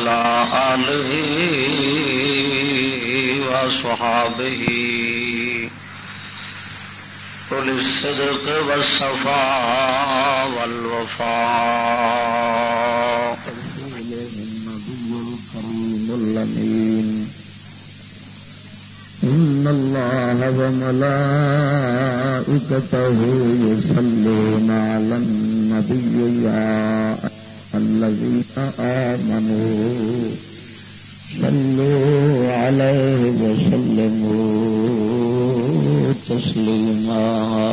وعلى آله وصحابه أولي الصدق والصفاء والوفاء النبي الكريم الأمين إن الله وملائكته يصلون على النبي يا الذين آمنوا صلوا عليه وسلموا تسليما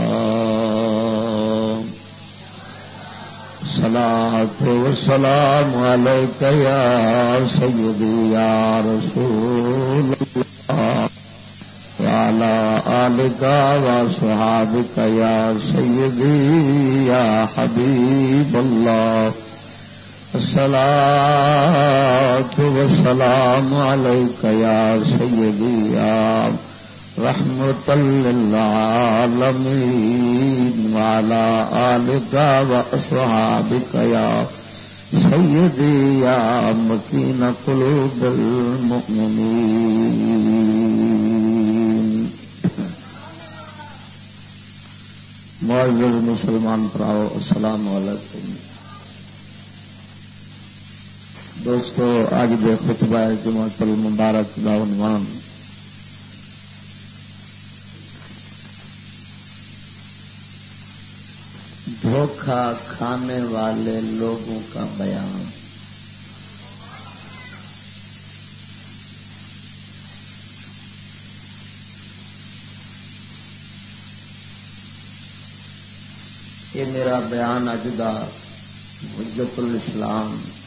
صلاة والسلام عليك يا سيدي يا رسول الله وعلى آلك وصحابك يا سيدي يا حبيب الله الصلاة والسلام عليك يا سيدي يا رحمة للعالمين وعلى آلك وأصحابك يا سيدي يا مكين قلوب المؤمنين. معزز مسلمان پراؤ السلام علیکم. دوستو آج دے خطبہ جمعۃ المبارک کا عنوان دھوکہ کھانے والے لوگوں کا بیان. یہ میرا بیان اج دا حجت الاسلام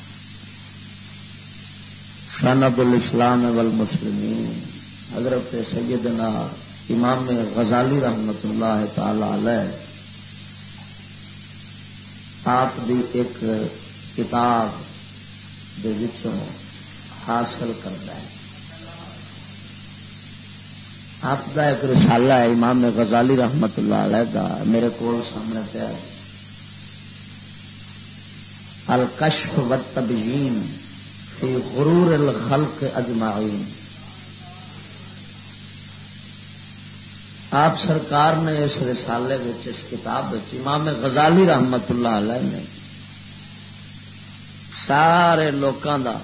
سند الاسلام والمسلمین حضرت سیدنا امام غزالی رحمت اللہ تعالی علیہ آپ دی ایک کتاب دے وچوں حاصل کرتا ہے. آپ دا ایک رسالہ ہے امام غزالی رحمت اللہ علیہ دا میرے کول سامنے پیا ہے. الکشف والتبیین فی غرور الخلق اجمعین. آپ سرکار نے اس رسالے وچ اس کتاب وچ امام غزالی رحمت اللہ علیہ نے سارے لوکاں دا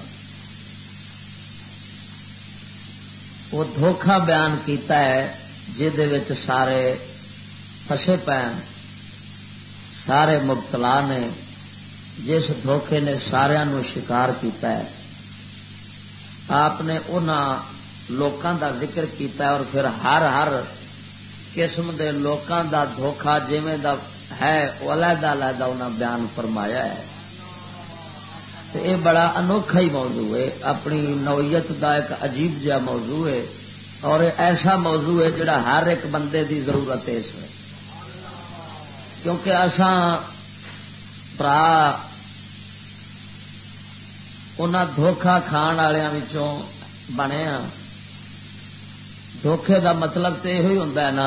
وہ دھوکھا بیان کیتا ہے جہدے وچ سارے پھسے پین سارے مبتلا نے جس دھوکے نے سارے نو شکار کیتا ہے. آپ نے انہاں لوکاں دا ذکر کیتا ہے اور پھر ہر قسم دے لوکاں دا دھوکھا جویں دا ہے علیحدہ علیحدہ انہاں بیان فرمایا ہے. تو یہ بڑا انوکھا ہی موضوع ہے, اپنی نوعیت دا ایک عجیب جہا موضوع ہے اور ایسا موضوع ہے جڑا ہر ایک بندے دی ضرورت ہے اس میں. کیونکہ اساں برا انہاں دھوکھا کھان والوں وچوں بنے ہاں. دھوکھے دا مطلب تو یہ ہوتا ہے نا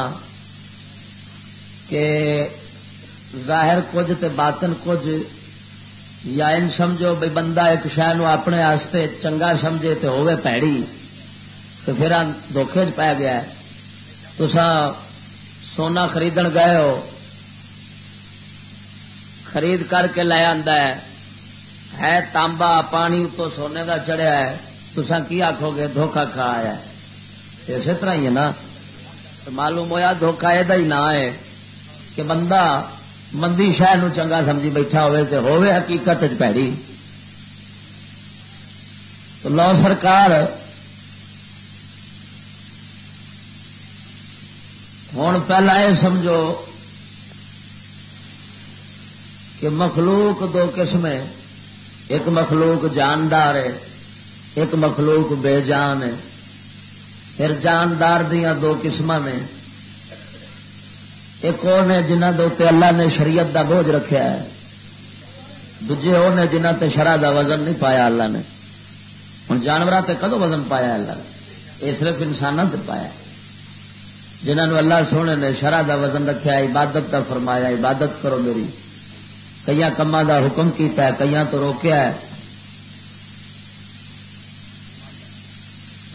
کہ ظاہر کچھ تے باطن کچھ, یا ان سمجھو بھئی بندہ ایک شے نو اپنے واسطے چنگا سمجھے تے ہوے پیڑی تو پھر دھوکھے چ پی گیا. تساں سونا خریدن گئے ہو, خرید کر کے لے آندا ہے تانبا پانی تو سونے دا چڑھیا ہے, تساں کی آکھو گے دھوکھا کھا آیا ہے. اسی طرح ہی ہے نا. معلوم ہوا دھوکھا یہ ہی نہ ہے کہ بندہ مندی شہ نو چنگا سمجھی بیٹھا ہوئے حقیقت پیڑی. تو لو سرکار ہوں پہلا یہ سمجھو کہ مخلوق دو قسم ہے. ایک مخلوق جاندار ہے, ایک مخلوق بے جان ہے. پھر جاندار دیاں دو قسم نے. ایک وہ نے جنہ دے اللہ نے شریعت دا بوجھ رکھیا ہے, دوجے وہ نے جنہ تے شرع دا وزن نہیں پایا اللہ نے. ہوں جانوراں تے کدو وزن پایا اللہ نے؟ یہ صرف انسانوں تے پایا. جنہوں اللہ سونے نے شرع دا وزن رکھیا, عبادت دا فرمایا عبادت کرو میری, کئی کما دا حکم کیتا ہے, کئی تو روکیا ہے.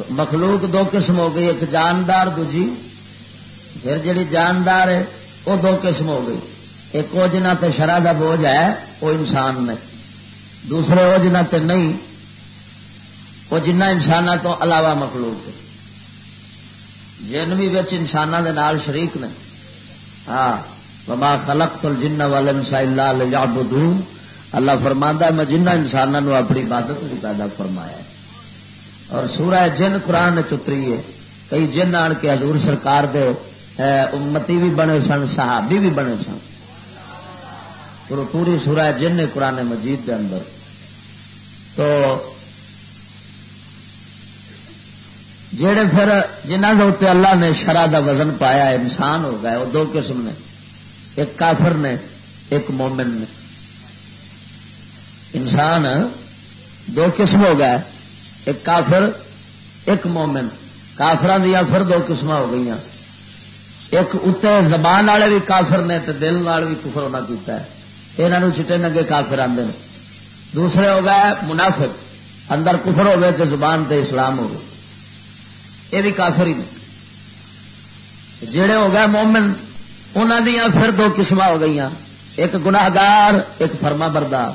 مخلوق دو قسم ہو گئی، ایک جاندار دوجی، پھر جڑی جاندار ہے وہ دو قسم ہو گئی، ایک وہ جنہ تے شرع دا بوجھ ہے وہ انسان نے، دوسرے وہ جنہ تے نہیں، وہ جنہ انسانوں تو علاوہ مخلوق ہے، جن بھی بچ انسانوں دے نال شریک نے. ہاں وما خلقت الجن والانس الا ليعبدون، اللہ فرماندا ہے میں جنہ انسانوں اپنی عبادت ਲਈ پیدا فرمایا ہے. اور سورہ جن قرآن نے اتری ہے، کئی جن آن کے حضور سرکار دے امتی بھی بنے سن، صحابی بھی بنے سن. پوری سورہ جن نے قرآن مجید دے اندر. تو جڑے پھر جنہوں کے اتنے اللہ نے شرع دا وزن پایا انسان ہو گئے، وہ دو قسم نے، ایک کافر نے ایک مومن نے. انسان دو قسم ہو گئے، ایک کافر ایک مومن. کافران دیا پھر دو قسم ہو گئی، ایک اتنے زبان والے بھی کافر نے تے دل وال بھی کفر ہونا کیتا ہے، یہاں چٹے نگے کافر آتے ہیں. دوسرے ہو گئے منافق، اندر کفر ہوئے تے زبان تے اسلام ہو گئے، یہ بھی کافر ہی نے. جڑے ہو گئے مومن انہاں دیاں پھر دو قسم ہو گئی، ایک گناہگار ایک فرما بردار.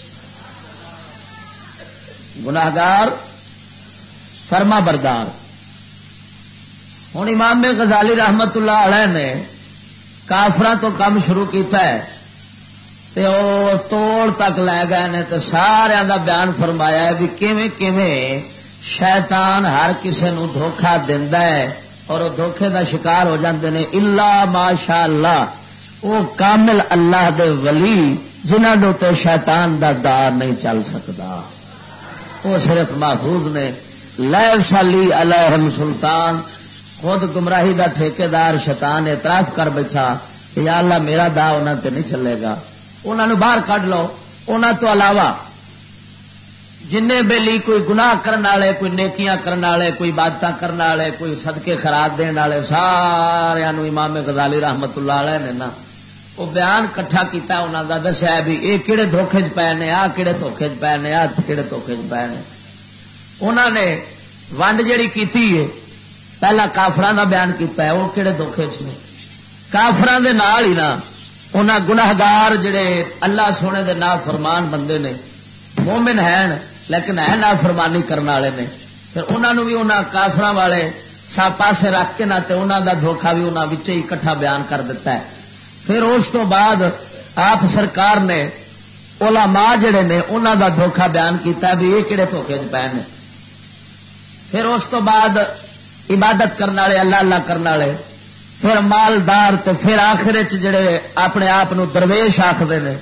گناہگار فرما بردار. ہوں امام غزالی رحمت اللہ علیہ نے کافراں تو کام شروع کیتا ہے تے او توڑ تک لے گئے نے تے سارے دا بیان فرمایا ہے بھی کیویں کیویں شیطان ہر کسے نو دھوکھا دیندا ہے اور وہ دھوکھے دا شکار ہو جاندے نے الا ماشاء اللہ وہ کامل اللہ دے ولی جنہاں دے تے شیطان دا دار نہیں چل سکدا، وہ صرف محفوظ نے. لیس لی علیہم سلطان، خود گمراہی دا ٹھیکیدار شیطان اعتراف کر بیٹھا کہ یا اللہ میرا دا انہاں تے نہیں چلے گا، انہاں نو باہر کڈ لو. انہاں تو علاوہ جنے بیلی کوئی گناہ کرنے والے، کوئی نیکیاں کرنے والے، کوئی عبادتاں کرنے والے، کوئی صدقے خیرات دین والے، سارے امام غزالی رحمت اللہ علیہ نے نا وہ بیان کٹھا کیتا انہاں دا، دسیا بھی اے کہڑے دھوکھے چ پے نے، آ کہڑے دھوکھے چ پے نے، آ کہڑے دھوکھے چ پے نے. انہاں نے ونڈ جڑی کیتی ہے پہلا کافراں دا بیان کیتا ہے، وہ کہڑے دھوکھے چ نے. کافراں دے نال ہی نا انہاں گناہگار جڑے اللہ سونے دے نافرمان بندے نے، مومن ہیں لیکن ہے نافرمانی کرنے والے نے، پھر انہاں نو بھی انہاں کافراں والے سا پاسے رکھ کے نہ تے انہاں دا دھوکھا بھی انہاں وچ ہی اکٹھا بیان کر دیتا ہے. پھر اس تو بعد آپ سرکار نے علماء جڑے نے انہاں دا دھوکھا بیان کیتا ہے بھی یہ کہڑے دھوکھے چ پے نے. پھر اس تو بعد عبادت کرنے والے، اللہ اللہ کرنے والے، پھر مالدار، تے پھر آخر جڑے اپنے آپ درویش آخر نے.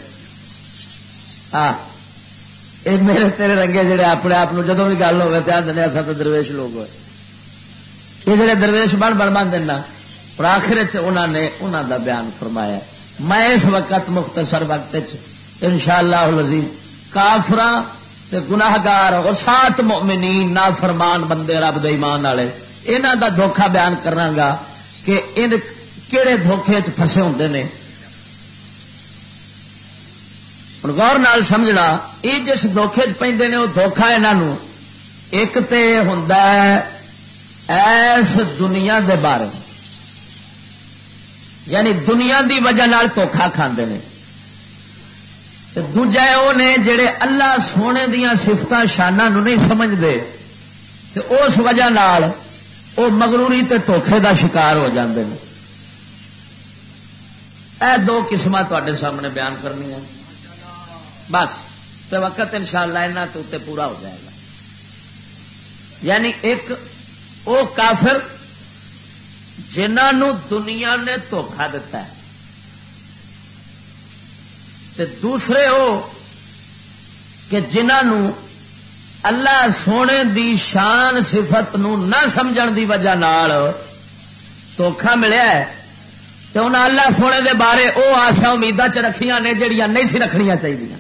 ایک میرے تیرے رنگے جڑے اپنے آپ جدو بھی گل ہوگی تو آدھے ایسا تو درویش لوگ ہوئے، یہ جڑے درویش بن دینا. اور آخر انہوں نے انہوں دا بیان فرمایا. میں اس وقت مختصر وقت انشاءاللہ العزیز کافراں تے گناہگار اور سات مومنین نافرمان بندے رب دے ایمان والے انہاں دا دھوکھا بیان کرنا گا کہ ان کہڑے دھوکھے چ پھسے ہوندے نے. ہن غور نال سمجھنا، یہ جس دھوکھے چ پیندے نے وہ دھوکھا انہاں ایک تے ہوندا ہے ایس دنیا دے بارے، یعنی دنیا دی وجہ نال دھوکھا کھاندے نے. تے دوجا وہ نے جڑے اللہ سونے دیاں صفتاں شاناں نو نہیں سمجھدے تے اس وجہ نال وہ مغروری تے دھوکھے دا شکار ہو جاندے نے. اے دو قسماں تواڈے سامنے بیان کرنی ہیں بس، تے وقت انشاءاللہ انہاں تے اوتے پورا ہو جائے گا. یعنی ایک او کافر جنہاں نو دنیا نے دھوکھا دیتا ہے، تے دوسرے او کہ جنہاں نو اللہ سونے دی شان صفت نو نہ سمجھن دی وجہ نال دھوکھا ملیا ہے، تے انہاں اللہ سونے دے بارے او آسا امیداں چ رکھیاں نے جڑیاں نہیں سی رکھنیاں چاہیے.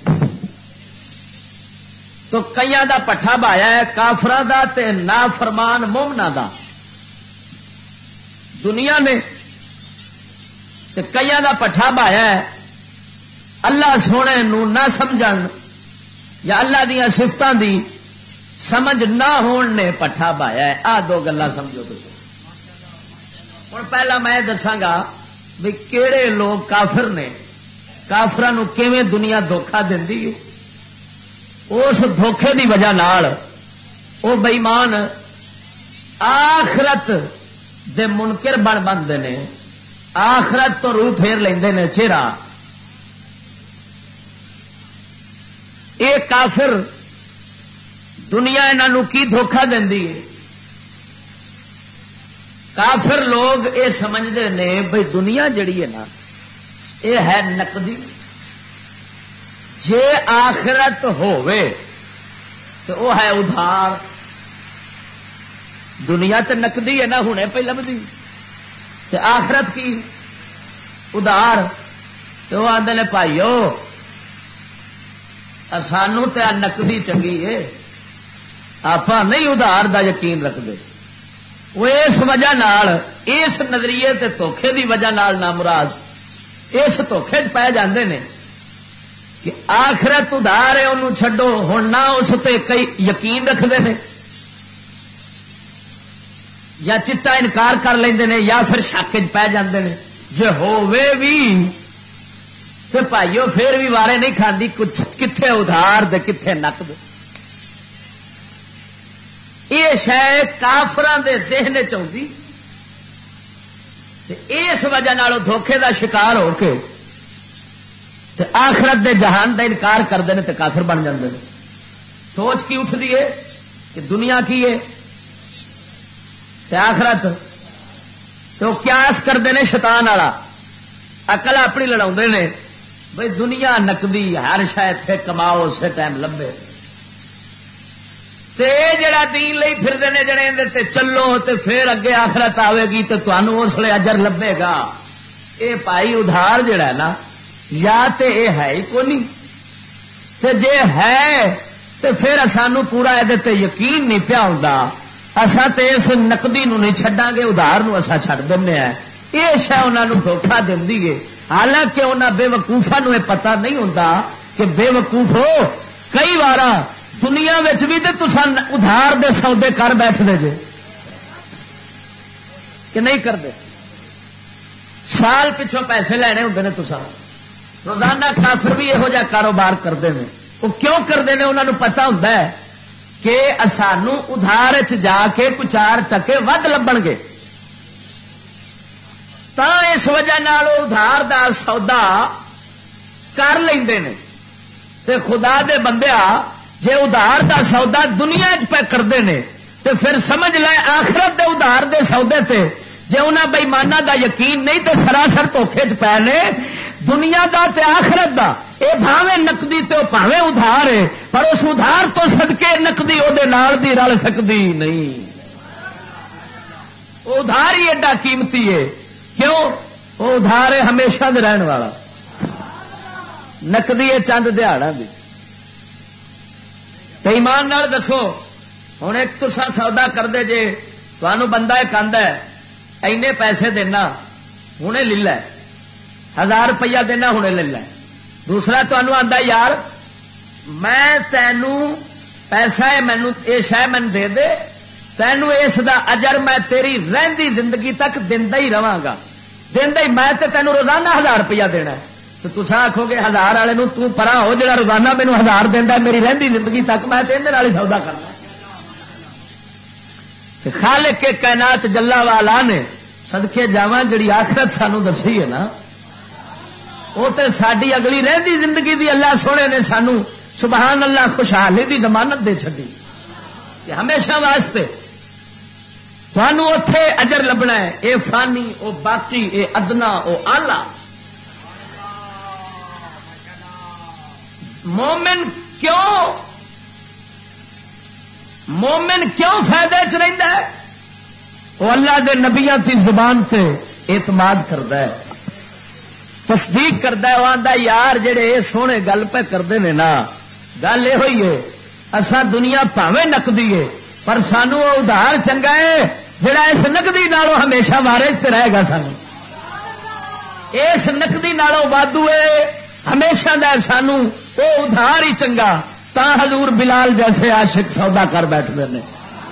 تو کئیاں دا پٹھا بایا ہے کافراں دا تے نافرمان مومناں دا دنیا نے، تے کئیاں دا پٹھا بایا ہے اللہ سونے نو نہ سمجھن یا اللہ دیاں صفتاں دی سمجھ نہ ہون نے پٹھا بایا ہے. آ دو گلا سمجھو تم. ہوں پہلا میں دساگا بھی کہڑے لوگ کافر نے، کافرانو کیویں دنیا دھوکھا دیندی ہے. اس دھوکھے دی وجہ نال وہ بےمان آخرت دے منکر بنتے ہیں، آخرت تو روح پھیر لیندے نے چہرہ. یہ کافر دنیا انہوں کی دھوکھا دیندی ہے. کافر لوگ یہ سمجھتے ہیں بھئی دنیا جڑی ہے نا یہ ہے نقدی، جے آخرت ہووے تو وہ ہے ادھار. دنیا تو نقدی ہے نا ہونے پہ لبھی، تے آخرت کی ادھار. تو وہ آدھے نے بھائیو سانو تے نقدی چنگی ہے، آپ نہیں ادھار دا یقین رکھتے. وہ اس وجہ نال اس نظریے تے دھوکھے دی وجہ نال نہ مراد اس دھوکھے چ پی جاندے نے کہ آخرت ادھار ہے انہوں چھڈو. ہن نہ اس تے کئی یقین رکھتے ہیں یا چٹا انکار کر لیندے نے یا پھر شک چ پی جاندے نے. جے ہووے بھی تے بھائیو پھر بھی وارے نہیں کھاندی کچھ کتھے ادھار دے کتھے نقد. یہ شے کافران دے ذہن چاہتی، اس وجہ نال دھوکھے دا شکار ہو کے تے آخرت دے جہان دا انکار کرتے ہیں تے کافر بن جاندے ہیں. سوچ کی اٹھتی ہے کہ دنیا کی ہے تے آخرت تو قیاس کرتے ہیں شیطان والا. عقل اپنی لڑاؤندے نے بھئی دنیا نقدی ہر شاید اتنے کماؤ اسے ٹائم لبے. تے جڑا دین لئی پھردے نے جڑے اندر تے چلو تے پھر اگے آخرت آئے گی تے تانوں اس لیے اجر لبے گا. اے بھائی ادھار جڑا ہے نا یا تے اے ہے ہی کوئی نہیں، تے جے ہے تے پھر سانوں پورا یہ تے یقین نہیں پیا ہوندا. اساں تے اس نقدی نو نہیں چھڈاں گے، ادھار نو اساں چھڈ دنے ہیں. یہ شے انہاں نو دھوکھا دیندی ہے. حالانکہ انہاں بے وقوفاں نو یہ پتہ نہیں ہوندا کہ بے وقوف ہو کئی وارا دنیا بھی تو تسان ادھار دے سودے کر بیٹھ دے جے کہ نہیں کرتے. سال پچھوں پیسے لینے ہوتے ہیں تسان. روزانہ کافر بھی یہو جہا کاروبار کرتے ہیں. وہ کیوں کرتے ہیں؟ انہوں نے پتا ہوتا ہے کہ سانو ادھار جا کے کچھ 4 ٹکے ود لبن گے، تا اس وجہ نال ادھار دا سودا کر لیندے نے. تے خدا دے بندیا جے ادھار دا سودا دنیا چ پہ کرتے ہیں تو پھر سمجھ لے آخرت دے ادھار دے سودے تے جے انہاں بےمانہ دا یقین نہیں تو سراسر دھوکھے چ پے نے. دنیا دا تے آخرت دا اے بھاویں نقدی تے بھاویں ادھار ہے، پر اس ادھار تو صدقے نقدی او دے نال دی رل سکتی نہیں. وہ ادھار ہی ایڈا قیمتی ہے. کیوں؟ وہ ادھار ہے ہمیشہ دے رہن والا، نقدی ہے چند دہاڑاں دی. تو ایمان نال دسو ہوں ایک تو سودا کر دے جے تمہوں بندہ ایک آندا ہے اینے پیسے دینا ہنے لے لے، 1000 روپیہ دینا ہنے لے لے. دوسرا تمہوں آندا یار میں تینوں پیسہ ہے مینوں یہ شے میں دے دے، تینوں اس دا اجر میں تیری رہندی زندگی تک دیندا ہی رہاں گا، دیندا ہی. میں تے تینوں روزانہ 1000 روپیہ دینا ہے. تو تصا آخو گے 1000 والے تو پرا ہو جڑا روزانہ مینو 1000 دینا میری رہندی زندگی تک میں ہی سودا کرنا. خالق کے کائنات جلا والا نے صدقے جاواں جڑی آخرت سانو دسی ہے نا وہ تو ساری اگلی رہندی زندگی دی اللہ سونے نے سانو سبحان اللہ خوشحالی دی ضمانت دے چھڈی کہ ہمیشہ واسطے تھانوں اوتھے اجر لبنا ہے. اے فانی او باقی اے ادنا او آلہ. مومن کیوں فائدے چ رہتا ہے؟ وہ اللہ دے نبیاں کی زبان تے اعتماد کرتا ہے، تصدیق کرتا ہے. وہ آندا یار جڑے یہ سونے گل پہ کرتے ہیں نا گل یہ ہوئی ہے اساں دنیا پاویں نقدی ہے پر سانو وہ ادھار چنگا ہے جڑا اس نقدی نالوں ہمیشہ وارث تے رہے گا. سانو اس نقدی نالوں وادو ہے ہمیشہ دا سانو وہ ادھار ہی چنگا تا حضور بلال جیسے عاشق سودا کر بیٹھتے ہیں.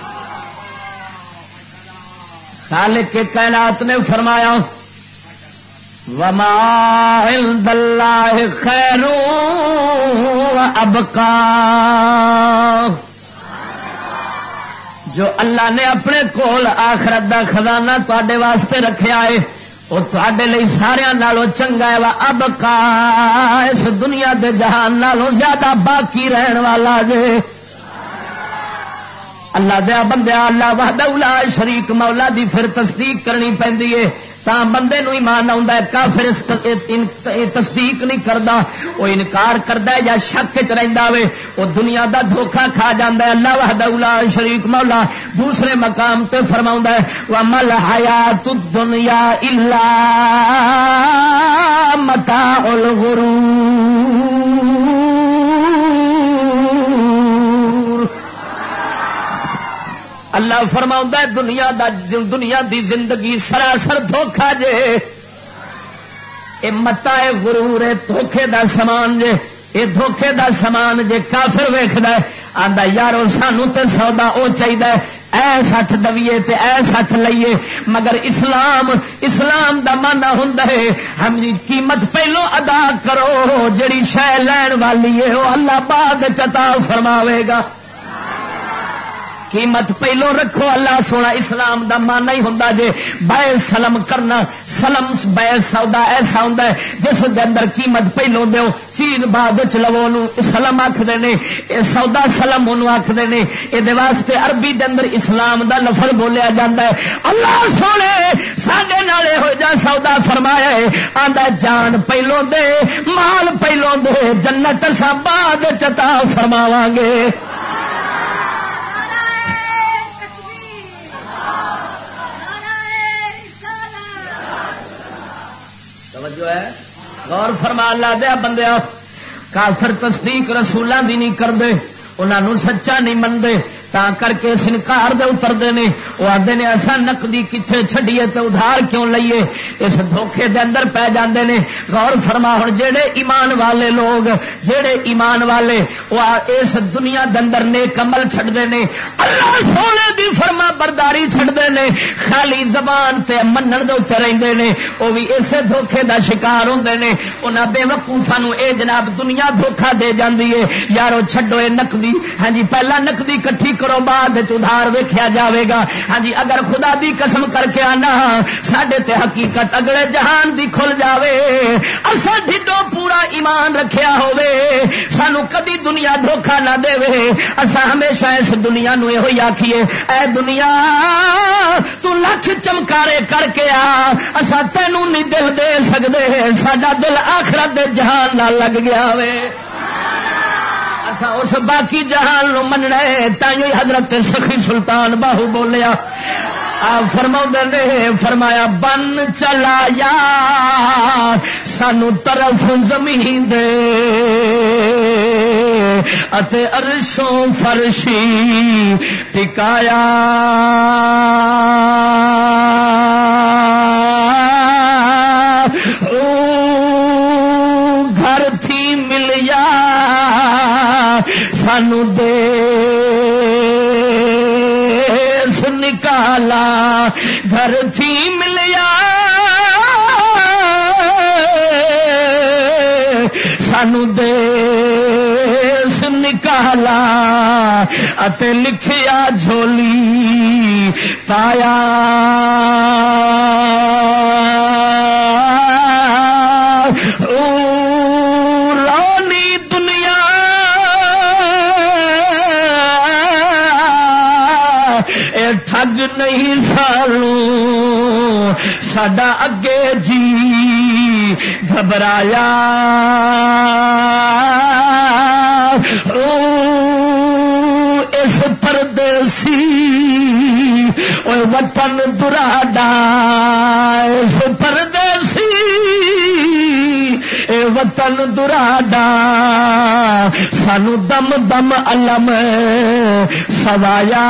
خالق کے کائنات نے فرمایا وما عند اللہ خیر وابقا، جو اللہ نے اپنے کول آخرت دا خزانہ تواڈے واسطے رکھیا ہے وہ تواڈے لئی سارے نالوں چنگا ہے. وابقا، اس دنیا دے جہان نالوں زیادہ باقی رہن والا جے. اللہ دیا بندیا، اللہ وحدہ لا شریک مولا دی پھر تصدیق کرنی پیندی ہے تا بندے نو ایمان آتا ہے. کافر تصدیق نہیں کرتا، وہ انکار کرتا ہے یا شک چ رہتا ہے، وہ دنیا دا دھوکھا کھا جاتا ہے. اللہ وحدہ لا شریک مولا دوسرے مقام تے فرماؤں ہے وَمَا الْحَيَاةُ الدُّنْيَا إِلَّا مَتَاعُ الْغُرُورِ. اللہ فرماؤں ہے دنیا دی زندگی سراسر دھوکھا جے، اے متاع غرور ہے، دھوکھے دا سامان جے، اے دھوکھے دا سامان جے. کافر ویکھدا ہے آندا یارو سانو تے سودا او چاہیدا ہے، اے سچ دویے تے اے سچ لئیے، مگر اسلام دا مانا ہوندا ہے ہم قیمت پہلو ادا کرو، جڑی شے لین والی ہے او اللہ بعد عطا فرماوے گا. قیمت پہلو رکھو اللہ سونا. اسلام دا مانا ہی ہوندا جے بے سلم کرنا. سلم بے سودا ایسا ہوندا ہے جس دے اندر قیمت پہلو دیو چیز بعد وچ لو، نو سلم آکھدے نے. اے سودا سلم اونوں آکھدے نے. اے دے واسطے عربی دے اندر اسلام دا لفظ بولیا جاندا ہے. اللہ سونے ساڈے نال ہو جا سودا فرمایا ہے، آندا جان پہلو دے مال پہلو دے، جنت اساں بعد وچ عطا فرماواں گے. جو ہے غور فرما. اللہ دیا بندیا، کافر تصدیق رسولاں دی نہیں کرتے، انہاں نو سچا نہیں منتے، تا کر کے انکار دے اترتے ہیں. وہ آتے ہیں ایسا نقدی کتنے چڈیے تو ادھار کیوں لئیے، اس دھوکھے دے اندر پی جاندے نے. غور فرما ہن جہے ایمان والے لوگ، جہے ایمان والے وہ اس دنیا دے اندر نیک عمل چھڈتے ہیں، اللہ سونے دی فرما برداری چھڈتے ہیں، خالی زبان تے منن دے اتر رہندے نے، وہ بھی اسے دھوکھے دا شکار ہوندے نے. انہاں بے وقوفاں نو اے جناب دنیا دھوکھا دے جاندی ہے. یارو چھڈو اے نقدی، ہاں جی پہلا نقدی کٹھی کرو بعد ادھار ویکھیا جاوے گا. ہاں جی اگر خدا دی قسم کر کے آنا ساڈے تے حقیقت اگلے جہان دی کھل جاوے، اساں ڈھڈو پورا ایمان رکھیا ہووے، سانو کدی دنیا دھوکھا نہ دے، اساں ہمیشہ اس دنیا نو یہ آکھیے اے دنیا تو لکھ چمکارے کر کے آ، اساں تینوں نہیں دل دے سکدے، ساڈا دل آخرت دے جہان نال لگ گیا وے. اس باقی جہان نو مننا ہے. تائیں حضرت سخی سلطان باہو بولیا، فرمایا بن چلایا سانو طرف زمین دے اتے عرشوں فرشی ٹکایا، گھر تھی ملیا سانو دیس نکالا، گھر تھی ملیا سانو دیس نکالا، اتے لکھیا جھولی پایا. رونی دنیا اے ٹھگ نہیں سانو، ساڈا اگے جی گھبرایا. اس پردیسی اوے وطن دراڈا، اس پردیسی اے وطن دراڈا، سانو دم دم علم سوایا.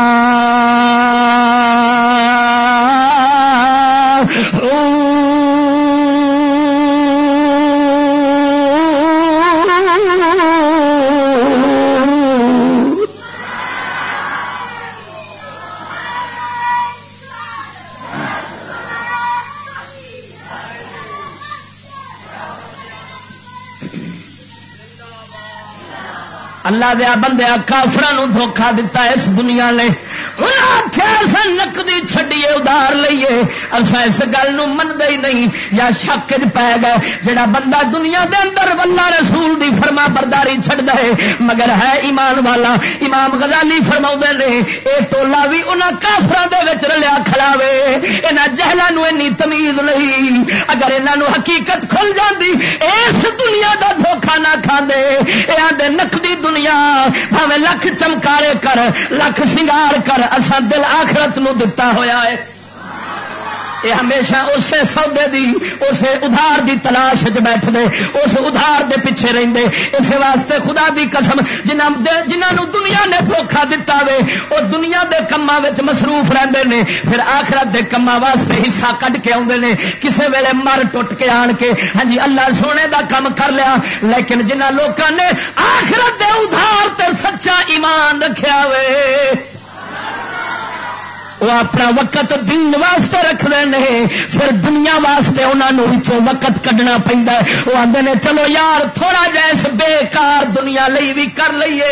اللہ دیا بندیا کافراں دھوکھا دیتا ہے اس دنیا نے. انہاں آکھیا اصل نقدی چھڈیے ادھار لئیے اصا اس گل نو منتے ہی نہیں یا شک چ پی گئے. جڑا بندہ دنیا دے اندر واللہ رسول دی فرما برداری چھڈدا ہے مگر ہے ایمان والا. امام غزالی فرماؤندے نے اے ٹولا بھی انہاں کافراں دے وچ رلیا کھڑا وے. انہاں جہلاں نو انی تمیز نہیں. اگر انہاں نو حقیقت کھل جاندی اس دنیا دا دھوکھا نہ کھاندے. اے آندے نقدی دنیا بھاویں لکھ چمکارے کر لکھ سنگار کر اساں دل آخرت نو دتا ہویا ہے. یہ ہمیشہ اسے سودے دی اسے ادھار دی تلاش وچ بیٹھ دے اس ادھار دے پیچھے رہندے. اس واسطے خدا دی قسم جنہاں نو دنیا نے دھوکھا دتا وے او دنیا دے کماں وچ مصروف رہندے نے پھر آخرت دے کماں واسطے حصہ کڈ کے اوندے نے. کسے ویلے مر ٹٹ کے آن کے ہاں جی اللہ سونے دا کم کر لیا. لیکن جنہاں لوکاں نے آخرت دے ادھار تے سچا ایمان رکھیا وے وہ اپنا وقت دین واسطے رکھتے ہیں. پھر دنیا واسطے انہوں وقت کڈنا پہنتا ہے. وہ آتے ہیں چلو یار تھوڑا جا اس بےکار دنیا لئی بھی کر لئیے.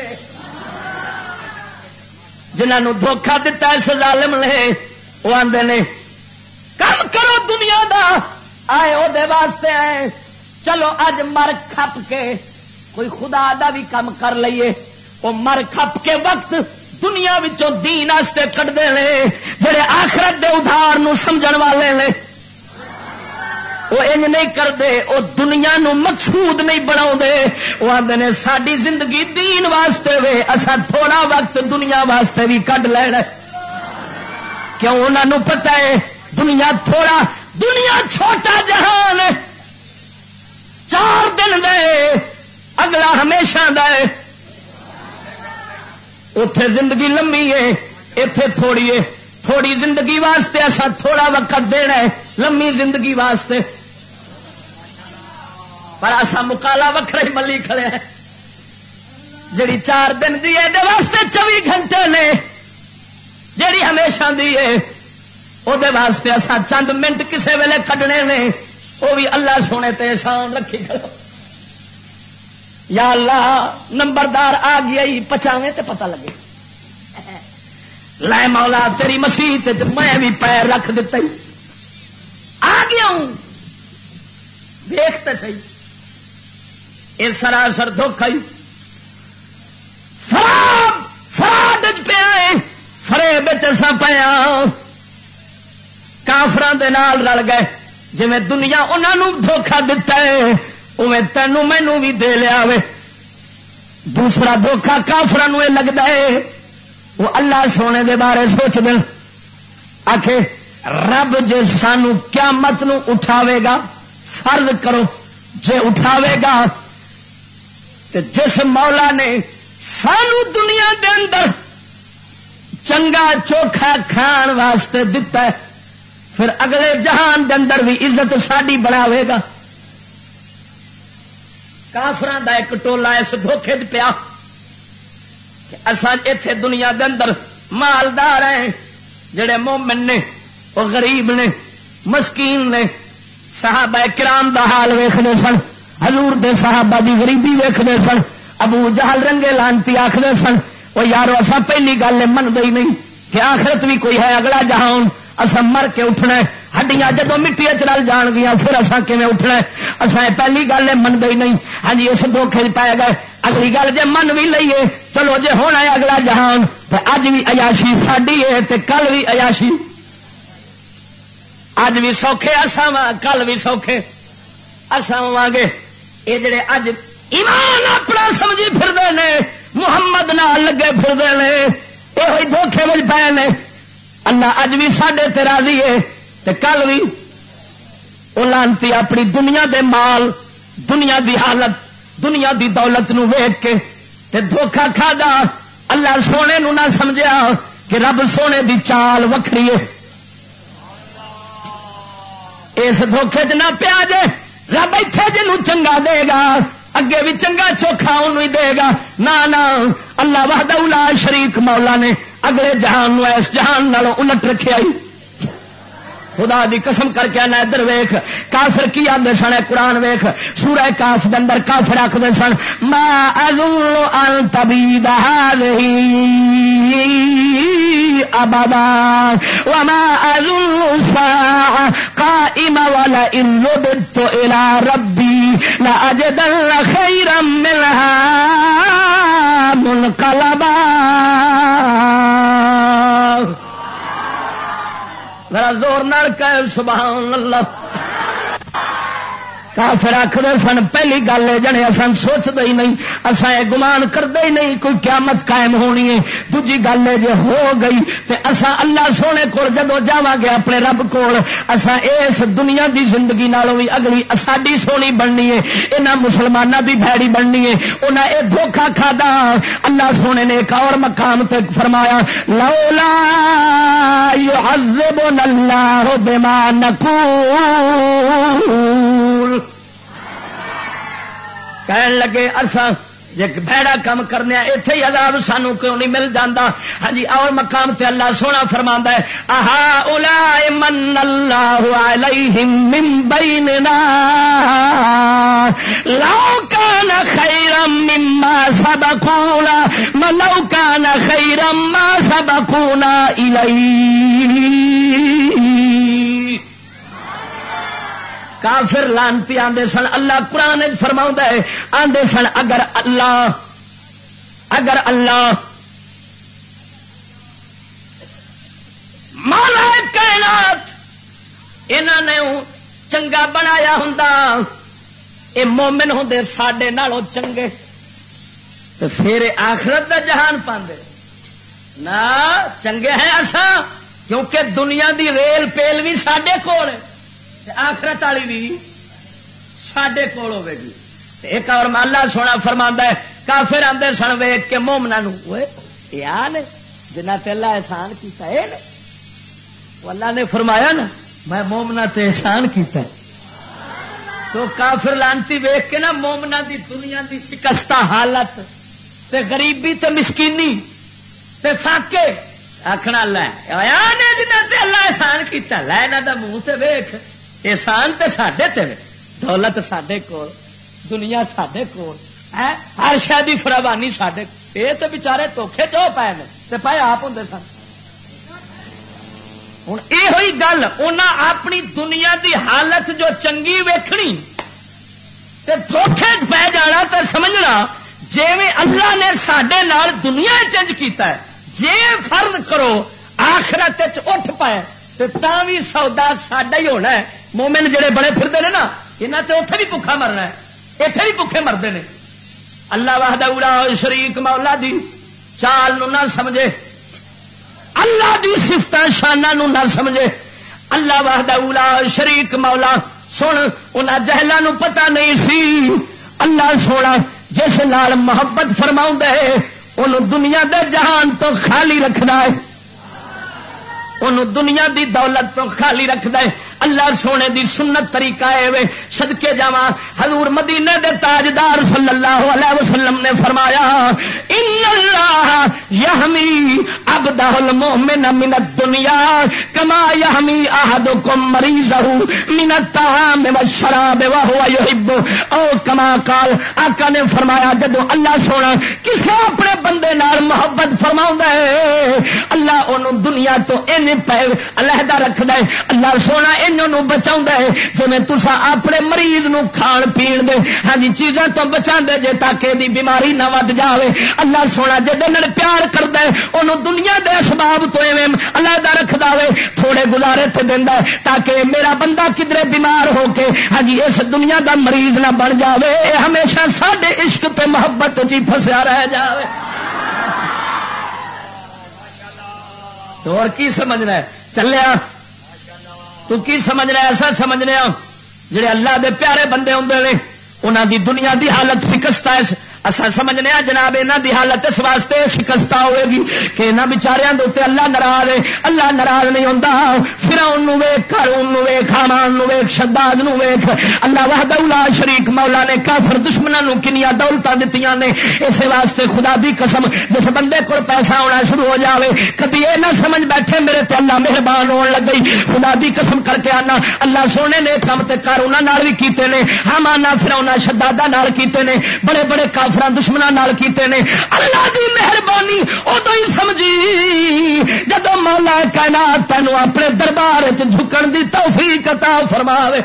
جنہوں دھوکھا دتا اس ظالم نے وہ آتے ہیں کم کرو دنیا دا آئے وہ دے واسطے آئے چلو اج مر کھپ کے کوئی خدا دا بھی کم کر لئیے. وہ مر کھپ کے وقت دنیا وچوں دین واسطے کڈدے نے. جڑے آخرت دے ادھار نو سمجھن والے نے وہ انج نہیں کرتے. وہ دنیا نو مقصود نہیں بناؤندے. وہ آندے نے ساری زندگی دین واسطے وے اساں تھوڑا وقت دنیا واسطے بھی کڈ لینا. کیوں انہاں نو پتہ ہے دنیا تھوڑا دنیا چھوٹا جہان 4 دن دے اگلا ہمیشہ دا ہے. اتے زندگی لمبی ہے اتے تھوڑی ہے. تھوڑی زندگی واسطے ایسا تھوڑا وقت دینا ہے لمبی زندگی واسطے پر ایسا مکالا وکھرا ہی ملی کھڑے ہیں. جڑی 4 دن دی ہے دے واسطے 24 گھنٹے نے. جڑی ہمیشہ دی ہے وہ دے واسطے ایسا چند منٹ کسے ویلے کڈنے نے. وہ بھی اللہ سونے تے احسان رکھی کھڑو. یا اللہ نمبردار آ گیا 95 تے پتہ لگے لے مولا تیری مسیح تے میں بھی پیر رکھ دیتا ہی آ گیا ہوں. دیکھتے صحیح یہ سراسر دھوکھا ہی فراڈ پیا فریب چسا پیا کافراں دے نال رل گئے. جی دنیا انہوں دھوکھا دیتا ہے اوے تینوں مینوں بھی دے لیا وے. دوسرا دھوکھا کافراں نوں لگتا ہے وہ اللہ سونے دے بارے سوچ دیں آکھے رب جے سانو قیامت نو اٹھاوے گا فرض کرو جے اٹھاوے گا تے جس مولا نے سانو دنیا دے اندر چنگا چوکھا کھان واسطے دتا ہے پھر اگلے جہان دے اندر بھی عزت ساڈی بناوے گا. کافراں دا ایک ٹولا اس دھوکھے چ پیا کہ اساں ایتھے دنیا دے اندر مالدار ہیں جڑے مومن نے وہ غریب نے مسکین نے. صحابہ کرام دا حال ویکھدے سن حضور دے صحابہ دی غریبی ویکھدے سن. ابو جہل رنگے لانتی آکھدے سن وہ یارو اساں پہلی گل منتے ہی نہیں کہ آخرت بھی کوئی ہے اگلا جہان اساں مر کے اٹھنا ہے. ہڈیاں جدو مٹی چل جان گیا پھر اساں کیویں اٹھنا ہے. اساں پہلی گل منتے ہی نہیں. ہاں جی اس دھوکھے پائے گئے. اگلی گل جے من بھی لئیے چلو جے ہونا ہے اگلا جہان تو اج بھی عیاشی ساڈی ہے تے کل بھی عیاشی. اج بھی سوکھے اساں وا کل بھی سوکھے اساں ہواں گے. یہ جڑے اج ایمان اپنا سمجھی پھردے نے محمد نال لگے پھردے نے یہ دھوکھے وچ پے نے. اللہ اج بھی ساڈے تے راضی ہے تے کل بھی وہ لانتی اپنی دنیا دے مال دنیا دی حالت دنیا دی دولت نو ویکھ کے تے دھوکھا کھادا. اللہ سونے نو نہ سمجھیا کہ رب سونے دی چال وکھری ہے. اس دھوکھے چ نہ پیا جے رب ایتھے جنوں چنگا دے گا اگے بھی چنگا چوکھا انہوں ہی دے گا. نہ اللہ وحدہ لا شریک مولا نے اگلے جہان نو اس جہان نالوں الٹ رکھیا ہی. خدا دی قسم کر کے آنا ادھر ویخ کافر کی آدھے سن قرآن ویخ سورہ کاف کے اندر کافر آخر سن ما اظن ان تبید هذه ابدا وما اظن الساعة قائمة ولئن رددت الى ربي لاجدن خيرا منها منقلبا ذرا زور نال کہہ سبحان اللہ کافر آخر سن پہلی گل ہے جنے اصل سوچتے ہی نہیں اصا یہ گمان کرتے ہی نہیں کوئی قیامت قائم ہونی ہے دوجی گل ہے جی ہو گئی تو اصا اللہ سونے کو جدو جاواں گے اپنے رب کول اصا اس دنیا دی زندگی نالوں بھی اگلی ساڈی سونی بننی ہے انہاں مسلماناں دی بھیڑی بننی ہے انہاں اے دھوکھا کھادا اللہ سونے نے ایک اور مقام تے فرمایا لولا يعذبنا الله بما نقول کہن لگے ارساں جے بھڑا کم کرنے ایتھے ہی عذاب سانو کیوں نہیں مل جاندا ہاں جی اور مقام تے اللہ سونا فرماندا ہے اہا اولئک من اللہ علیہم من بیننا لو کان خیرا مما سبقونا لو کان خیرا ما سبقونا الیہ کافر لانتی آندے سن اللہ قرآن فرماؤں ہے آندے سن اگر اللہ مولا کائنات انہاں نے چنگا بنایا ہوندا اے مومن ہوندے ساڈے نالوں چنگے تو پھر آخرت دا جہان پاندے نا چنگے ہیں اساں کیونکہ دنیا دی ریل پیل بھی ساڈے کول ہے آخرت والی بھی ساڈے کول ہوے گی ایک اور اللہ سونا فرماندا ہے کافر آندے سن ویکھ کے مومناں نوں اوئے اے نے جنہاں تے اللہ احسان کیتا اے نے اللہ نے فرمایا نا میں مومناں تے احسان کیتا ہے تو کافر لانتی ویکھ کے نا مومناں دی دنیا دی شکستہ حالت تے غریبی تے مسکینی تے فاقے آکھنا لے آیا نے جنہاں تے اللہ احسان کیتا لے انہاں دا منہ تے ویکھ احسان تے ساڈے تے دولت ساڈے کول دنیا ساڈے کول ہے ہر شے دی فراوانی ساڈے اے تے بیچارے دھوکھے چ پے نے تے پے آپ ہوندے سن ہن اے ہوئی گل انہاں اپنی دنیا دی حالت جو چنگی ویکھنی تے دھوکھے چ پے جانا تے سمجھنا جویں اللہ نے ساڈے نال دنیا چنج کیتا ہے جے فرض کرو آخرت وچ اٹھ پائے تے تاں وی سودا ساڈا ہی ہونا ہے مومن جڑے بڑے پھردے نے نا انہاں تے اوتھے بھی بھکھا مرنا ہے ایتھے بھی بھکھے مردے نے اللہ وحدہ لا شریک مولا دی چال نو نہ سمجھے اللہ دی صفتاں شاناں نو نہ سمجھے اللہ وحدہ لا شریک مولا سن انہاں جہلاں نو پتہ نہیں سی اللہ سونا جس نال محبت فرماوندا ہے اونوں دنیا دے جہان تو خالی رکھدا ہے انہوں دنیا دی دولت تو خالی رکھدا ہے اللہ سونے دی سنت طریقہ ہے وے صدقے جاواں حضور مدینے دے تاجدار صلی اللہ علیہ وسلم نے فرمایا ان اللہ یحمی عبدہ المؤمن من الدنیا کما یحمی احدکم مریضہ من الطعام والشراب وهو یحب او کما قال آقا نے فرمایا جدوں اللہ سونا کسے اپنے بندے نال محبت فرماوندا ہے اللہ انہوں دنیا تو ان پہ علیحدہ رکھدا ہے اللہ سونا انہوں بچاؤندا ہے جویں تساں اپنے مریض نو کھان پین دے ہاں جی چیزاں تو بچاندے جے تاکہ دی بیماری نہ ود جاوے اللہ سونا جے نال پیار کردا ہے انہوں دنیا دے اسباب تو ایویں علیحدہ رکھدا ہے تھوڑے گزارے تے دیندا ہے تاکہ میرا بندہ کدھرے بیمار ہو کے ہاں جی اس دنیا دا مریض نہ بن جاوے ہمیشہ ساڈے عشق تے محبت وچ پھسیا رہ جاوے اور کی سمجھنا ہے چلیا تو کی سمجھنا ہے ایسا سمجھنے جڑے اللہ دے پیارے بندے ہوندے نے انہاں دی دنیا دی حالت فکستہ ہے اساں سمجھنے جناب انہاں دی حالت اس واسطے شکستہ ہوئے گی کہ انہاں بیچاریاں دے اوتے اللہ ناراض ہے. اللہ ناراض نہیں ہوندا. فرعون نو ویکھ، قارون نو ویکھ، حامان نو ویکھ، شداد نو ویکھ. اللہ وحدہ لا شریک مولا نے کافر دشمناں نو کنیاں دولتاں دتیاں نے. اس واسطے خدا دی قسم جس بندے کول پیسہ ہونا شروع ہو جاوے کبھی یہ نہ سمجھ بیٹھے میرے تے اللہ مہربان ہون لگ گئی. خدا دی قسم کر کے آنا اللہ سونے نے کام تے قارون نال بھی کیتے نے، حامان فرعون شداداں نال کیتے نے، بڑے بڑے کافراں دشمناں نال کیتے نے. اللہ دی مہربانی ادو ہی سمجھی جدو مولا کائنات تینوں اپنے دربار وچ جھکن دی توفیق عطا فرماوے.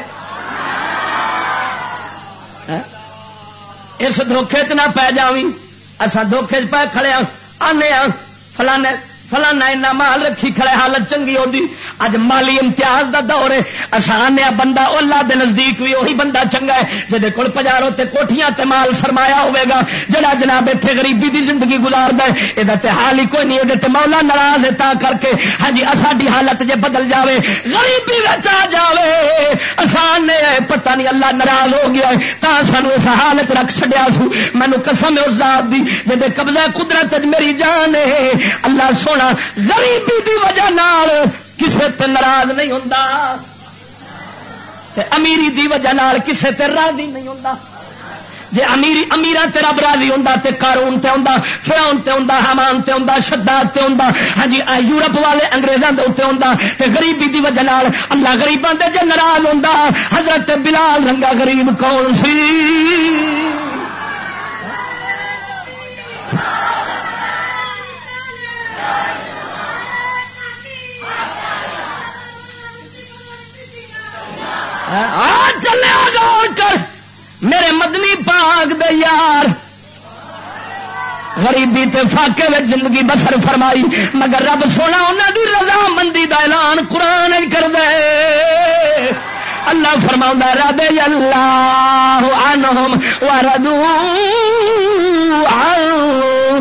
اس دھوکھے چ نہ پی جاویں. اساں دھوکھے چ پے کھڑے آنے فلانے فلانا اینا مال رکھی کھڑے حالت چنگی ہوتی. اج مالی امتیاز دا دور ہے. اساں آنے بندہ اللہ دے نزدیک بھی وہی بندہ چنگا ہے جہدے کول پجاروں تے کوٹھیاں تے مال سرمایا ہوئے گا. جڑا جناب اتنے غریبی دی زندگی گزاردا ہے یہ تے حال ہی کوئی نہیں. یہ تے مولا ناراض ہے. تا کر کے ہاں جی ساڈی حالت جے بدل جاوے غریبی وچ آ جاوے اساں نے پتہ نہیں اللہ ناراض ہو گیا ہے تا سانو اس حالت رکھ چھڈیا سو. مینوں قسم ہے اس ذات دی جے قبضہ قدرت میری جان ہے اللہ سونا غریبی دی وجہ نال کسے تے ناراض نہیں ہوندا تے امیری دی وجہ نال کسے تے راضی نہیں ہوندا. جے امیراں تے رب راضی ہوندا تے قارون تے ہوندا، فرعون تے ہوندا، حامان تے ہوندا، شداد تے ہوندا، ہاں جی یورپ والے انگریزاں دے اوتے ہوندا تے غریبی دی وجہ نال اللہ غریباں دے جے ناراض ہوندا. حضرت بلال رنگا غریب کون سی؟ چلے غور کر میرے مدنی پاک دے یار غریبی تے فاقے میں زندگی بسر فرمائی مگر رب سونا انہاں دی رضا مندی دا اعلان قرآن کر دے. اللہ فرماؤندا رضی اللہ عنہم ورضوا عنہ.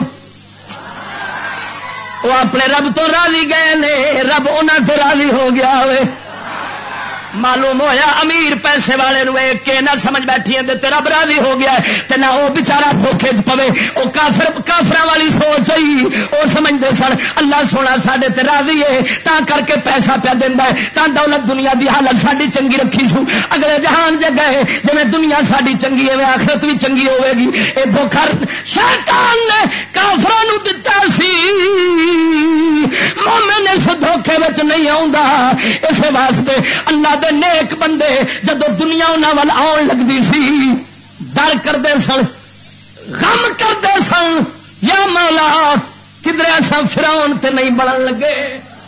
وہ اپنے رب تو راضی گئے نے رب انہاں سے راضی ہو گیا ہوئے. معلوم ہویا امیر پیسے والے نو کہ نہ سمجھ بیٹھی ہے تے رب راضی ہو گیا ہے تے نہ وہ بیچارہ دھوکھے چ پوے. وہ کافراں والی سوچ ہی وہ سمجھتے سن اللہ سونا ساڈے تے راضی ہے تا کر کے پیسہ پیا دیندا ہے تا دولت دنیا دی حالت ساڈی چنگی رکھی سو. اگلے جہان جے گئے جویں دنیا ساڈی چنگی ہے آخرت بھی چنگی ہوے گی. اے دھوکھا شیطان نے کافراں نو دتا سی. مومن اس دھوکھے وچ نہیں آوندا. اس واسطے اللہ دے نیک بندے جدو دنیا انہاں ول آن لگدی سی ڈر کردے سن غم کردے سن یا مولا کدھر اساں فرعون تے نہیں بنن لگے.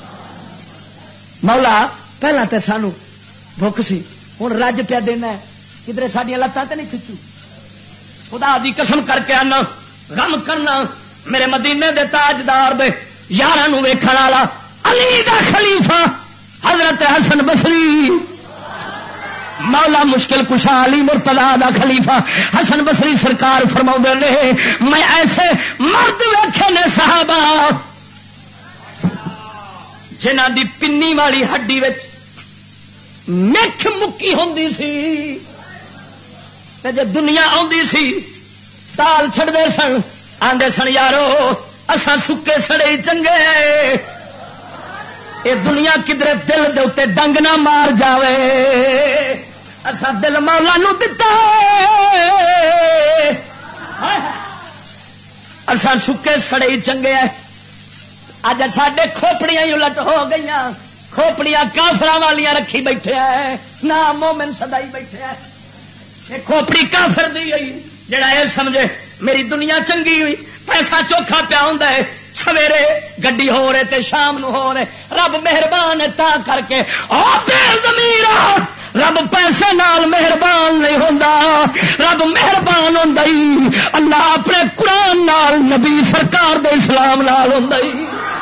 مولا پہلا تے سانو بھوک سی ہن رج پیا دینا ہے کدھر ساڈیاں لتاں تے نہیں کھچو. خدا دی قسم کر کے آنا غم کرنا میرے مدینے دے تاجدار دے یاراں نو ویکھن والا علی دا خلیفہ حضرت حسن بصری مولا مشکل کشا علی مرتضیٰ دا خلیفہ حسن بصری سرکار فرماؤندے نے میں ایسے مرد ویکھے نے صحابہ جنہاں دی پنی والی ہڈی وچ مکھ مکی ہوندی سی تے جے دنیا آندی سی تال چھڑدے سن آندے سن یارو اساں سکے سڑے چنگے اے دنیا کدھر دل دے اوتے ڈنگ نہ مار جاوے. اساں دل مولا نو دتا اساں سکے سڑے چنگے ہیں. اج ساڈے کھوپڑیاں ہی الٹ ہو گئیاں. کھوپڑیاں کافراں والیاں رکھی بیٹھے ہیں نہ مومن سدائی بیٹھے ہیں. یہ کھوپڑی کافر دی گئی جڑا یہ سمجھے میری دنیا چنگی ہوئی پیسہ چوکھا پیا ہوندا ہے سویرے گڈی ہو رہے تے شام نو ہو رہے. رب مہربان ہے تا کر کے او بے ضمیرا رب پیسے نال مہربان نہیں ہوندا. رب مہربان ہوندا ہی اللہ اپنے قرآن نال نبی سرکار دے اسلام نال ہوندا ہی.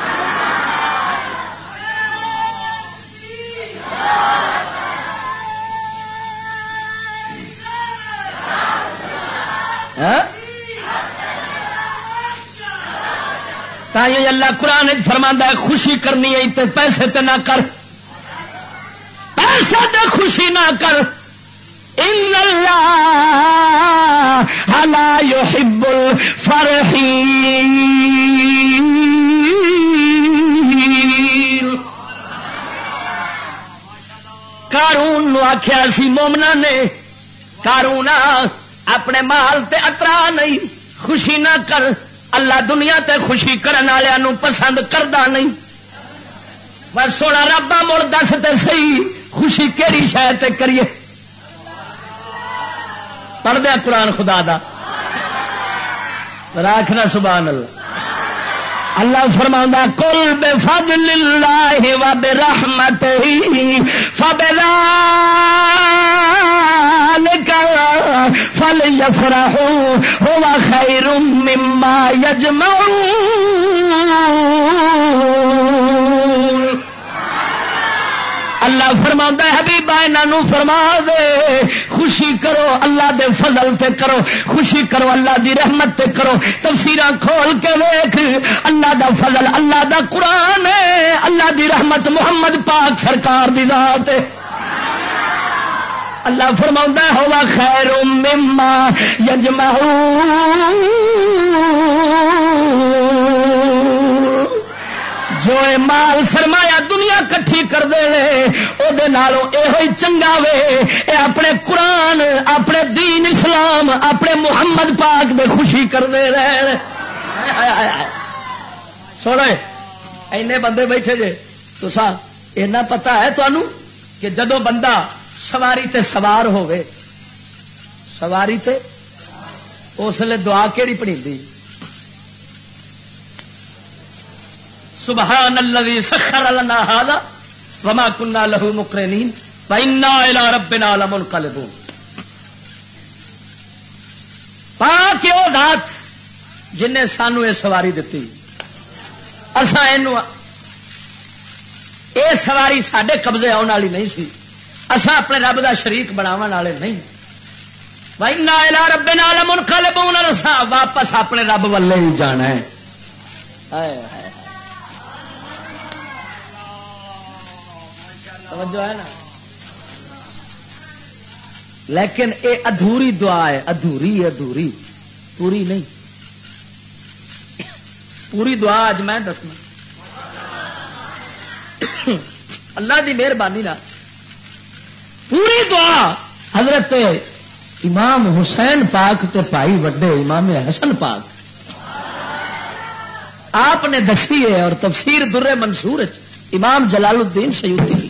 تائیں اللہ قرآن فرماندا ہے خوشی کرنی ہے تے پیسے تے نہ کر. پیسے تے خوشی نہ کر. ان اللہ لا يحب الفرحین. قارون نو آخیا سی مومنا نے قارون اپنے مال تے اترا نہیں، خوشی نہ کر، اللہ دنیا تے خوشی کرن والےاں نو پسند کردا نہیں. پر سونا ربا مڑ دس تے صحیح خوشی کیڑی شے تے کریے. پڑھ دیا قرآن خدا دا راکھنا سبحان اللہ. اللہ فرماؤں قل بفضل اللہ وبرحمتہ فبذالک فلیفرحوا هو خیر مما یجمعون. اللہ فرماؤں حبیبا انہاں فرما دے خوشی کرو اللہ دے فضل تے کرو، خوشی کرو اللہ دی رحمت تے کرو. تفسیراں کھول کے ویکھ اللہ دا فضل اللہ دا قرآن ہے، اللہ دی رحمت محمد پاک سرکار دی ذات ہے. اللہ فرماؤں ہوا خیر مما یجمعون. جو مال سرمایا دنیا کٹھی کر دے او دے نالوں ایہی چنگا وے اے اپنے قرآن اپنے دین اسلام اپنے محمد پاک دے خوشی کر دے رہے. سوڑے اینے بندے بیٹھے جے تو سا اینا پتا ہے تو انو کہ جدو بندہ سواری تے سوار ہوئے سواری تے اس لئے دعا کیڑی پڑھی دی سبحان الذی سخر لنا ھذا وما كنا له مقرنین وانا الى ربنا لمنقلبون. پاک او ذات جن نے سانو یہ سواری دیتی، اساں اینو اے سواری ساڈے قبضے آن والی نہیں سی، اساں اپنے رب دا شریک بناون والے نہیں. وانا الى ربنا لمنقلبون، اساں واپس اپنے رب والے ہی جانا ہے. توجہ ہے نا. لیکن اے ادھوری دعا ہے، ادھوری پوری نہیں. پوری دعا اج میں دسنا اللہ دی مہربانی نہ پوری دعا حضرت امام حسین پاک تے بھائی وڈے امام حسن پاک آپ نے دسی ہے، اور تفسیر در منصور امام جلال الدین سیوطی کی.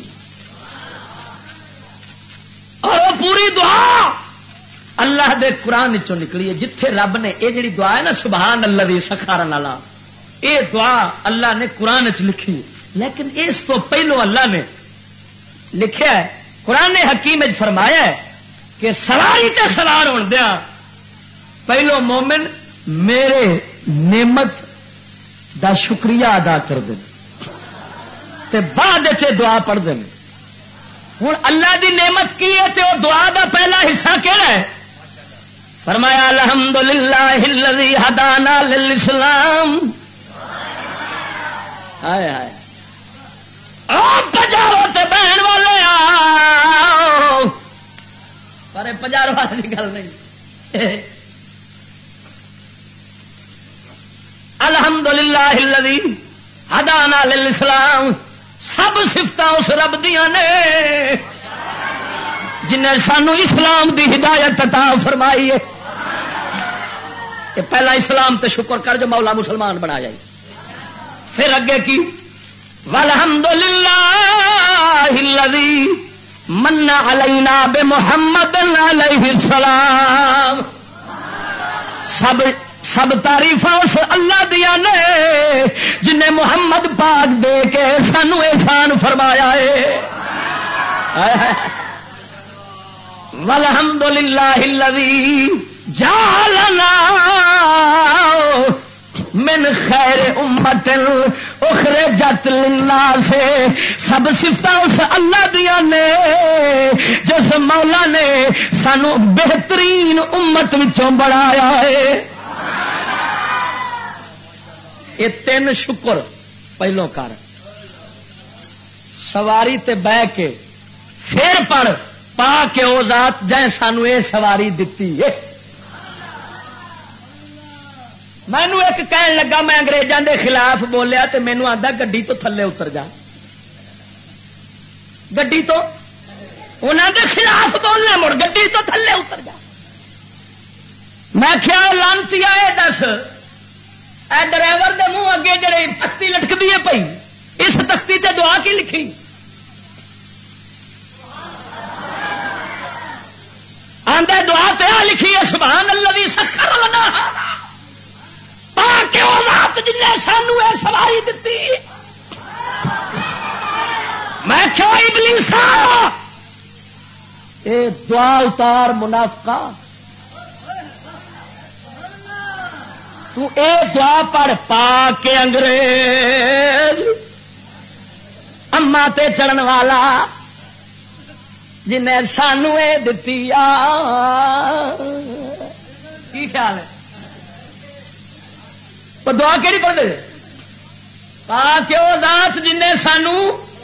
اور وہ پوری دعا اللہ دے قرآن چوں نکلی ہے. جتھے رب نے یہ جڑی دعا ہے نا سبحان الذی سخر لنا، یہ دعا اللہ نے قرآن چ لکھی. لیکن اس تو پہلو اللہ نے لکھا ہے قرآن حکیم فرمایا ہے کہ سواری تے سوار ہون دیا پہلو مومن میرے نعمت دا شکریہ ادا کر دیں تے بعد چ دعا پڑھ دیں. ہوں اللہ دی نعمت کی ہے تے وہ دعا دا پہلا حصہ کہڑا ہے؟ فرمایا الحمدللہ الذی ہدانا للاسلام. ہائے ہائے پجارو تے بہن والے آؤ، پر پجارو والی گل نہیں. الحمدللہ الذی ہدانا للاسلام، سب صفت اس رب دیا نے جنہیں سانو اسلام دی ہدایت عطا فرمائی ہے. پہلا اسلام تے شکر کر جو مولا مسلمان بنا جائے. پھر اگے کی والحمدللہ الذی من علینا بمحمد علیہ السلام. سب تعریف اس اللہ دیا نے جنہیں محمد پاک دے کے سانو احسان فرمایا ہے. والحمدللہ الذی جعلنا من خیر امت اخرجت للناس. سب صفت اس اللہ دیا نے جس مولا نے سانو بہترین امت وچوں بنایا ہے. یہ تین شکر پہلو کر سواری تے بہ کے پھر پڑھ پا کے او ذات جائیں سانو اے سواری دتی ہے. مینو ایک کہن لگا میں انگریزاں دے خلاف بولیا تے مینو آندا گڈی تو تھلے اتر جا. گڈی تو انہاں دے خلاف بولنا مڑ گڈی تو تھلے اتر جا. میں خیال لانتی آئے دس اے ڈرائیور دے منہ اگے جڑے تختی لٹکدی ہے پئی اس تختی تے دعا کی لکھی؟ آندے دعا تے لکھی ہے سبحان الذی سخر لنا پاک او ذات جن نے سانو اے سواری دتی. میں کیا ابلیسا اے دعا اتار منافقا تو اے دعا پڑھ پا کے انگریز اما تے چڑھن والا جنہیں سانو اے دتی کی خیال ہے؟ وہ دعا کیڑی پڑھ دے پا کے او ذات جنہیں سانو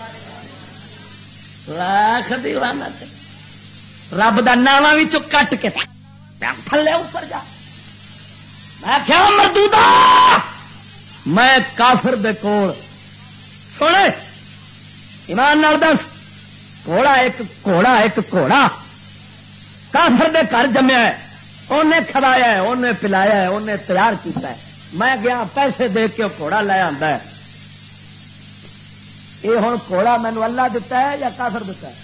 لاکھ دیوانا رب دا ناواں وچوں کٹ کے تھلے اوپر جا. میں کیا مردودا میں کافر دے کول سنے ایمان نال دس گھوڑا ایک گھوڑا کافر دے گھر جمیا ہے انہیں کھوایا ہے انہیں پلایا ہے انہیں تیار کیتا ہے. میں گیا پیسے دے کے گھوڑا لے آندا ہے. یہ ہوں گھوڑا مینو اللہ دتا ہے یا کافر دتا ہے؟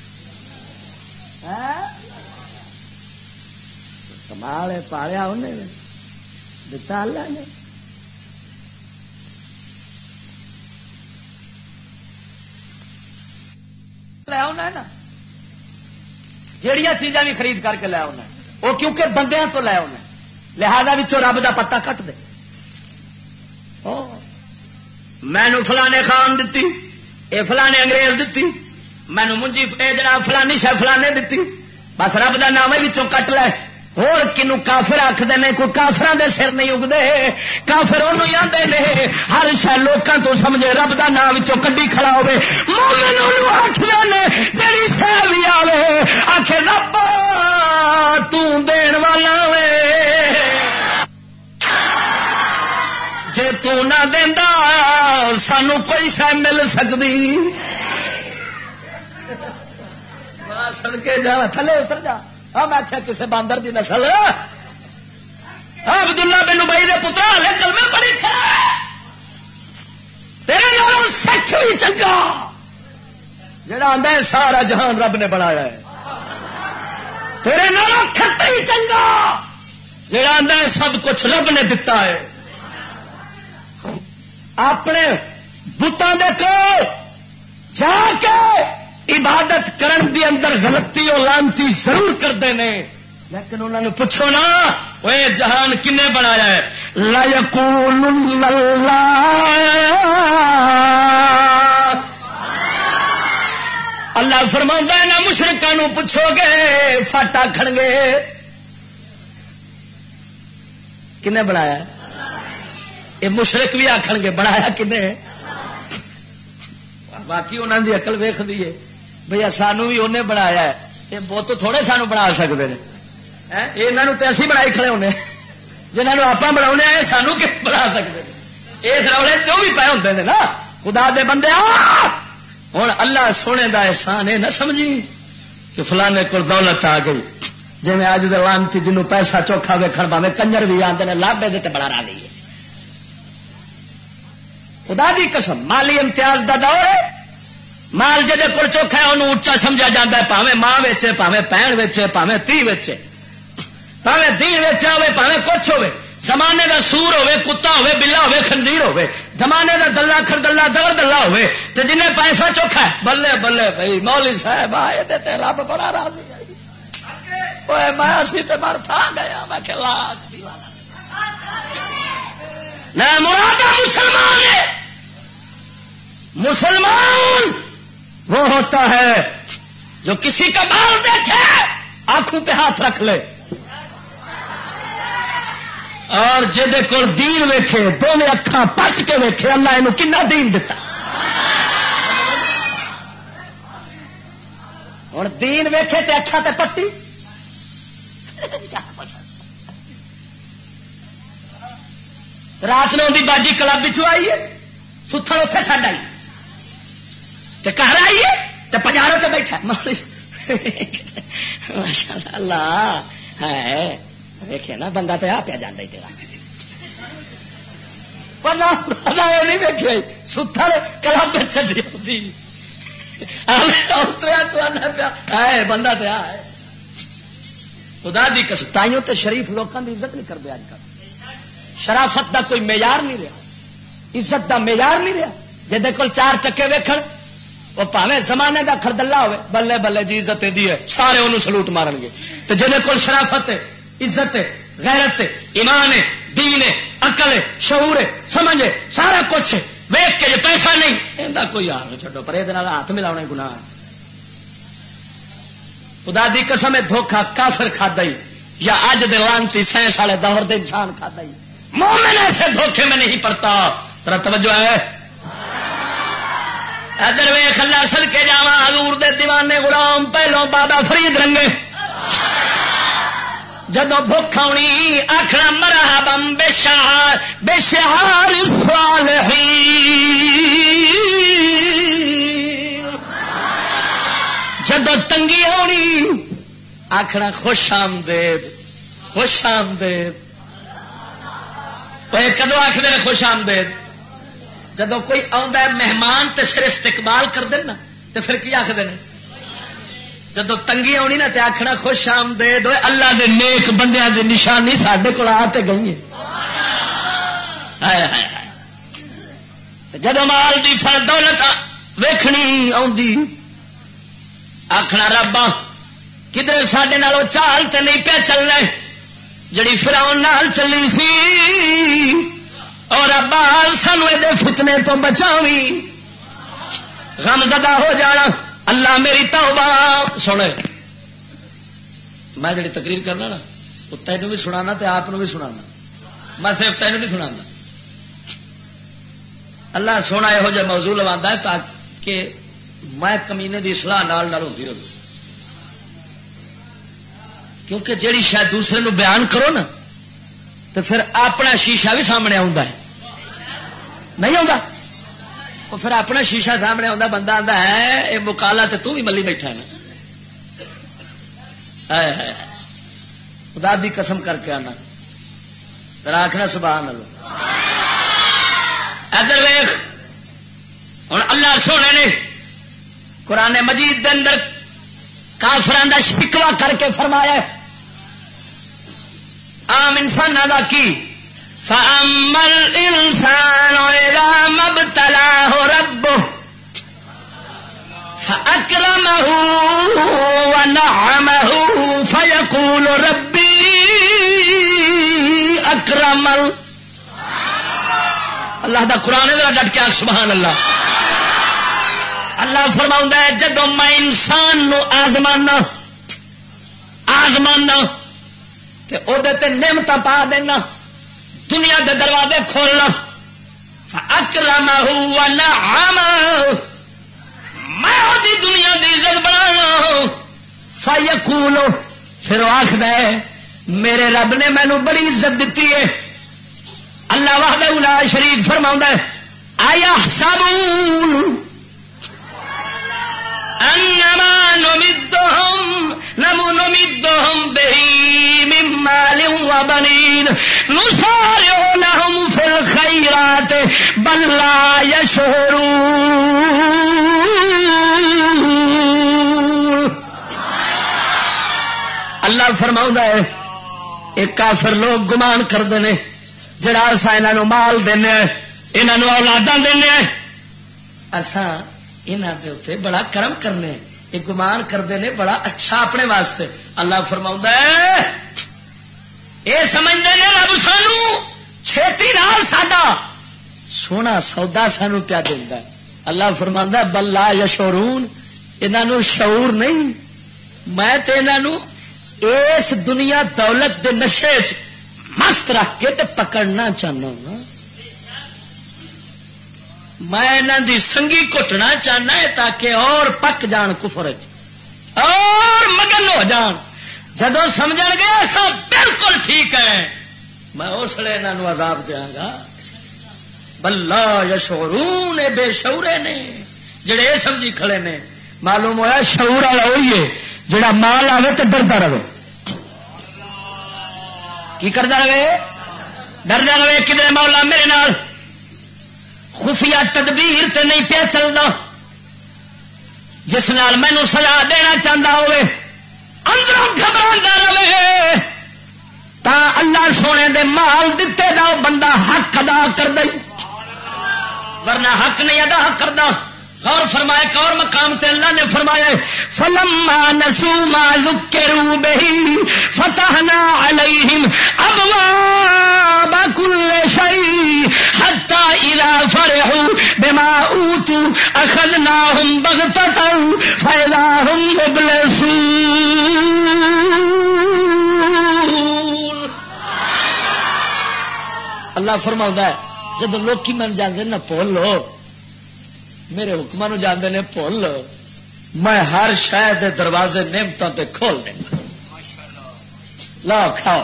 کمال ہے پالیا انہیں دتا اللہ نے. لے آنا ہے نا جہیا چیزاں بھی خرید کر کے لے آنا وہ کیونکہ بندیاں تو لے آنا لہذا وچوں رب دا پتہ کٹ دے. مینو فلانے خان دتی اے فلانے انگریز دتی مینو منجی اے جناب فلانی شاہ فلانے دتی بس رب دا نام وچوں کٹ لے. اور کنو کافر آخر نے کوئی کافران دے سر نہیں اگتے کافر انہوں آتے نے ہر شاید لوگوں تو سمجھے رب دا نام وچوں کڈی کھڑا ہوے مومن انہوں آخر نے جڑی شہ بھی آوے آخر رب تو دین والا وے جے تو نہ دیندا سانو کوئی شہ مل سکتی. سڑکے جا تھلے اتر جا. میں آخیا کسی باندر دی نسل عبداللہ بن ابی دے پترا ہلے کلمے پڑھی کھڑا تیرے نالوں سکھ بھی چنگا جڑا آندا ہے سارا جہان رب نے بنایا ہے. تیرے نالوں کھتری چنگا جڑا آندا ہے سب کچھ رب نے دتا ہے. اپنے بتاں دے کول جا کے عبادت کرن دی اندر غلطی اور لانتی ضرور کرتے ہیں لیکن انہوں نے پوچھو نا وہ جہان کنے بنایا ہے لا یقولن اللہ فرماتا ہے نا مشرکاں پوچھو گے فٹ آکھن گے کنے بنایا ہے یہ مشرک بھی آکھن گے بنایا کنے باقی انہوں دی عقل ویکھ دی ہے بھئی سانو بھی انہیں بنایا ہے یہ بہت تھوڑے سانو بنا سکتے ہیں یہاں تو اسی بنائی کھڑے ہونے جنہوں آپ بنا سانو کہ بنا سکتے ہیں اس روڑے جو بھی پے ہوتے ہیں نا خدا دے بندے ہوں اللہ سونے دا احسان ہے نہ سمجھی کہ فلانے کو دولت آ گئی جی میں اج دے لانتی جنوں پیسہ چوکھا ویکھن پاوے کنجر بھی آتے ہیں لابے دے تے بڑا راضی ہے. خدا دی قسم مالی امتیاز دا دور ہے مال جے کول چوکھا ہے انہوں اچا سمجھا جاتا ہے پاوے ماں ویچے پاوے بہن ویچے پاوے تھی ویچے پاوے دین ویچا ہوے پاوے کچھ ہوے زمانے دا سور ہوے کتا ہوے بلا ہوے خنزیر ہوے زمانے دا دلہ خردلہ دور دلہ ہوے تے جنہیں پیسہ چوکھا ہے بلے بلے بھائی مولوی صاحب آئے تے رب بڑا راضی ہے اوے میں اسی تے مر تھا گیا میں کہ لاکھ دیوانہ نہ مراد مسلمان ہے. مسلمان وہ ہوتا ہے جو کسی کا مال دیکھے آنکھوں پہ ہاتھ رکھ لے اور جہدے کول دین ویکھے دونوں اکھاں پس کے ویکھے اللہ اینو کنا دین دیتا. ہوں دین ویکھے تے اکھا تے پٹی رات نو دی باجی کلب بچو آئی ہے ستھڑ اتنے چڈ آئی تے گھر آئی ہے تے پجاروں تے بیٹھا ماشاء اللہ ہے ویکھے نا بندہ تے آ پیا جانا ہی تیرا نہیں ویکھے ستھڑ کلب چڑی ہوتی پیا بندہ تے آ خدا دی قسم تائیوں تے شریف لوگوں کی عزت نہیں کرتے اج کل شرافت دا کوئی معیار نہیں رہا عزت دا معیار نہیں رہا جہدے کول 4 ٹکے ویکھن وہ پاویں زمانے دا خردلہ ہوئے بلے بلے جی عزت دی ہے سارے انہوں سلوٹ مارن گے تو جہدے کول شرافت ہے عزت ہے غیرت ہے ایمان ہے دین ہے عقل ہے شعور ہے سمجھ ہے سارا کچھ ہے ویکھ کے جو پیسہ نہیں ایندا کوئی حال نہیں چھڈو پر اے دے نال ہاتھ ملاونا گناہ ہے خدا دی قسم ہے دھوکا کافر کھادا ہی یا اج دے لعنتی سائنس والے دور دے انسان کھادا ہی مومن ایسے دھوکے میں نہیں پڑتا ترا توجہ ہے ادھر ویکھ اللہ سل کے جاواں حضور دے دیوانے غلام پہلو بابا فرید رنگے جدو بھوک آنی آخنا مرحبا بشہار الصالحین جدو تنگی آنی آخنا خوش آمدید خوش آمدید کدو آخر خوش آمدید جدو کوئی آندا ہے مہمان تے پھر استقبال کر دینا تے پھر کی آخر ہیں جدو تنگی آنی نا تے آخنا خوش آمدید اللہ دے نیک بندیاں دی نشانی ساڈے کول آ تے گئی ہے جدو مال دی فر دولت ویکھنی آندی آخنا ربا کدھر ساڈے نالوں چال تے نہیں پیا چلنا جڑی فرعون نال چلی سی اور ربا سانو دے فتنے تو بچاوی غم زدہ ہو جانا اللہ میری توبہ سنے میں جڑی تقریر کرنا نا وہ تینوں بھی سنانا تے آپ بھی سنانا میں صرف تینوں نہیں سنانا اللہ سونا یہو جہ موضوع لواتا ہے تاکہ میں کمینے دی اصلاح نال ہوتی رہوں کیونکہ جیڑی شاید دوسرے نو بیان کرو نا تو پھر اپنا شیشہ بھی سامنے آتا ہے نہیں آتا وہ پھر اپنا شیشہ سامنے آتا بندہ آتا ہے یہ مکالا تو تو بھی ملی بیٹھا ہے خدا دی قسم کر کے آنا ذرا آخنا سبحان اللہ ادھر ویخ ہوں اللہ سونے نے قرآن مجید دے اندر کافران دا شکوا کر کے فرمایا عام انسان دا کی فَأَمَّا الْإِنسَانُ إِذَا مَا ابْتَلَاهُ رَبُّهُ فَأَكْرَمَهُ وَنَعَّمَهُ فَيَقُولُ رَبِّي أَكْرَمَنِ اللہ دا قرآن ذرا ڈٹ کے آکھ سبحان اللہ اللہ فرماؤں ہے جدو میں انسان نو آزمانا تے او دے تے نعمت پا دینا دنیا دے دروازے کھولنا فَأَكْرَمَهُ وَنَعَّمَهُ میں او دی دنیا دی عزت بنانا فَيَقُولُ پھر وہ آکھدا ہے میرے رب نے مینوں بڑی عزت دیتی ہے اللہ وحدہ لا شریک فرماؤں ہے أَيَحْسَبُونَ أَنَّمَا نُمِدُّهُمْ بِهِ مِن مَّالٍ وَبَنِينَ نُسَارِعُ لَهُمْ فِي الْخَيْرَاتِ بَل لَّا يَشْعُرُونَ اللہ فرماؤندا ہے ایک کافر لوگ گمان کردے نے جڑا اساں انہاں نوں مال دینے انہاں نوں اولاداں دینے اساں انہاں دے اوتے بڑا کرم کرنے یہ گمان کرتے ہیں بڑا اچھا اپنے واسطے اللہ فرماؤں ہے یہ سمجھتے ہیں رب سانو چھیتی نال ساڈا سونا سودا سانو پیا دینا اللہ فرماؤں بل لا یشعرون انہوں شعور نہیں میں تے انہوں اس دنیا دولت دے نشے چ مست رکھ کے تے پکڑنا چاہنا ہوں میں انہوں دی سنگی کٹنا چاہنا ہے تاکہ اور پک جان کفر اور مگن ہو جان جدو سمجھ گیا سب بالکل ٹھیک ہے میں اس لیے انہوں عذاب دیا گا بلا یشعرون بے شعورے نے جڑے یہ سمجھی کھڑے نے معلوم ہوا شعور والا وہی ہے جڑا مال آوے تو ڈرتا رہے کی کرتا رہے ڈردا رہے کدھر مولا میرے نال خفیہ تدبیر تے نہیں پیا چلنا جس نال مینو سزا دینا چاہتا ہوئے اندروں گھبراتا رہے تا اللہ سونے دے مال دیتے دا بندہ حق ادا کر دے ورنہ حق نہیں ادا کردا غور فرمائے کہ اور مقام تے اللہ نے فرمایا فلما نسوا ما ذکروا به فتحنا عليهم ابواب كل شيء حتى اذا فرحوا بما اوتوا اخذناهم بغتة فاذا هم مبلسون اللہ فرماؤں ہے جب لوگ من جاندے نا بھول لو میرے حکماں جاندے نے بھول میں ہر شے دے دروازے نعمتاں تے کھول دیں لا کھاؤ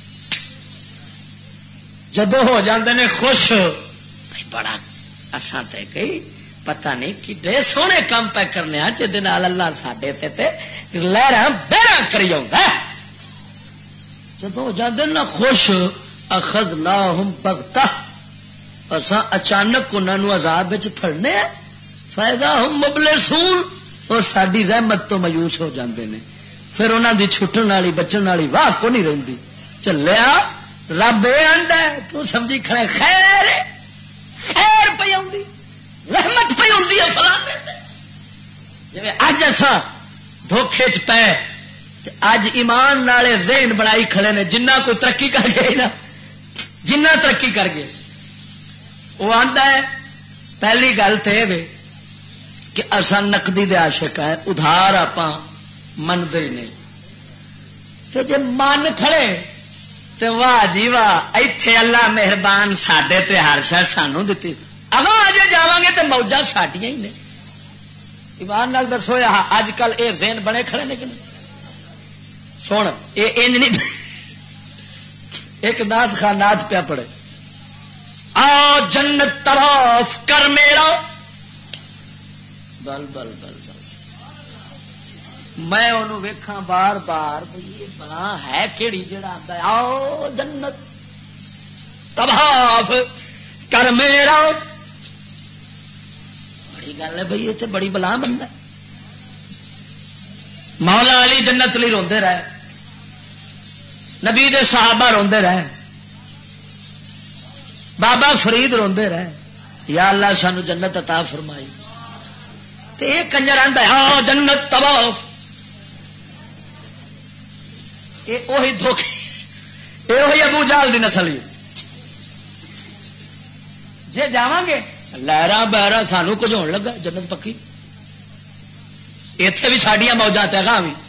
جدو ہو جاندے نے خوش بڑا اساں تے گئی پتہ نہیں کڈے سونے کام پہ کرنے آ جے نال اللہ ساڈے تے لہراں بہراں کری اوندا جدو ہو جاندے نا خوش اخذناہم بغتہ اساں اچانک انہاں نو عذاب وچ پھڑنے فائدہ ہم مبلسون اور ساری رحمت تو مایوس ہو جاندے نے پھر انہاں دی چھٹن والی بچن والی واہ کو نہیں رہندی چلیا رب اے آندا ہے تو سمجھی کھڑے خیر خیر پئی ہوندی رحمت پئی ہوندی ہے فلانے تے جویں اج اساں دھوکے چ پے تے اج ایمان نالے ذہن بنائی کھڑے نے جنہ کوئی ترقی کر گئے نا جنہ ترقی کر گئے وہ آندا ہے پہلی گل تو یہ کہ اصا نقدی دے عاشق ہے ادھار آپ منتے ہی نہیں تو جی من کھڑے تو واہ جی واہ ایتھے اللہ مہربان ساڈے تے ہر شے سانو دتی اگاں اجے جاواں گے تے موجاں ساڈیاں ہی نے ایمان نال دسو اج کل اے ذہن بنے کھڑے نے کہ سن اے انج نہیں ایک نعت خان نعت پیا پڑے آ جنت طواف کر میرا بل بل بل بل میں انہوں ویکھاں بار بار یہ بنا ہے کیڑی جڑا آندا ہے آؤ جنت طواف کر میرا بڑی گل ہے بھئی یہ تے بڑی بلا بندہ ہے مولا علی جنت لئی روندے رہے نبی دے صحابہ روندے رہے بابا فرید روندے رہے یا اللہ سانو جنت عطا فرمائی تے اے کنجر آندا ہے ہاں جنت طواف اے اوہی دھوکے اے اوہی ابو جہل دی نسل ہے جے جاواں گے لہراں بہراں سانو کچھ ہون لگا جنت پکی ایتھے بھی ساڈیاں موجاں تے گاں بھی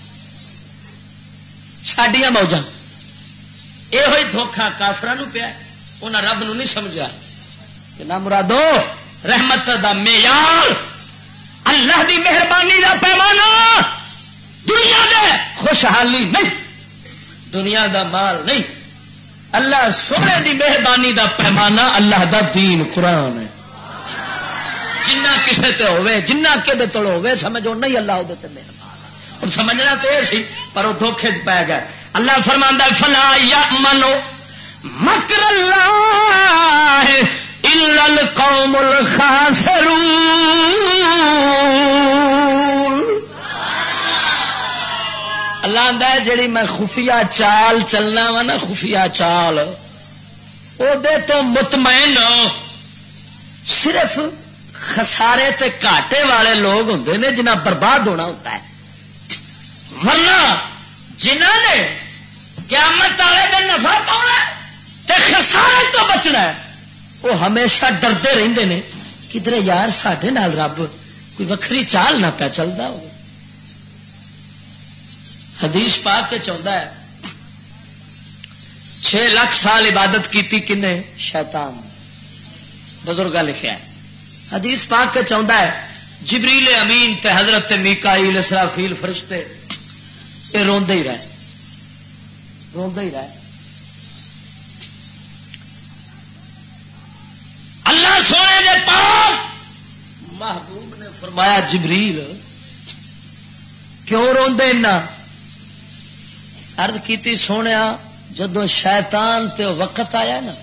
ساڈیاں موجاں اے ہوئی دھوکھا کافراں نو پیا انہاں رب نو نہیں سمجھا کہ نہ مرادو رحمت دا معیار اللہ دی مہربانی دا پیمانہ دنیا دے خوشحالی نہیں دنیا دا مال نہیں اللہ سونے دی مہربانی دا پیمانہ اللہ دا دین قرآن ہے جنہ کسے تے ہوئے جنہ کدے تل ہوئے سمجھو نہیں اللہ دے تے مہربان اور سمجھنا تے یہ سی پر وہ دھوکھے چ پی گئے اللہ فرماندا ہے فلا یامنو مکر اللہ الا القوم الخاسرون اللہ آندا ہے جڑی میں خفیہ چال چلنا وا نا خفیہ چال او دے تو مطمئن صرف خسارے تے گھاٹے والے لوگ ہوندے نے جنہاں برباد ہونا ہوتا ہے ورنہ جنہاں نے قیامت والے دن نفع پاؤنا تے خسارے تو بچنا ہے وہ ہمیشہ ڈردے رہندے نے کدھر یار ساڈے نال رب کوئی وکھری چال نہ پہ چلدا ہو حدیث پاک کے چاہتا ہے 6 لاکھ سال عبادت کیتی کنے شیطان بزرگا لکھیا ہے حدیث پاک کے چاہتا ہے جبریل امین تے حضرت میکائیل اسرافیل فرشتے یہ روندے ہی رہے روندے ہی رہے. اللہ سونے دے پاک محبوب نے فرمایا جبریل کیوں روندے نا؟ عرض کیتی سونیا جدو شیطان تے وقت آیا نا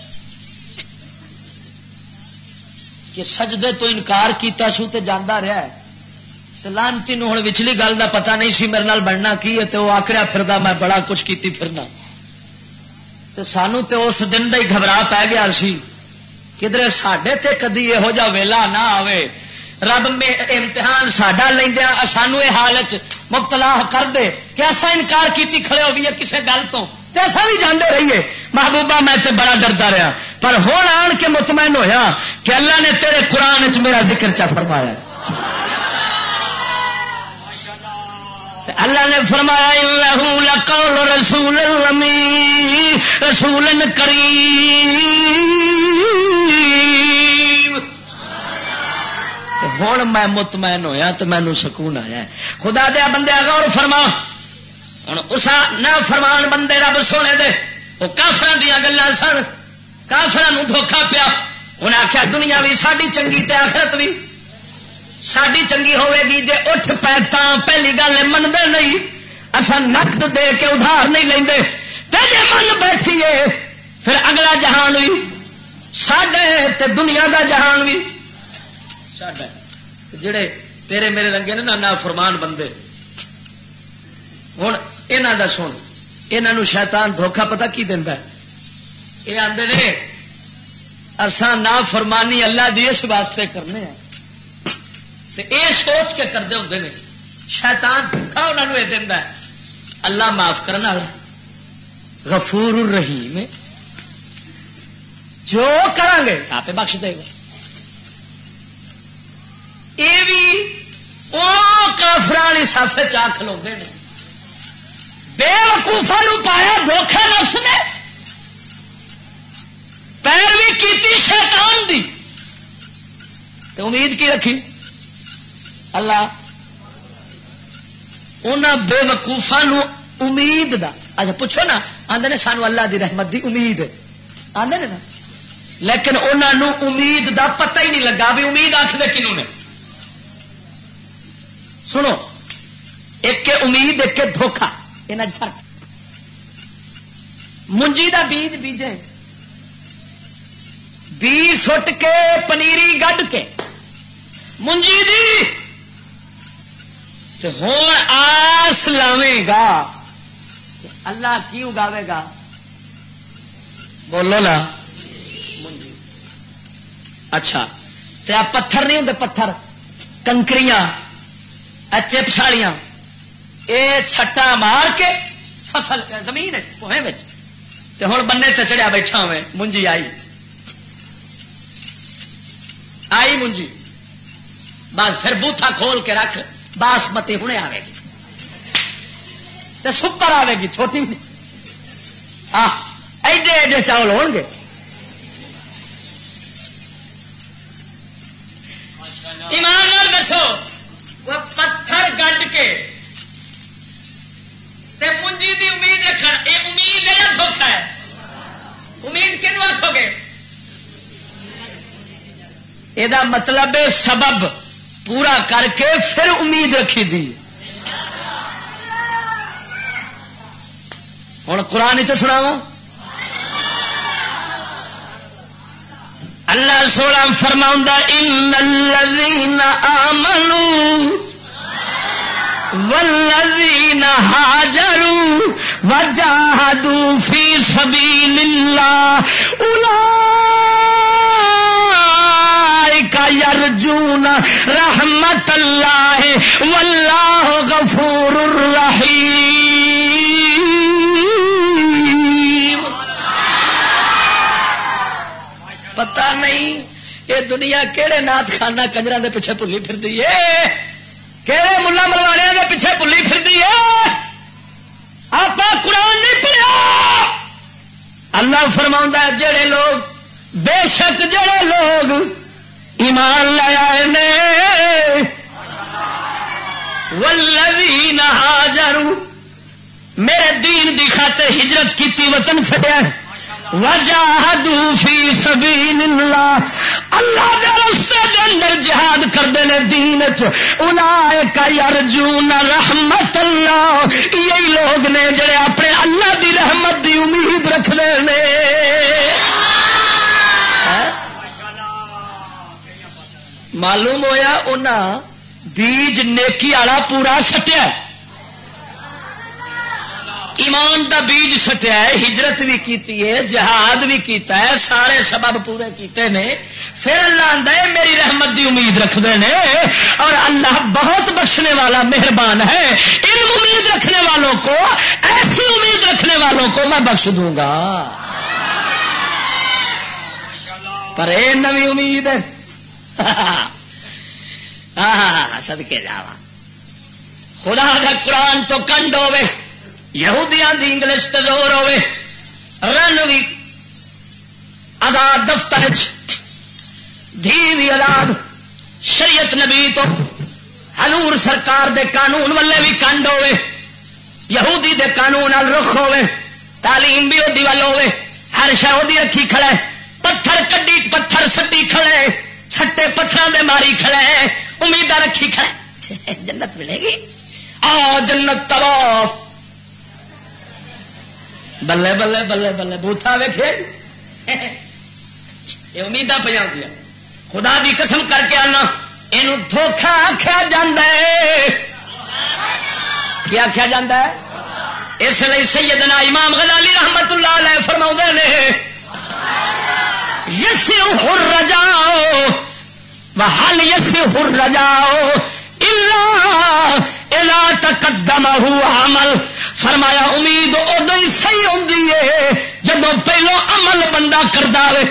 کہ سجدے تو انکار کیتا سو تے جاندا رہا ہے تے لعنتی نوں ہن وچلی گل دا پتہ نہیں سی میرے نال بننا کی ہے تے وہ آکڑیا پھردا میں بڑا کچھ کیتی پھرنا تے سانو تے اس دن دا ہی گھبرا پی گیا سی کدھر ساڈے تے کدی یہو جا ویلا نہ آوے رب میں امتحان ساڈا لیندیا سانو یہ حالت مبتلا کر دے کہ ایسا انکار کیتی کھڑے ہو گئی کسی گل تو ایسا بھی جانتے رہیے. محبوبہ میں تے بڑا ڈرتا رہا پر ہوں آن کے مطمئن ہویا کہ اللہ نے تیرے قرآن وچ میرا ذکر چا فرمایا. اللہ نے فرمایا انہ لقول رسول امین رسول کریم. ہوں میں مطمئن ہویا تو مینو سکون آیا. خدا دیا بندے غور فرما ہوں اسا نہ فرمان بندے رب سونے دے وہ کافران دیا گلان سن کافران دھوکھا پیا انہیں آخیا دنیا بھی ساری چنگی تے آخرت بھی ساری چنگی ہوے گی جے اٹھ پیتا پہلی گل منتے نہیں اصا نقد دے کے ادھار نہیں لیں تے جے من بیٹھیے پھر اگلا جہان بھی ساڈے تے دنیا دا جہان بھی ساڈا. جڑے تیرے میرے رنگے نے نا فرمان بندے ہوں یہاں دا سن یہاں شیطان دھوکھا پتا کی دینا یہ آدھے نے اساں نا فرمانی اللہ دی اس واسطے کرنے ہیں یہ سوچ کے کرتے ہوتے ہیں شیطان دھوکھا انہوں یہ دینا اللہ معاف کرنا غفور الرحیم جو کریں گے آپ بخش دے گا. یہ بھی وہ کافران سافے چاہ کھلوتے ہیں بے وقوفا پایا دھوکھے نفس نے پیروی کی شیطان دی تو امید کی رکھی اللہ انہاں بے وقوفا امید دا. اچھا پوچھو نا آدھے نے سانو اللہ دی رحمت دی امید آدھے نے نا لیکن انہوں امید دا پتہ ہی نہیں لگا بھی امید آخر کنوں نے. سنو ایک کے امید ایک کے دھوکھا یہ فرق. منجی دا بیج بیجے بیج سٹ کے پنیری گڈ کے منجی دی ہوں آس لاوے گا اللہ کی اگاوے گا بولو نا منجی. اچھا تے آپ پتھر نہیں ہوتے پتھر کنکریاں چپس والیاں یہ چھٹا مار کے فصل زمین کوہے ہوں بننے تے چڑھیا بیٹھا ہوئے منجی آئی منجی بس پھر بوتھا کھول کے رکھ باسمتی ہنے آئے گی تے سپر آئے گی چھوٹی ایڈے ایڈے چاول ہون گے. ایمان نال دسو وہ پتھر گڈ کے تے منجی دی امید رکھنا یہ امید ہے یا دھوکھا ہے؟ امید کنو آکھو گے؟ یہ مطلب سبب پورا کر کے پھر امید رکھی دی. ہوں قرآن چ سناوا اللہ سونا فرماؤں ان الذین آمنوا والذین ہاجروا وجاہدوا فی سبیل اللہ اولئک یرجون رحمت اللہ واللہ غفور رحیم. پتہ نہیں یہ دنیا کہڑے نات خانہ کنجروں کے پیچھے بھلی پھردی ہے کہڑے ملا ملواڑیاں کے پیچھے بھلی پھردی ہے. آپ قرآن نہیں پڑھیا. اللہ فرماؤں جڑے لوگ بے شک جڑے لوگ ایمان لے آئے نے والذین ہاجروا میرے دین دی خاطر ہجرت کیتی وطن چھڈیا وجاہدوا فی سبیل اللہ اللہ دے راستے دے اندر جہاد کردے نے دین وچ اولئک یرجون رحمت اللہ یہی لوگ نے جڑے اپنے اللہ دی رحمت دی امید رکھدے نے معلوم ہویا انہاں بیج نیکی والا پورا سٹیا ایمان دا بیج سٹیا ہے ہجرت بھی کیتی ہے جہاد بھی کیتا ہے سارے سبب پورے کیتے نے پھر اللہ آندا ہے میری رحمت دی امید رکھتے نے اور اللہ بہت بخشنے والا مہربان ہے ان امید رکھنے والوں کو ایسی امید رکھنے والوں کو میں بخش دوں گا پر اے نوی امید ہے صدقے جاواں خدا دا قرآن تو کنڈ ہوے یہودیاں دی انگلش تے زور ہوے رن بھی آزاد دفتر دھی بھی آزاد شریعت نبی تو حضور سرکار دے قانون والے بھی کنڈ ہوے یہودی دے قانون ال رخ ہوے تعلیم بھی اودی وال ہوے ہر شے اودی رکھی کھڑا ہے پتھر کڈی پتھر سٹی کھڑے چھٹے پتھراں دے ماری کھڑے امیداں رکھی کھڑے جنت ملے گی آ جنت طواف بلے بلے بلے بلے بوتھا ویکھے یہ امیداں پہ آتی ہیں خدا دی قسم کر کے آنا یہ دھوکھا آخیا جاندہ ہے کیا آخیا جاندہ ہے اس لیے سیدنا امام غزالی رحمت اللہ علیہ فرماؤں نے یسیح الرجاء وحل یسیح الرجاء الا تقدمہ عمل فرمایا امید ادو ہی صحیح ہوندی ہے جب پہلو عمل بندہ کردا ہوے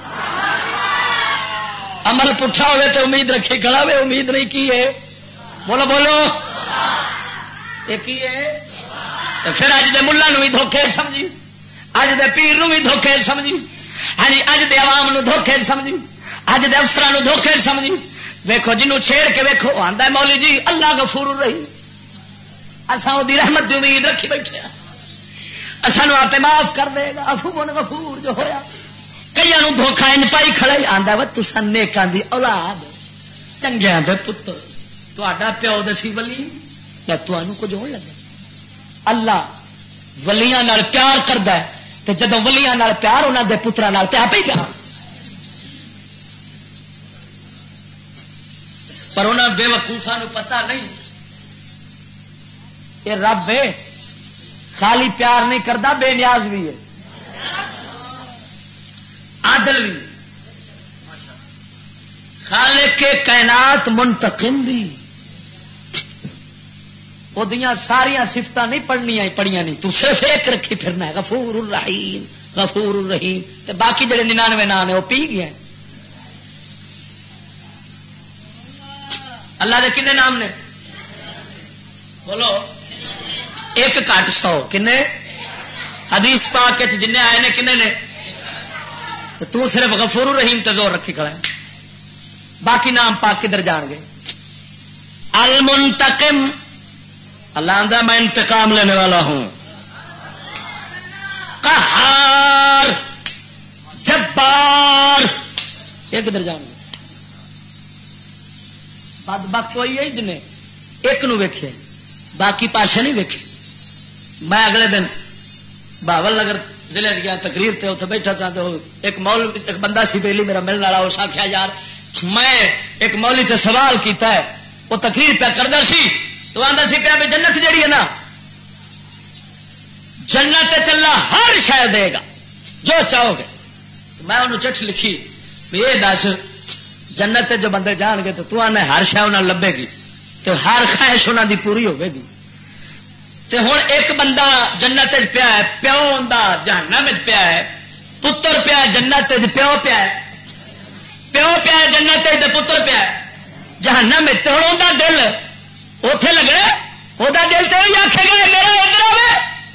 عمل پٹھا ہوئے تو امید رکھی کھڑا ہوئے امید نہیں کی ہے بولو بولو یہ کی ہے تو پھر اج دے ملہ نو بھی دھوکے سمجھی اج دے پیر نو بھی دھوکے سمجھی ہاں جی اج دے عوام نو دھوکے سمجھی اج دے افسراں نو دھوکے سمجھی ویکھو جنوں چھیڑ کے ویکھو آندا ہے مولوی جی اللہ غفور الرحیم اساں دی رحمت دی امید رکھی بیٹھے ہیں اساں نو آپ معاف کر دے گا عفو غفور جو ہویا کئیاں نو دھوکا ان پائی کھڑا ہی آندا وا تساں نیکاں دی اولاد چنگیاں دے پتر تہاڈا پیو دسی ولی یا تانوں کچھ ہون لگا اللہ ولیاں نال پیار کردا ہے تے جدوں ولیاں نال پیار انہاں دے پتراں نال تے آپ ہی پیار پر انہاں بے وقوفاں نو پتہ نہیں یہ رب ہے خالی پیار نہیں کرتا بے نیاز بھی ہے عادل بھی خالق کے کائنات منتقم بھی وہ ساریا صفتہ نہیں پڑھنیا پڑھیا نہیں تو صرف ایک رکھی پھرنا ہے غفور الرحیم غفور الرحیم تے باقی جڑے 99 نام نے وہ پی گئے اللہ دے کنے نام نے بولو ایک کٹ 100 کنے حدیث پاک جن آئے نے کنے نے تو صرف غفور الرحیم تے زور رکھی کھڑا ہے باقی نام پاک کدھر جان گے المنتقم اللہ آندا میں انتقام لینے والا ہوں قہار جبار یہ کدھر جان گے بدبخت ہوئی ہے جن ایک نو ویکھے باقی پاسے نہیں ویکھے میں اگلے دن بہاول نگر ضلع گیا تقریر تے اتنے بیٹھا تھا تو ایک مولوی ایک بندہ سی بیلی میرا ملنے والا اس آخیا یار میں ایک مولوی تے سوال کیتا ہے وہ تقریر پہ کردا سی تو آندا سی پیا بھی جنت جڑی ہے نا جنت چلا ہر شے دے گا جو چاہو گے تو میں انہوں چٹھ لکھی بھی یہ دس جنت جو بندے جان گے تو آنا ہر شے انہاں لبے گی تو ہر خواہش انہاں دی پوری ہوے گی تے ہن ایک بندہ جنت پیا ہے پیو ہوندا جہنم وچ پیا ہے پتر پیا جنت وچ پیو پیا ہے پیو پیا جنت وچ تے پتر پیا ہے جہنم وچ تے ہن اوندا دل اوتھے لگنا اوندا دل تے وہی آکھے گا میرا ادھر آوے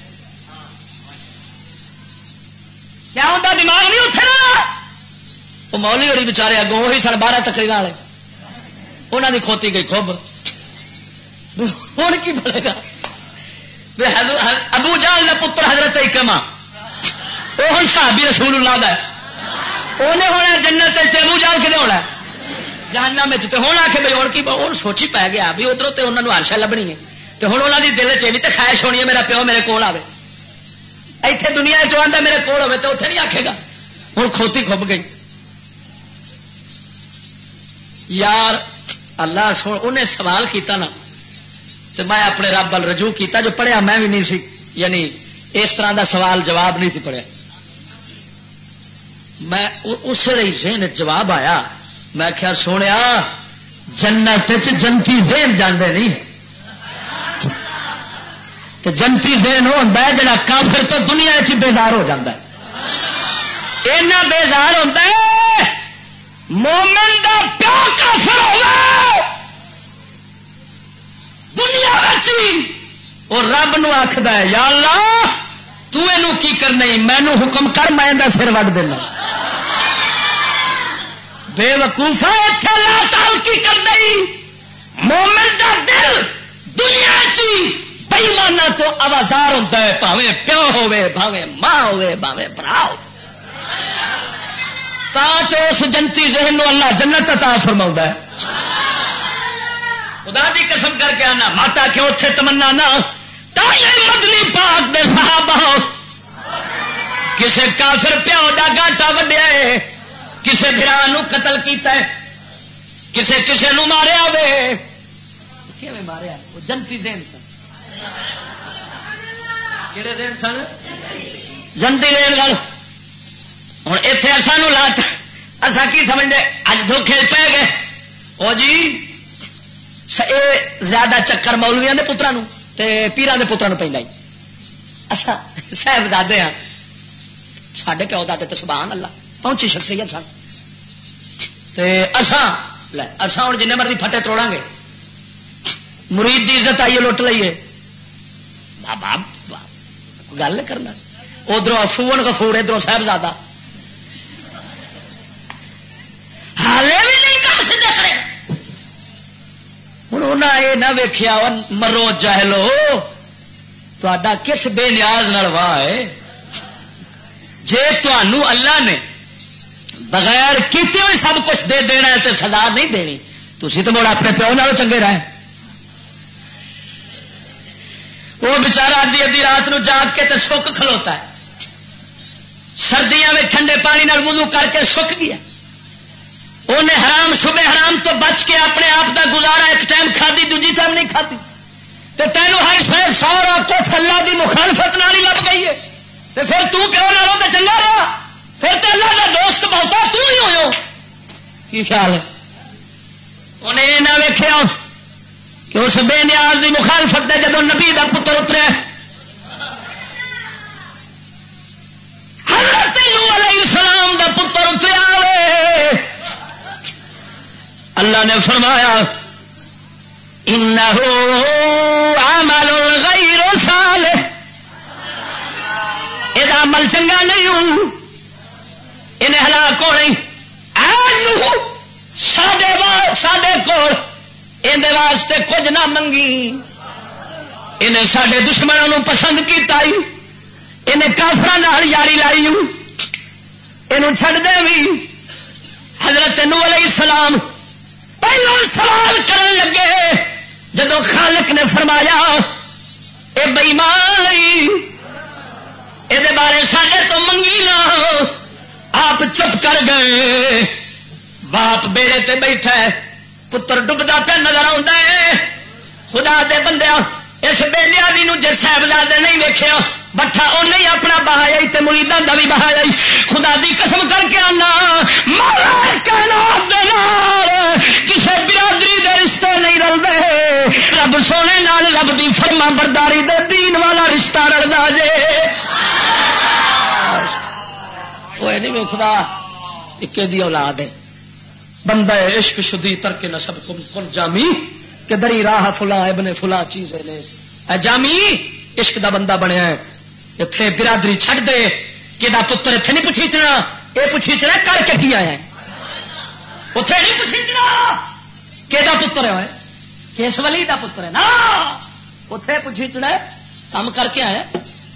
کیا اوندا دماغ نہیں اوتھے نا وہ مولوی ہوری بیچارے اگوں وہی سن 12 تقریراں والے انہاں دی کھوتی گئی کھب ہن کی بنے گا ابو جہل کا پتر حضرت اکرمہ وہ ہوں صحابی رسول اللہ دا انہیں ہونا جنت ابو جہل کدے ہونا جہنم میں ہوں آ کے بھائی ہوں کی سوچی پی گیا بھی ادھر تو انہوں نے عرشہ لبنی ہے تو ہوں انہوں کی دل چ بھی تو خواہش ہونی ہے میرا پیو میرے کول آئے اتنے دنیا چاہتا میرے کول ہوے تو اتنے نہیں آکھے گا ہوں کھوتی کھب گئی یار اللہ سن انہیں سوال کیتا نا تو میں اپنے رب ول رجوع کیتا جو پڑھیا میں بھی نہیں سی یعنی اس طرح دا سوال جواب نہیں سی پڑھیا میں اس ذہن جواب آیا میں کیا سونے جنت جنتی ذہن جاندے نہیں تو جنتی ذہن ہوتا ہے جڑا کافر تو دنیا چ بیزار ہو جاتا ہے اینا بیزار ہوتا ہے مومن دا پیو کافر ہوگا دنیا بچی اور رب نو آخد ہے یا اللہ تو اینو کی کرنا مینو حکم کر میں دا سر وڈ دینا بے وقوفا اتنے اللہ تعالی کی کر دئی مومن دا دل دنیا چی بےمانا تو آوازار ہوتا ہے بھاوے پیو ہوے بھاوے ماں ہوے بھاوے برا ہو تو اس جنتی ذہن نو اللہ جنت عطا فرماؤں ہے خدا دی قسم کر کے آنا ماتا کہ اتنے تمنا نہ مدنی پاک دے صحابہ کسے کافر پیو دا گاٹا وڈیا ہے کسے بھرا نو قتل کیتا ہے کسے کسے نو ماریا وے کیویں ماریا وہ جنتی ذہن سن کہڑے ذہن سن جنتی ذہن گل ہوں اتنے سانو لات اصا کی سمجھتے اج دھوکھے پی گئے وہ جی زیادہ چکر مولویاں دے پتراں نو تے پیراں دے پتراں نو پیندا ہی اچھا صاحبزادے ہاں ساڈے پیو دادے تے سبحان اللہ پہنچی شخصیت سن تے اساں ہن جنے مرضی پھٹے توڑاں گے مرید دی عزت آئیے لٹ لئیے بابا گل کرنا ادھر افون غفور ادھر صاحبزادہ حالے بھی نہیں کام سیدھا کرے ہوں انہیں یہ نہ ویکھیا مرو جاہلو تا کس بے نیاز نال واہ ہے جے تانوں اللہ نے بغیر کیتے ہوئے سب کچھ دے دینا ہے تو سزا نہیں دینی تسی تو مڑ اپنے پیو نالوں چنگے رہے وہ بچارا ادھی ادھی رات نو جاگ کے تے سک کھلوتا ہے سردیاں میں ٹھنڈے پانی نال وضو کر کے سک گیا انہیں حرام شبے حرام تو بچ کے اپنے آپ دا گزارا ایک ٹائم کھادی دوجی ٹائم نہیں کھاتی تو تینوں ہر شہر سارا کچھ اللہ دی مخالفت نال ہی لگ گئی ہے تو پھر تو پیو نالوں تے چنگا رہا پھر تو اللہ دا دوست بہتا تو ہی ہوئے کی خیال ہے انہیں یہ نہ ویکھیا کہ اس بے نیاز دی مخالفت نے جدو نبی دا پتر اترے حضرت نوح علیہ السلام دا پتر اتریا اللہ نے فرمایا انہو عمل غیر صالح یہ عمل چنگا نہیں ہوں انہیں ہلاک ہو نہیں ساڈے کول اندے واسطے کچھ نہ منگی انہیں ساڈے دشمنوں پسند کیتا ہی انہیں کافراں نال یاری لائی انہوں چھڈ دے بھی حضرت نوح علیہ السلام پہلو سوال کرن لگے جدو خالق نے فرمایا اے بے ایمان یہ بارے ساڈے تو منگی نہ آپ چپ کر گئے باپ بیڑے تے بیٹھا ہے پتر ڈبدا پہ نظر آتا ہے خدا دے بندیا اس بے نیازی نو جے صاحبزادے نہیں ویکھیا بٹھا ان نہیں اپنا بہایا تے مریداں دا بھی بہایا خدا دی قسم کر کے آنا مولا کائنات دے نال کسے برادری دے رشتے نہیں رلدے رب سونے نال رب دی فرما برداری دے دین والا رشتہ رلدا جے وہ نہیں ویکھدا اکے دی اولاد ہے بندہ عشق شدی ترک نسب کن جامی کہ دری راہ فلاں ابن فلاں چیز ہے جامی عشق دا بندہ بنیا ہے اتنے برادری چھڑ دے کہ پتر اتنے نہیں پوچھیچنا یہ پوچھیچنا کر کے کی آیا اتنے نہیں پوچھیچنا کہ پتر ہے کس ولی دا پتر ہے نا اتنے پوچھیچنا کام کر کے آیا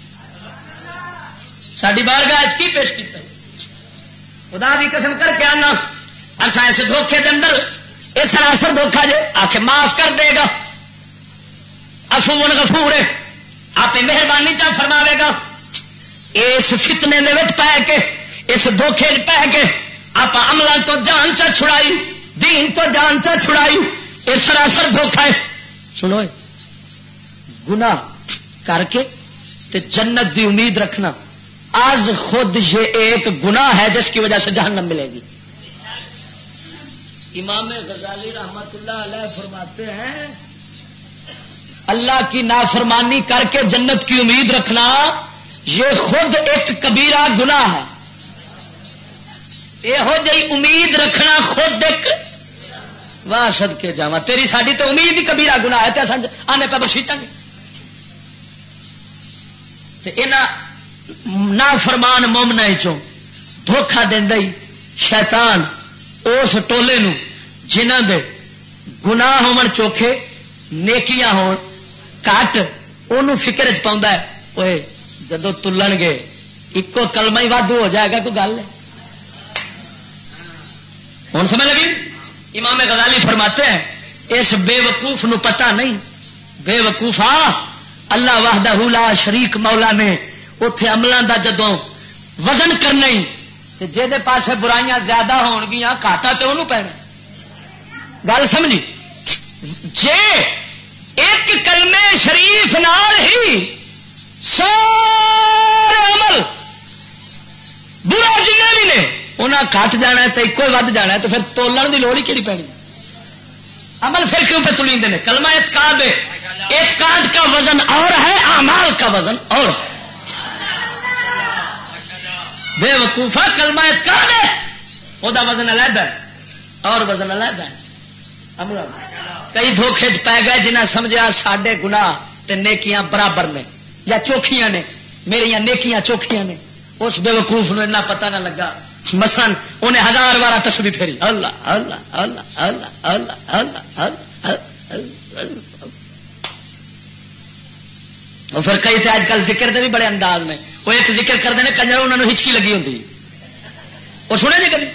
ساری بارگاہ کی پیش کیتا خدا دی قسم کر کے آنا اصا اس دھوکھے دے اندر اس سراسر دھوکھا جے آ کے معاف کر دے گا عفو غفور ہے آپ مہربانی کا فرماوے گا اس فتنے دے وچ پے کے اس دھوکھے پے کے آپ عملاں تو جان چا چھڑائی دین تو جان چا چھڑائی یہ سراسر دھوکھا ہے سنو گناہ کر کے تے جنت دی امید رکھنا آج خود یہ ایک گناہ ہے جس کی وجہ سے جہنم ملے گی امام غزالی رحمت اللہ علیہ فرماتے ہیں اللہ کی نافرمانی کر کے جنت کی امید رکھنا یہ خود ایک کبیرہ گناہ ہے یہ جی امید رکھنا خود ایک واہ صدقے جاواں تیری ساری تو امید ہی کبیرہ گناہ ہے تے آنے پہ بخشیچاں گے تے انہاں نافرمان مومناں وچوں دھوکھا دیندا ہی شیطان اس ٹولے نو جنہاں دے گناہ ہون چوکھے نیکیاں ہون کٹ اونوں فکر وچ پاوندا ہے اوئے جدوں تلن گے اکو کلمہ ہی وادو ہو جائے گا کوئی گل ہے ہن سمجھ لگی امام غزالی فرماتے ہیں اس بے وقوف نو پتہ نہیں بے وقوفا اللہ وحدہ لا شریک مولا نے اتے عملاں دا جدوں وزن کرنا ہی تے جے پاسے برائیاں زیادہ ہون گیاں گھاٹا تے انہوں پینا گل سمجھی جے ایک کلمے شریف نال ہی سارے عمل برا جنہیں بھی نے انہیں کٹ جانا ہے تو ایک ود جانا ہے تو پھر تولن کی لوڑ ہی کہڑی پینی عمل پھر کیوں پہ تلیندے نے کلمہ اعتقاد ہے اعتقاد کا وزن اور ہے اعمال کا وزن اور بے وقوفا کلمہ اعتقاد ہے وہ وزن علیحدہ ہے اور وزن علیحدہ ہے کئی دھوکھے پی گئے جنہیں سمجھا ساڈے گناہ تے نیکیاں برابر نے یا چوکھیاں نے میری نیکیاں چوکھیاں نے اس بے وقوف نو اتنا پتہ نہ لگا مثلا انہیں 1000 بار تسبیح پھیری اللہ اللہ اللہ اللہ اللہ اللہ اور پھر کئی تے آج کل ذکر دے بھی بڑے انداز میں وہ ایک ذکر کرتے ہیں کنجر انہوں نے ہچکی لگی ہوتی اور سنے نہیں کبھی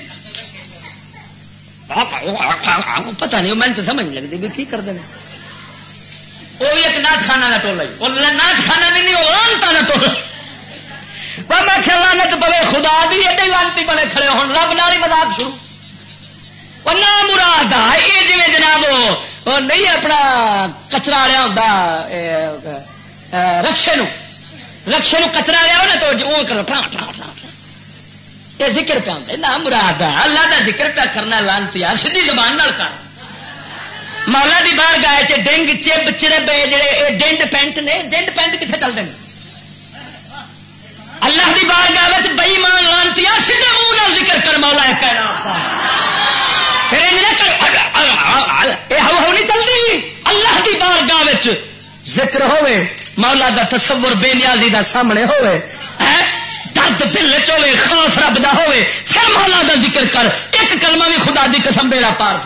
پتہ نہیں میں تو سمجھ نہیں لگتی بھی کی کرتے ہیں وہ بھی ایک نات خانہ کا ٹولا وہ نات خانہ نہیں وہ لانتا نہ ٹولا میں لانت پوے خدا بھی ایڈے لانتی بنے کھڑے ہوں رب نال ہی مذاق شروع وہ نہ مراد یہ جی جناب وہ نہیں اپنا کچرا رہا ہوتا رکشے نو کچرا لیا ہو نا تو وہ کرو ٹھا ٹھا ٹھا یہ ذکر پہ آتا نہ مراد ہے اللہ کا ذکر پہ کرنا لانتی یار سیدھی زبان نال کر مولا دی باہر گائے ڈنگ چب چڑبے جڑے ڈنڈ پینٹ نے ڈنڈ پینٹ کتنے چلتے ہیں اللہ دی بار گاہ بئی مان لانتی سیدھے منہ ذکر کر مولا پھر ہو نہیں چلتی اللہ دی بار گاہ ذکر ہوئے مولا دا تصور بے نیازی دا سامنے ہوئے درد دل چوے خوف رب دا ہوئے پھر مولا دا ذکر کر ایک کلمہ بھی خدا دی قسم بیڑا پار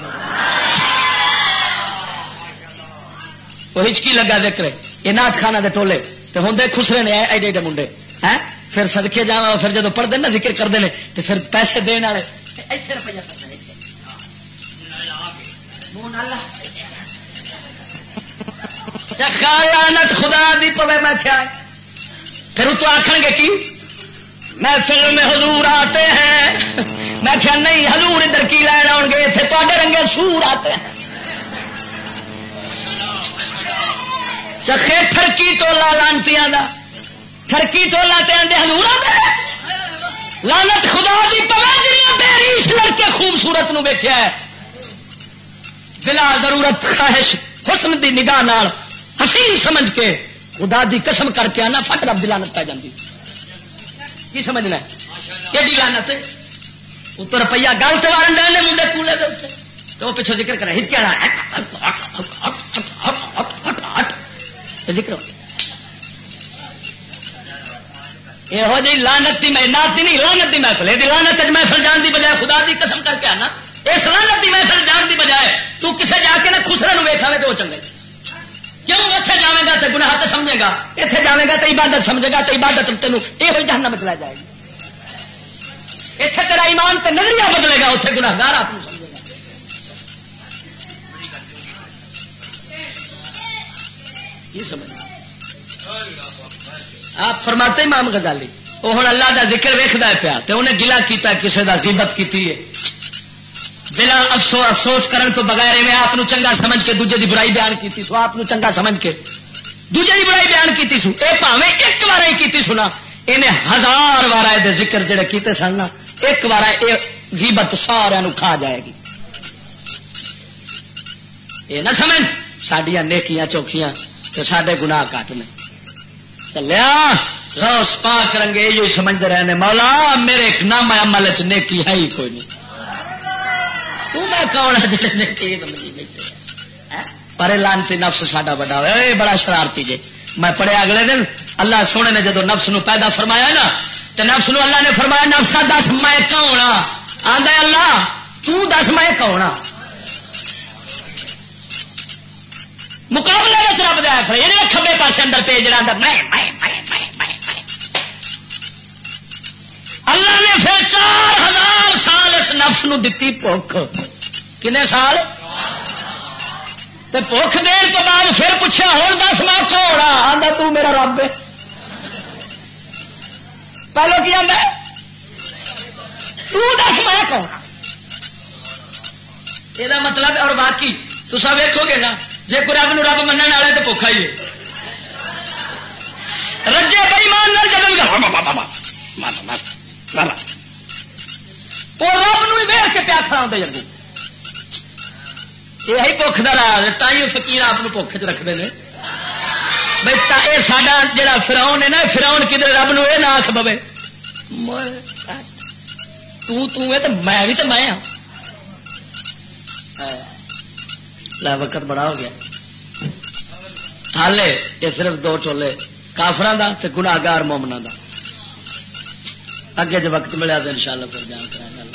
وہ ہچکی لگا ذکر یہ نات خانہ دے ٹولے تو ہوں خسرے نے ایڈے ایڈے منڈے پھر سدکے جا پھر جدو پڑھتے نا ذکر کرتے ہیں تو پھر پیسے دن والے لعنت خدا دی پوے میں پھر تو آخر گے کی محفل میں حضور آتے ہیں میں کیا نہیں حضور ادھر کی لین آؤ گے اتنے تے رنگے سور آتے ہیں چکھے ٹھرکی ٹولا لانتیاں دا ٹھرکی ٹولا تے آندے حضور آتے لعنت خدا دی پوے جنہیں بے ریش لڑکے خوبصورت نو بیٹھیا ہے بلا ضرورت خواہش حسن دی نگاہ نال حسین سمجھ کے خدا دی قسم کر کے آنا فٹ رب دی لعنت پی جاندی کی سمجھنا ہے ایڈی لعنت اتر روپیہ گل تو وارن ڈے منڈے کولے دے اوتے تو پیچھے ذکر کرے ہچ کیا ذکر یہو جی لعنت دی محنت نہیں لعنت دی محفل یہ لعنت محفل جان دی بجائے خدا دی قسم کر کے آنا اس لعنت دی محفل جان دی بجائے تو کسے جا کے نہ خسرے نو ویکھاوے تو چنگے کیوں اتنے جائے گا تو گناہ تو سمجھے گا، اتنے جائے گا تو عبادت سمجھے گا، تو عبادت تینوں یہ جہنم چلا جائے گی. اتنے تیرا ایمان تے نظریہ بدلے گا، اتنے گناہگار آپ سمجھے گا. یہ سمجھ آپ فرماتے امام غزالی وہ ہوں اللہ دا ذکر ویکھدا پیا تے انہیں گلا کیتا کسی دا غیبت کیتی ہے بلا افسوس کرن تو بغیر میں آپ چنگا سمجھ کے دوجے دی برائی بیان کیتی سو، آپ چنگا سمجھ کے دوجے دی برائی بیان کیتی سو. اے پاویں ایک بار ہی کیتی سنا، انہیں 1000 بار دے ذکر جڑے کیتے سن نا، ایک بار اے غیبت سارے نو کھا جائے گی. اے نہ سمجھ ساڈیاں نیکیاں چوکھیاں تے ساڈے گناہ کٹ نے چلیا روس پاک رنگے یہ سمجھتے رہنے مولا میرے نام عمل چ نیکی ہے ہی کوئی نہیں، تو میں کون ہے جڑے نیکی سمجھی بیٹھے. پر لانتی نفس ساڈا بڑا ہوئے بڑا شرارتی جے. میں پڑھے اگلے دن اللہ سونے نے جدو نفس نو پیدا فرمایا نا تو نفس نو اللہ نے فرمایا نفسا دس میں کون ہاں؟ آندا اللہ تو دس میں کون ہاں؟ مقابلے میں رب دیا کھڑے یہ کھبے پاسے اندر پہ جڑا اندر میں اللہ نے پھر 4000 سال اس نفس نو دتی بھوک. کنے سال؟ تے بھوک دین تو بعد پھر پوچھا ہوں دس میں کون ہاں؟ آندا تو میرا رب ہے. پہلو کی آندا تو دس میں کون ہاں؟ یہ مطلب اور باقی تصا ویکھو گے نا جی کوئی رب نو رب منن والا تو بھوکا ہی ہے. رجے بےمان نال جدوں وہ رب نو ہی ویل کے پیا کھڑا ہوندا جنگو. یہی بھوک دا راز تائیں فقیر آپ بھوک چ رکھتے ہیں. بھائی یہ ساڈا جڑا فرعون ہے نا فرعون کدھر رب نو یہ نہ آکھ پوے تو میں بھی تو میں ہاں. وقت بڑا ہو گیا حالے یہ صرف 2 ٹولے کافراں دا تے گناہگار مومناں دا. اگے جو وقت ملیا تو انشاءاللہ پھر بیان کریں گے.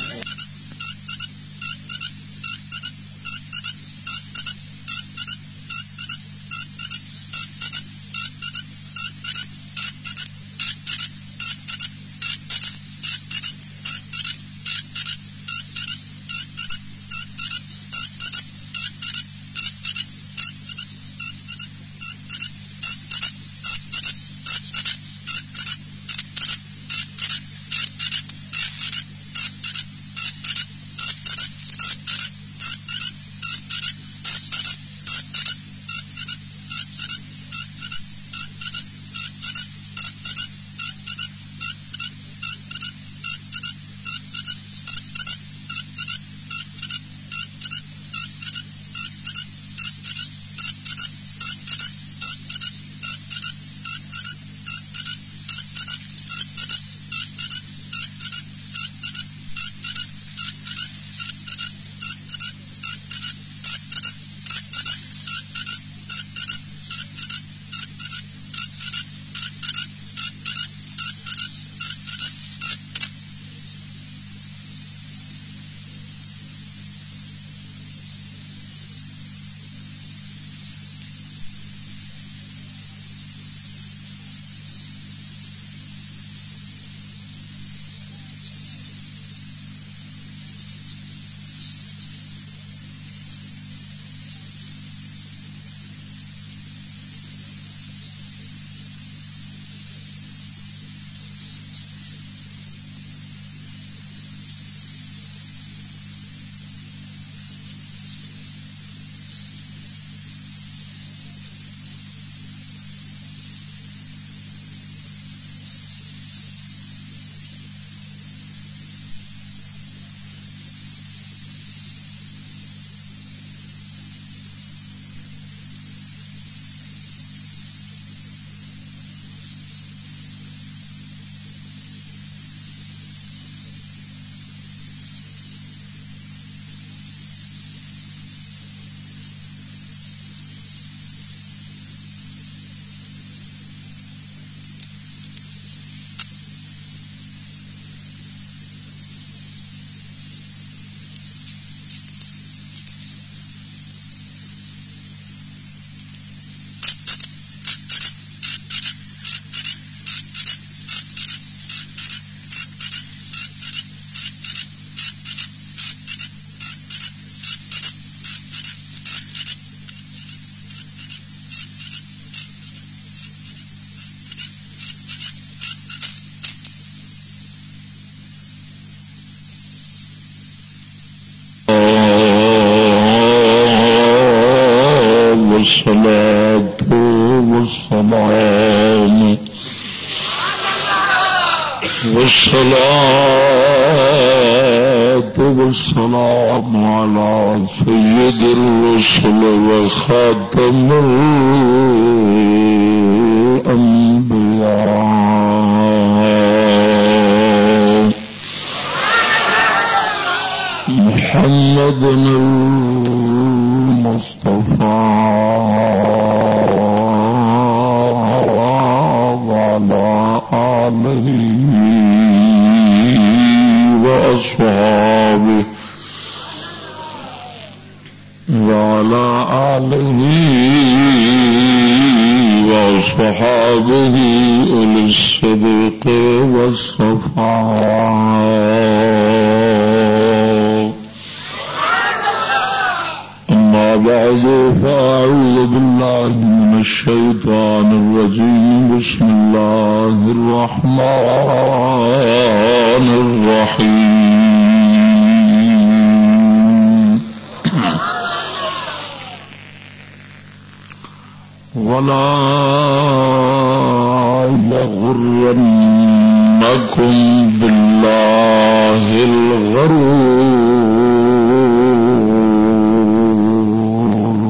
والصلاة والسلام على سيد الرسل وخاتم الأنبياء محمد المصطفى وعلى آله وأصحابه أولي الصدق والصفاء. أما بعد فأعوذ بالله من الشيطان الرجيم. بسم الله الرحمن الرحيم. ولا يغرنكم بالله الغرور.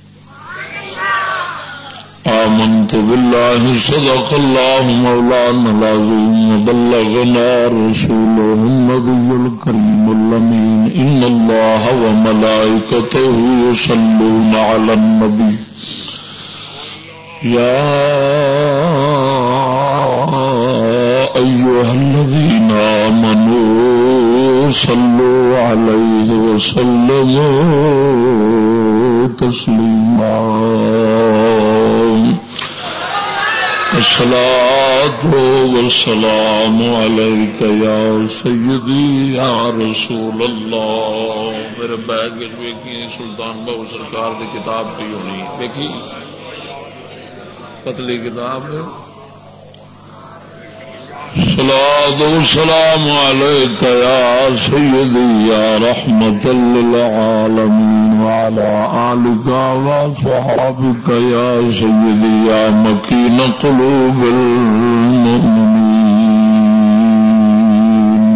آمنت بالله صدق الله مولانا العظيم وبلغنا رسوله النبي الكريم الأمين. إن الله وملائكته يصلون على النبي يا أيها الذين آمنوا صلوا عليه وسلموا تسليما. الصلاة والسلام عليك يا سيدي يا رسول الله. میرے بیگ ویکھی سلطان بہو سرکار کی کتاب پی ہونی دیکھی پتلی کتاب ہے. صلاۃ والسلام علیک یا سیدی یا رحمت للعالمین وعلی آلک وصحابک یا سیدی یا مکین قلوب المؤمنین.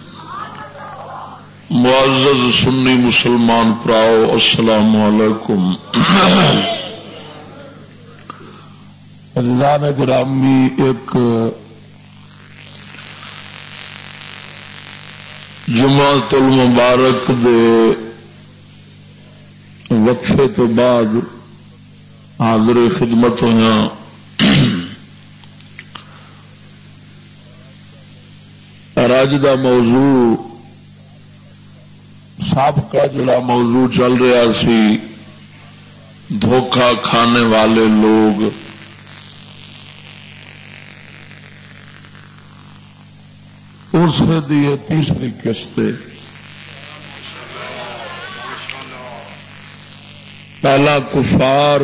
معزز سنی مسلمان پراؤ السلام علیکم. عزیزان گرامی، ایک جمعۃ المبارک دے وقفے تو بعد حاضر خدمت ہویا. اج دا موضوع سابقہ جڑا موضوع چل رہا سی دھوکہ کھانے والے لوگ، اس دی تیسری قسط. پہلا کفار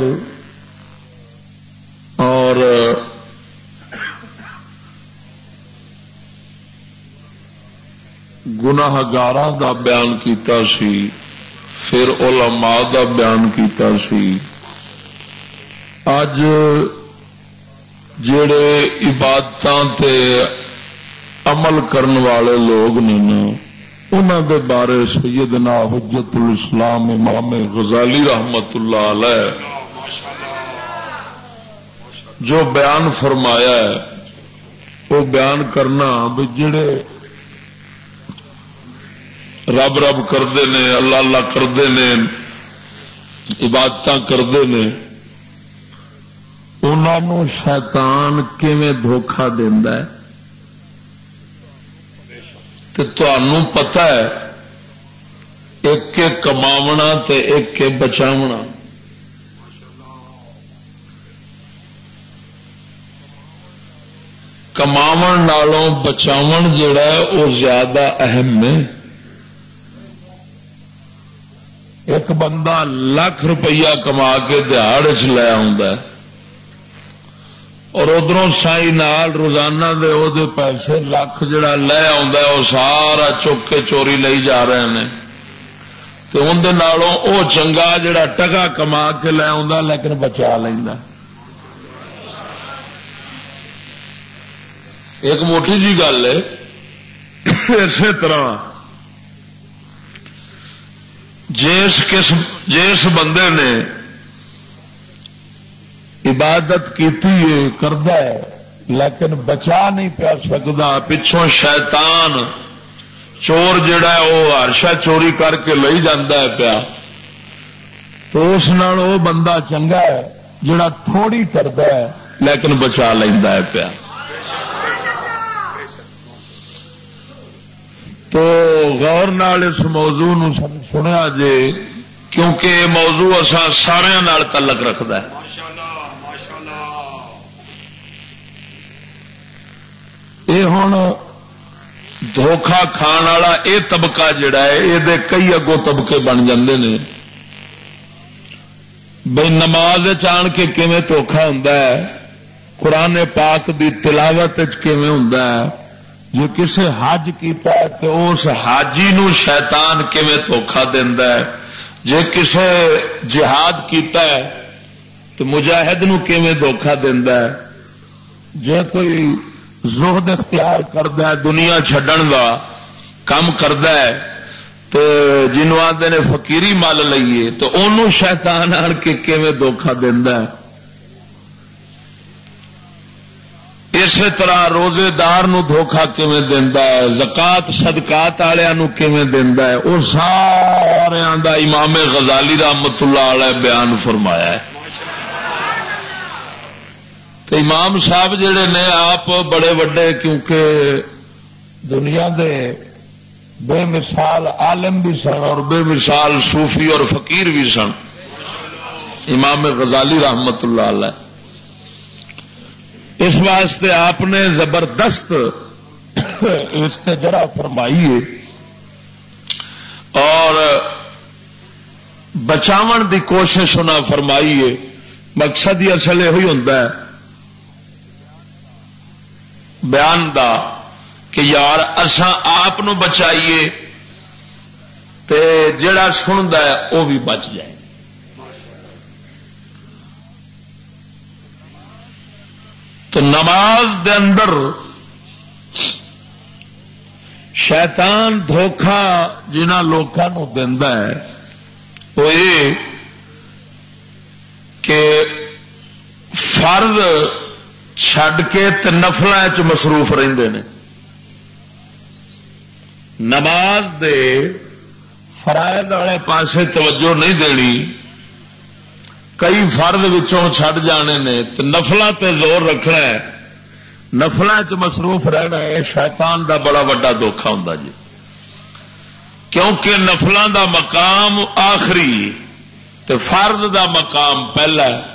اور گناہگاراں دا بیان کیتا سی، پھر علماء دا بیان کیتا سی. اج جڑے عبادتاں تے عمل کرن والے لوگ نے انہاں دے بارے سیدنا حجت الاسلام امام غزالی رحمت اللہ علیہ جو بیان فرمایا ہے وہ بیان کرنا بھی جڑے رب رب کرتے ہیں، اللہ اللہ کرتے ہیں، عبادتاں کرتے ہیں، انہوں شیطان کیویں دھوکھا دیندا ہے. تے تانوں پتہ ہے ایک کے کماونا تے ایک کے بچاونا. کماون نالوں بچاون جڑا ہے وہ زیادہ اہم ہے. ایک بندہ ₹1,00,000 کما کے دیہڑ چ لے آندا ہے اور ادھروں سائی نال روزانہ دے او دے پیسے $1,00,000 جڑا لے آندا ہے وہ سارا چک کے چوری لئی جا رہے ہیں. تو اندر وہ چنگا جڑا ٹکا کما کے لے آ لیکن بچا لینا. ایک موٹی جی گل ہے. اسی طرح جس بندے نے عبادت کیتی ہے کردا ہے لیکن بچا نہیں پیا سکتا، پچھوں شیطان چور جڑا ہے وہ ہر شے چوری کر کے لئی جاندہ ہے پیا، تو اس نال وہ بندہ چنگا ہے جڑا تھوڑی کردا ہے لیکن بچا لیندا ہے پیا. تو غور نال اس موضوع نو سنیا جے، کیونکہ یہ موضوع اساں سارے نال تعلق رکھدا ہے. یہ ہن دھوکھا کھان والا یہ طبقہ جڑا ہے یہ کئی اگوں طبقے بن جاندے نے. بھئی نماز آن کے کیویں دھوکھا ہوندا ہے، قرآن پاک دی تلاوت کیویں ہوندا ہے، جو کسے حج کیتا ہے تو اس حاجی نو شیطان کیویں دھوکھا دیندا ہے، جے کسے جہاد کیتا ہے تو مجاہد نو کیویں دھوکھا دیندا ہے، جے کوئی زہد اختیار کردا ہے دنیا چھڈن دا کام کردا ہے تو جنوں آندے نے فقیری مال لئیے تو انہوں شیطان آن کے کیویں دھوکھا دیندا ہے. اسی طرح روزے دار نو دھوکھا کیویں دیندا ہے، زکات صدقات والےاں نو کیویں دیندا ہے، وہ سارے دا امام غزالی رحمت اللہ علیہ بیان فرمایا ہے. تو امام صاحب جڑے نے آپ بڑے وڈے، کیونکہ دنیا دے بے مثال عالم بھی سن اور بے مثال صوفی اور فقیر بھی سن، امام غزالی رحمت اللہ علیہ. اس واسطے آپ نے زبردست استجرا فرمائی ہے اور بچاون دی کوشش ہونا فرمائی ہے. مقصد ہی اصل یہ ہوتا ہے بیان دا کہ یار اساں آپ نو بچائیے تے جڑا سندا ہے وہ بھی بچ جائے. تو نماز دے اندر شیطان دھوکھا جنہ لوکاں نو دیندا ہے وہ یہ کہ فرض چھڈ کے تے نفلاں چ مصروف رہندے نے. نماز دے فرائض والے پاسے توجہ نہیں دینی، کئی فرض وچوں چھڈ جانے نے تے نفلاں تے زور رکھنا ہے، نفلاں چ مصروف رہنا ہے. شیطان دا بڑا وڈا دھوکھا ہوندا جی، کیونکہ نفلاں دا مقام آخری تے فرض دا مقام پہلا ہے.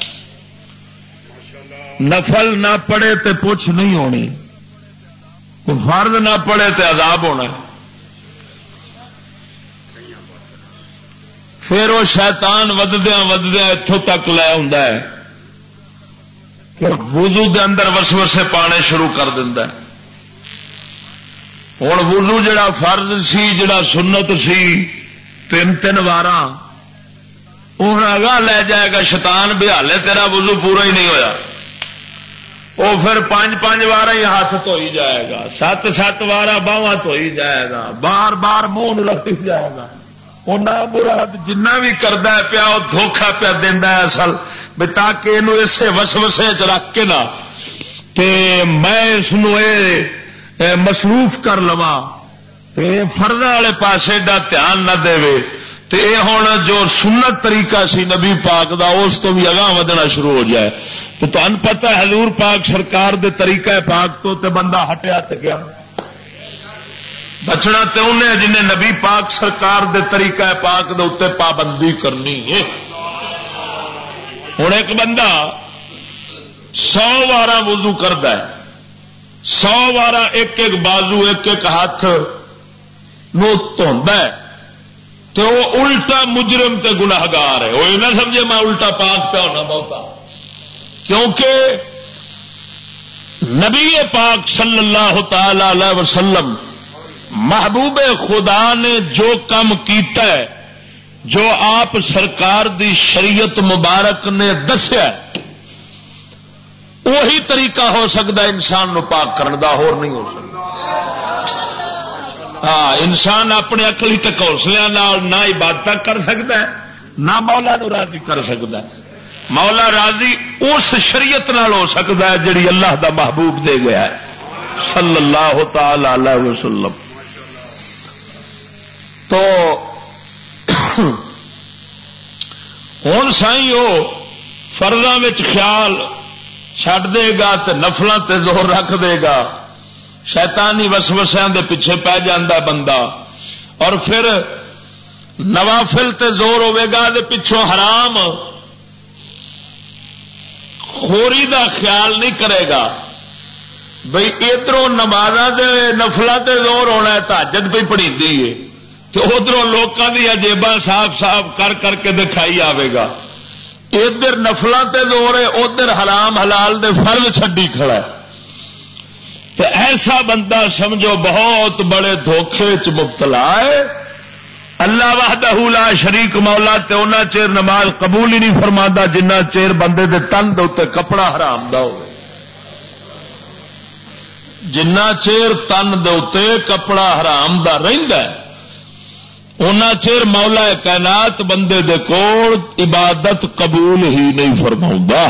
نفل نہ پڑھے تے پوچھ نہیں ہونی، فرض نہ پڑھے تے عذاب ہونا ہے. پھر وہ شیطان وددیاں وددیاں اتوں تک لے آندا ہے کہ وضو دے اندر وسوسے پانے شروع کر دیندا ہے. ہن وضو جڑا فرض سی جڑا سنت سی تین واراں وہ اگاں لے جائے گا شیطان بھی، حالے تیرا وضو پورا ہی نہیں ہویا. وہ پھر 5 وار ہی ہاتھ دھوئی جائے گا، 7 وار باواں دھوئی جائے گا، بار بار منہ لگی جائے گا. مراد جنہ بھی کرتا ہے پیا وہ دھوکھا پیا دینا ہے اصل بھی، تاکہ یہ اسے وسوسے چ رکھ کے نہ تے میں اس مصروف کر لوا فرض والے پاس ایڈا دھیان نہ دے. تے یہ ہوں جو سنت طریقہ سی نبی پاک دا اس تو بھی اگاں ودنا شروع ہو جائے. تو تمہیں پتہ ہے حضور پاک سرکار دے طریقہ پاک تو تے بندہ ہٹیا تے گیا. بچنا تے انہیں جنہیں نبی پاک سرکار دے طریقہ پاک دے اتنے پابندی کرنی ہے. ہوں ایک بندہ 100 وار وضو کرتا ہے، 100 وار ایک بازو ایک ہاتھ نو دھوندا ہے تو وہ الٹا مجرم تے گناہگار ہے. وہ یہ نہ سمجھے میں الٹا پاک پہ ہونا بہتا، کیونکہ نبی پاک صلی اللہ تعالی علیہ وسلم محبوب خدا نے جو کام کیتا ہے جو آپ سرکار دی شریعت مبارک نے دسیا وہی طریقہ ہو سکتا ہے انسان نو پاک کرنے دا، اور نہیں ہو سکتا۔ ہاں، انسان اپنے عقلی ٹکوسلیاں نہ عبادت کر سکتا ہے نہ مولا نو راضی کر سکتا ہے۔ مولا راضی اس شریعت نال ہو سکتا ہے جڑی اللہ دا محبوب دے گیا ہے صلی اللہ تعالی علیہ وسلم۔ تو ہوں سائیں وہ فرضاں وچ خیال چھڈ دے گا تے نفلاں تے زور رکھ دے گا، شیطانی وسوسیاں دے پیچھے پی جاندا بندہ، اور پھر نوافل تے زور ہوے گا دے پیچھوں حرام خوری دا خیال نہیں کرے گا، بھئی ادھروں نمازاں دے نفلاں تے زور ہونا ہے، تہجد پہ پڑھیندی ہے، تو ادھروں لوکاں دی جیباں صاف صاف کر کر کے دکھائی آئے گا، ادھر نفلاں تے زور ہے، ادھر حرام حلال دے فرض چھڈی کھڑا ہے۔ تو ایسا بندہ سمجھو بہت بڑے دھوکھے چ مبتلا ہے۔ اللہ وحدہ لا شریک مولا تے انہاں چیر نماز قبول ہی نہیں فرماندا جنہ چیر بندے دے تن دے اوتے کپڑا حرام دا ہوے، جنہ چیر تن دے اوتے کپڑا حرام دا رہندا ہے انہاں چیر مولا کائنات بندے دے کول عبادت قبول ہی نہیں فرماؤندا۔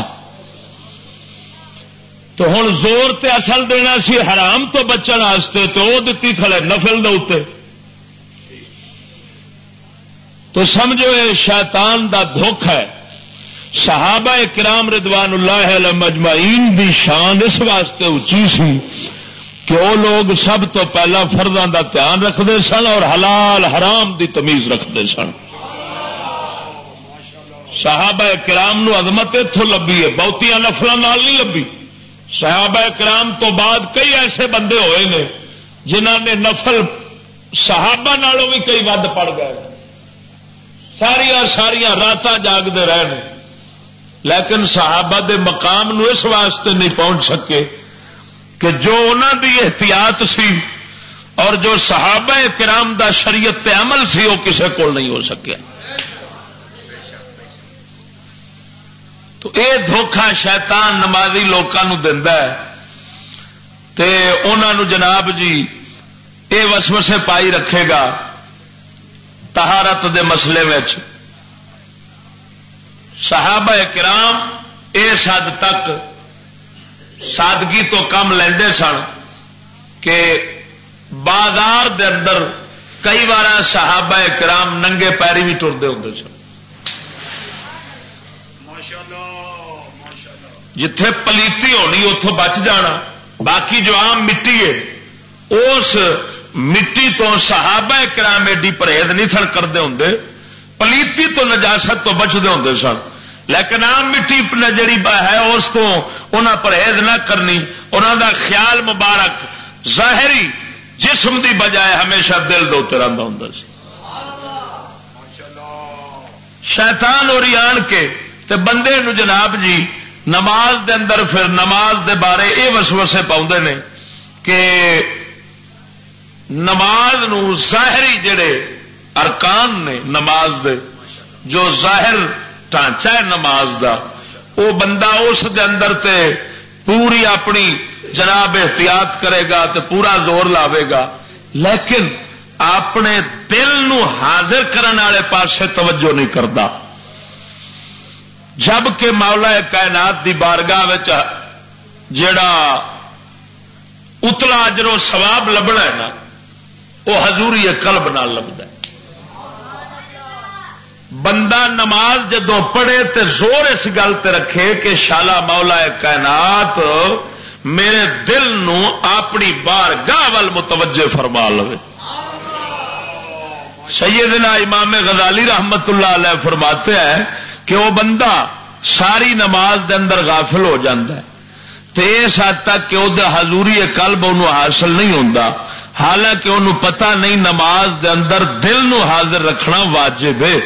تو ہن زور تے اصل دینا سی حرام تو بچن واسطے، تو وہ دتی کھڑے نفل دے اوتے، تو سمجھو یہ شیطان دا دھوکھا ہے۔ صحابہ کرام رضوان اللہ علیہم اجمعین دی شان اس واسطے اونچی سی کہ وہ لوگ سب تو پہلا فرضاں دا دھیان رکھتے سن اور حلال حرام دی تمیز رکھتے سن۔ صحابہ کرام نو عظمت اتوں لبھی ہے، بہتیاں نفلاں نال نہیں لبھی۔ صحابہ کرام تو بعد کئی ایسے بندے ہوئے نے جنہاں نے نفل صحابہ نالوں بھی کئی ود پڑ گئے، ساریاں راتاں جاگتے رہے، لیکن صحابہ دے مقام نو اس واسطے نہیں پہنچ سکے کہ جو انہاں دی احتیاط سی اور جو صحابہ کرام دا شریعت تے عمل سی وہ کسے کول نہیں ہو سکیا۔ تو اے دھوکھا شیطان نمازی لوکاں نو دیندا ہے تے انہاں نو جناب جی اے وسوسے پائی رکھے گا طہارت دے مسئلے وچ۔ صحابہ کرام اس حد تک سادگی تو کم لیندے سن کہ بازار دے اندر کئی بار صحابہ کرام ننگے پیری بھی ٹردے ہوندے سن، جتھے پلیتی ہونی اتوں بچ جانا، باقی جو عام مٹی ہے اس مٹی تو صحابہ کرام ایڈی پرہیز نہیں سن کرتے ہوں، پلیتی تو نجاست تو بچتے ہوں سن، لیکن عام مٹی جڑی ہے اس کو انہاں پرہیز نہ کرنی، انہاں دا خیال مبارک ظاہری جسم دی بجائے ہمیشہ دل دے رہندا ہوندا سی۔ شیطان اور آن کے تے بندے نو جناب جی نماز دے اندر پھر نماز دے بارے یہ وسوسے پاؤندے نے کہ نماز نو ظاہری جڑے ارکان نے نماز دے، جو ظاہر ڈھانچہ ہے نماز دا، وہ بندہ اس دے اندر تے پوری اپنی جناب احتیاط کرے گا تے پورا زور لاوے گا، لیکن اپنے دل نو حاضر کرنے والے پاسے توجہ نہیں کرتا۔ جبکہ مولا کائنات دی بارگاہ وچ جڑا اتلا اجر و ثواب لبنا ہے نا، وہ حضوری قلب نال لبدا ہے۔ بندہ نماز جدوں پڑھے تے زور اس گل تے رکھے کہ شالا مولا کائنات میرے دل نو اپنی بارگاہ ول متوجہ فرما لے۔ سیدنا امام غزالی رحمت اللہ علیہ فرماتے ہیں کہ وہ بندہ ساری نماز دے اندر غافل ہو جاتا ہے تے اس حد تک کہ وہ حضوری قلب انہوں حاصل نہیں ہوتا، حالانکہ انہوں پتہ نہیں نماز دے اندر دل نو حاضر رکھنا واجب ہے،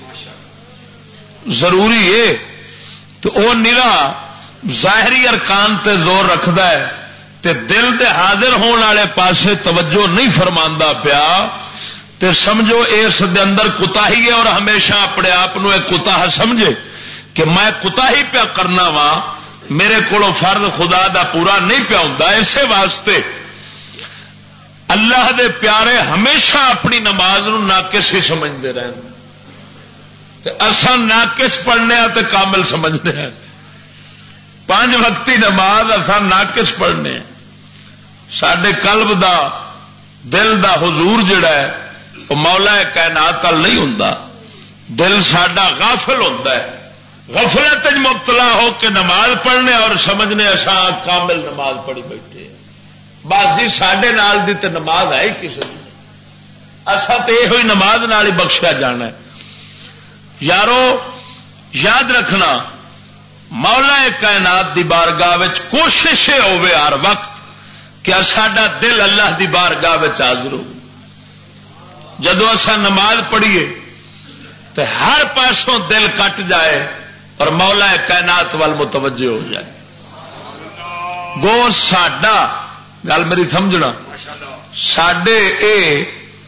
ضروری ہے۔ تو وہ نرا ظاہری ارکان تے زور رکھدا ہے تے دل دے حاضر ہونے والے پاسے توجہ نہیں فرماندا پیا، تے سمجھو اس دے اندر کوتاہی ہے، اور ہمیشہ اپنے آپ ایک کوتاہ سمجھے کہ میں کوتاہی پیا کرنا وا، میرے کو فرض خدا دا پورا نہیں پیا ہوندا۔ اسی واسطے اللہ دے پیارے ہمیشہ اپنی نماز نو ناقص ہی سمجھتے رہن، تے اساں ناقص پڑھنے تے کامل سمجھتے ہیں۔ 5 وقتی نماز اساں ناقص پڑھنے، سڈے قلب دا دل دا حضور جڑا ہے وہ مولا کائنات وال نہیں ہوندا، دل ساڈا غافل ہوندا ہے، غفلت مبتلا ہو کے نماز پڑھنے اور سمجھنے اساں کامل نماز پڑھی بیٹھے، بس جی ساڈے نال دی تے نماز ہے ہی کسی دی، اساں تے یہ ہوئی نماز نال ہی بخشیا جانا ہے۔ یارو یاد رکھنا، مولا کائنات دی بارگاہ وچ کوشش ہوے ہر وقت کہ ساڈا دل اللہ دی بارگاہ وچ حاضر ہو۔ جدو اساں نماز پڑھیے تو ہر پاسوں دل کٹ جائے اور مولا کائنات وال متوجہ ہو جائے۔ گو ساڈا گل میری سمجھنا، ساڈے اے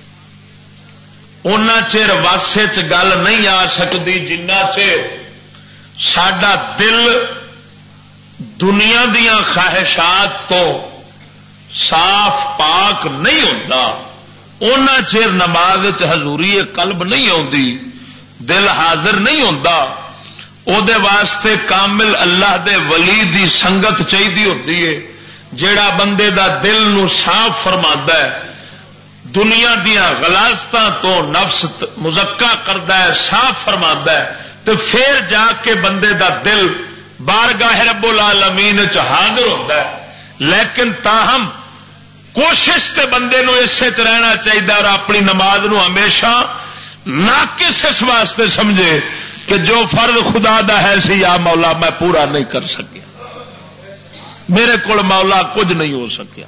اونا چیر واسے چ گل نہیں آ سکتی جنہ چیر ساڈا دل دنیا دیاں خواہشات تو صاف پاک نہیں ہوتا، اونا چیر نماز حضوری قلب نہیں آتی، دل حاضر نہیں ہوتا۔ او دے واسطے کامل اللہ دے ولی دی سنگت چاہیے ہوتی ہے، جیڑا بندے دا دل نو صاف فرماتا ہے، دنیا دیاں غلاظتاں تو نفس مزکا کرتا ہے، صاف فرماتا ہے، تو پھر جا کے بندے دا دل بارگاہ رب العالمین وچ حاضر ہوتا ہے۔ لیکن تاہم کوشش تے بندے نو اسے چ رہنا چاہیے اور اپنی نماز نو ہمیشہ ناقص اس واسطے سمجھے کہ جو فرض خدا دا ہے سی یا مولا میں پورا نہیں کر سکیا، میرے کو مولا کچھ نہیں ہو سکیا۔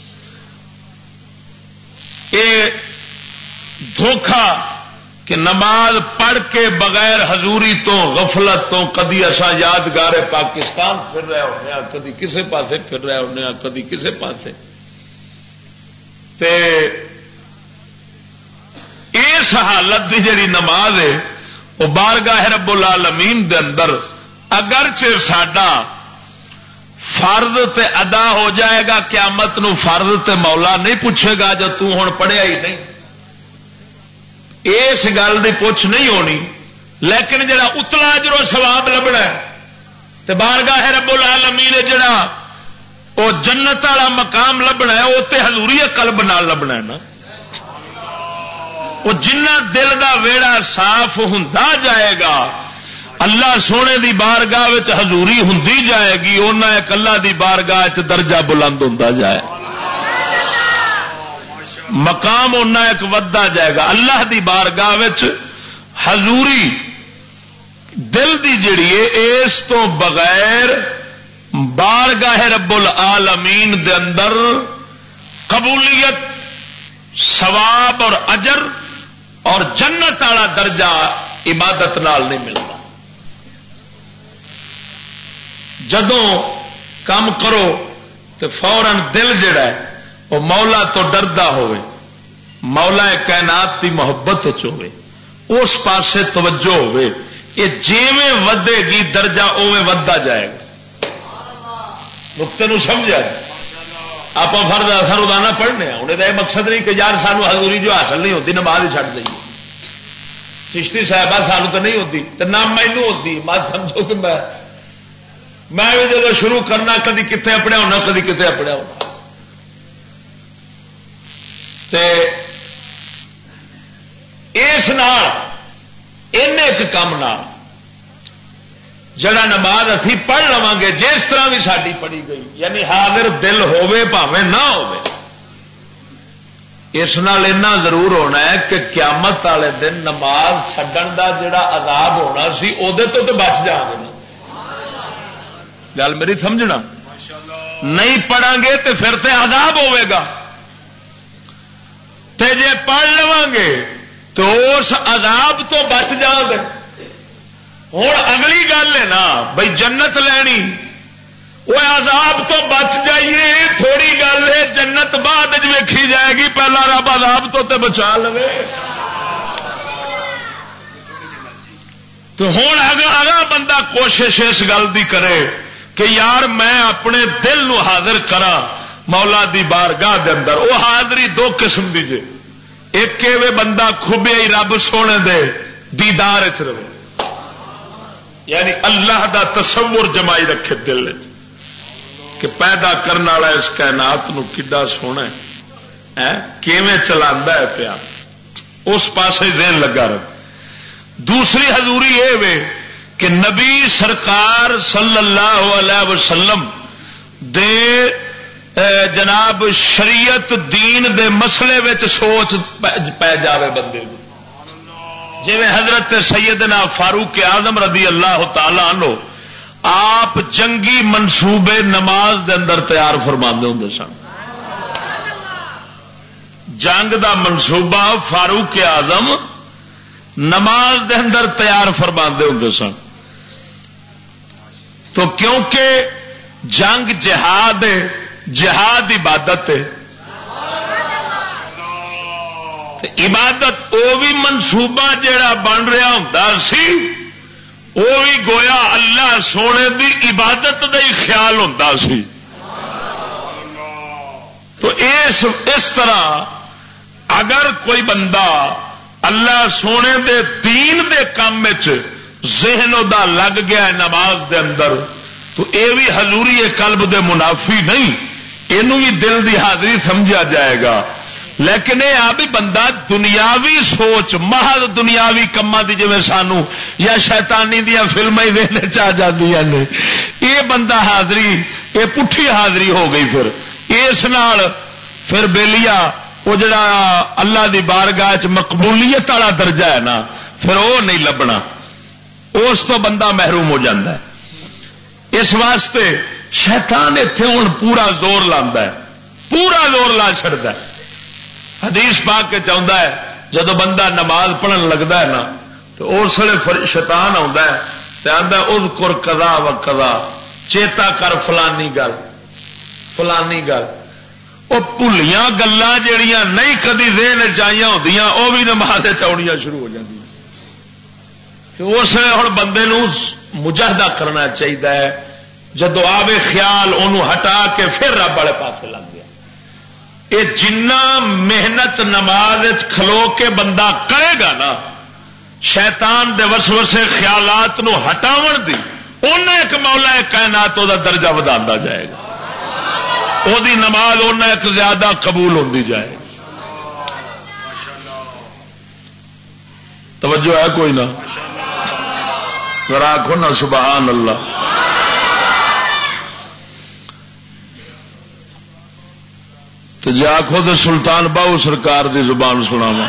یہ دھوکھا کہ نماز پڑھ کے بغیر حضوری تو غفلت تو کدی اسا یادگار پاکستان پھر رہے ہونے ہاں، کدی کسے پاسے پھر رہے ہونے ہاں، کدی کسے پاسے، تے اس حالت دی جڑی نماز ہے وہ بارگاہ رب العالمین دے اندر اگرچہ ساڈا فرض تے ادا ہو جائے گا، قیامت نو فرض تے مولا نہیں پوچھے گا جو تو ہن پڑھیا ہی نہیں، اس گل دی پوچھ نہیں ہونی، لیکن جڑا اتلا اجر و ثواب لبنا ہے تے بارگاہ رب العالمین جڑا وہ جنت والا مقام لبنا ہے وہ تے حضوری قلب نال لبنا ہے نا۔ وہ جنہ دل دا ویڑا صاف ہوندا جائے گا، اللہ سونے دی بارگاہ وچ حضوری ہوندی جائے گی، اونا ایک اللہ دی بارگاہ وچ درجہ بلند ہوندا جائے، مقام اونا ایک ودا جائے گا۔ اللہ دی بارگاہ وچ حضوری دل دی جڑی ہے اس تو بغیر بارگاہ رب العالمین دے اندر قبولیت، ثواب اور اجر اور جنت والا درجہ عبادت نال نہیں ملتا۔ جدوں کام کرو تو فوراً دل جڑا ہے وہ مولا تو ڈردا ہوئے، مولا کائنات کی محبت ہوئے، اس پاسے توجہ ہوئے، یہ جیویں ودے گی درجہ اوے ودا جائے گا۔ نقطے نو سمجھا آپ فرض اثر روزانہ پڑھنے ہیں، انہیں تو یہ مقصد نہیں کہ یار سانو حضوری جو حاصل نہیں ہوتی نماز ہی چھڈ دئیے، چشتی صاحبہ سانو تو نہیں ہوتی تو نہ مینو ہوتی، مت سمجھو کہ میں بھی جب شروع کرنا کدی کتنے اپنے ہونا کدی کتنے اپنے ہونا، اس ایک کام جڑا نماز اسی پڑھ لواں گے جس طرح بھی ساری پڑھی گئی، یعنی حاضر دل ہوے بھاویں نہ ہوے، اس نال اتنا ضرور ہونا ہے کہ قیامت والے دن نماز چھڈن دا جڑا عذاب ہونا سی اودے تو بچ جاؤں گے۔ گل میری سمجھنا، نہیں پڑھیں گے تو پھر تے عذاب ہوے گا، تے جے پڑھ لواں گے تو اس عذاب تو بچ جاؤ گے۔ ہوں اگلی گل ہے نا بھائی جنت لینی، وہ عذاب تو بچ جائیے، تھوڑی گل ہے، جنت بعد ویکھی جائے گی، پہلا رب عذاب تو تے بچا لے۔ تو ہوں اگر بندہ کوشش اس گل دی کرے کہ یار میں اپنے دل نو حاضر کرا مولا دی بارگاہ دے اندر، وہ حاضری دو قسم دی جے، ایک کہ بندہ کھبے ہی رب سونے دے دیدار چ رہے، یعنی اللہ دا تصور جمائی رکھے دل کہ پیدا کرنے والا اس کائنات نو کڈا سونا ہے، کیویں چلاندا ہے پیا، اس پاسے ذہن لگا رہے۔ دوسری حضوری یہ وے کہ نبی سرکار صلی اللہ علیہ وسلم دے جناب شریعت دین دے مسئلے وچ سوچ پی جاوے بندے جی حضرت سیدنا فاروق اعظم رضی اللہ تعالی عنہ آپ جنگی منصوبے نماز دے اندر تیار فرماندے ہوندے سن۔ جنگ دا منصوبہ فاروق اعظم نماز دے اندر تیار فرماندے ہوندے سن، تو کیونکہ جنگ جہاد ہے، جہاد عبادت ہے، عبادت وہ بھی منصوبہ جڑا بن رہا ہوں سی وہ بھی گویا اللہ سونے دی عبادت دا ہی خیال ہوتا سی۔ تو اس طرح اگر کوئی بندہ اللہ سونے دے دین دے کام ذہن دا لگ گیا ہے نماز دے اندر، تو اے بھی حضوری قلب دے منافی نہیں، اینو بھی دل دی حاضری سمجھا جائے گا۔ لیکن یہ آ بھی بندہ دنیاوی سوچ محض دنیاوی کما دی جویں سانو یا شیطانی دیا فلمیں ویکھنے چ آ جاندیاں نے، یہ بندہ حاضری یہ پٹھی حاضری ہو گئی، پھر اس نال پھر بیلیا وہ جڑا اللہ دی بارگاہ چ مقبولیت والا درجہ ہے نا، پھر وہ نہیں لبنا، اس تو بندہ محروم ہو جاتا ہے۔ اس واسطے شیطان اتنے ہوں پورا زور لاندا ہے، پورا زور لا چھڑدا ہے۔ حدیث پاک کے چاہتا ہے جدو بندہ نماز پڑھن لگتا ہے نا تو اس ویلے شیطان آتا ہے تو آتا ہے اذکر قضا و قضا، چیتا کر فلانی گل فلانی گل، وہ بھلیاں گلاں جہاں نہیں کدی ذہن چاہیے ہوندیاں وہ بھی نماز چاؤنیاں شروع ہو جاتی۔ اس ویلے ہوں بندے نو مجاہدہ کرنا چاہیے، جدو آوے خیال انہوں ہٹا کے پھر رب والے پاسے لگ گیا۔ یہ جنہ محنت نماز کھلو کے بندہ کرے گا نا شیطان دے وسوسے خیالات نو ہٹاون دی، انہیں ایک مولا کائنات دا درجہ ودا جائے گا، وہ دی نماز انہیں ایک زیادہ قبول ہوندی جائے گی۔ توجہ ہے کوئی نہ؟ ذرا آخو نا سبحان اللہ۔ تو جی آخو تو سلطان باہو سرکار دی زبان سناواں۔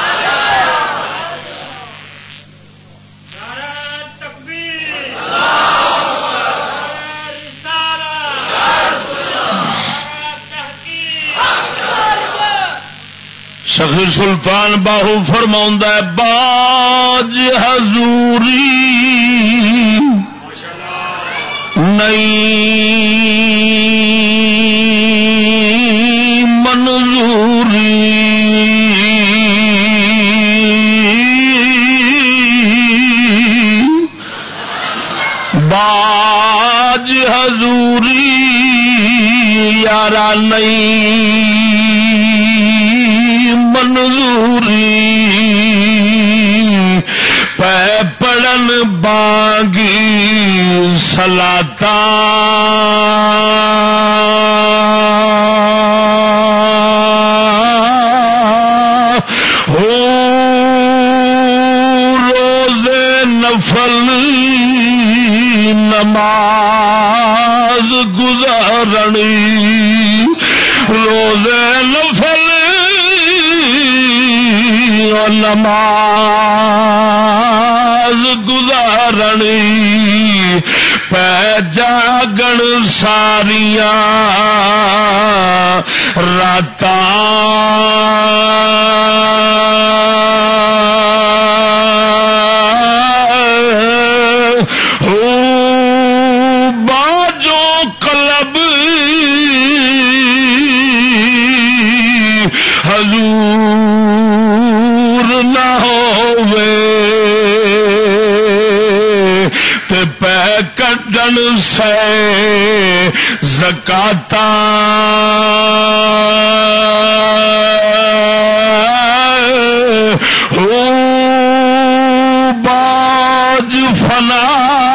سخی سلطان باہو فرماؤں ہے باج حضوری نئی منظوری باج حضوری یارا نئی منظوری پہ پڑن بانگی سلاتا ہو روز نفل نماز گزارنی روز نفل نماز گزارنی پہ جاگن ساریاں باجو لگن سے زکاتا ہو باج فنا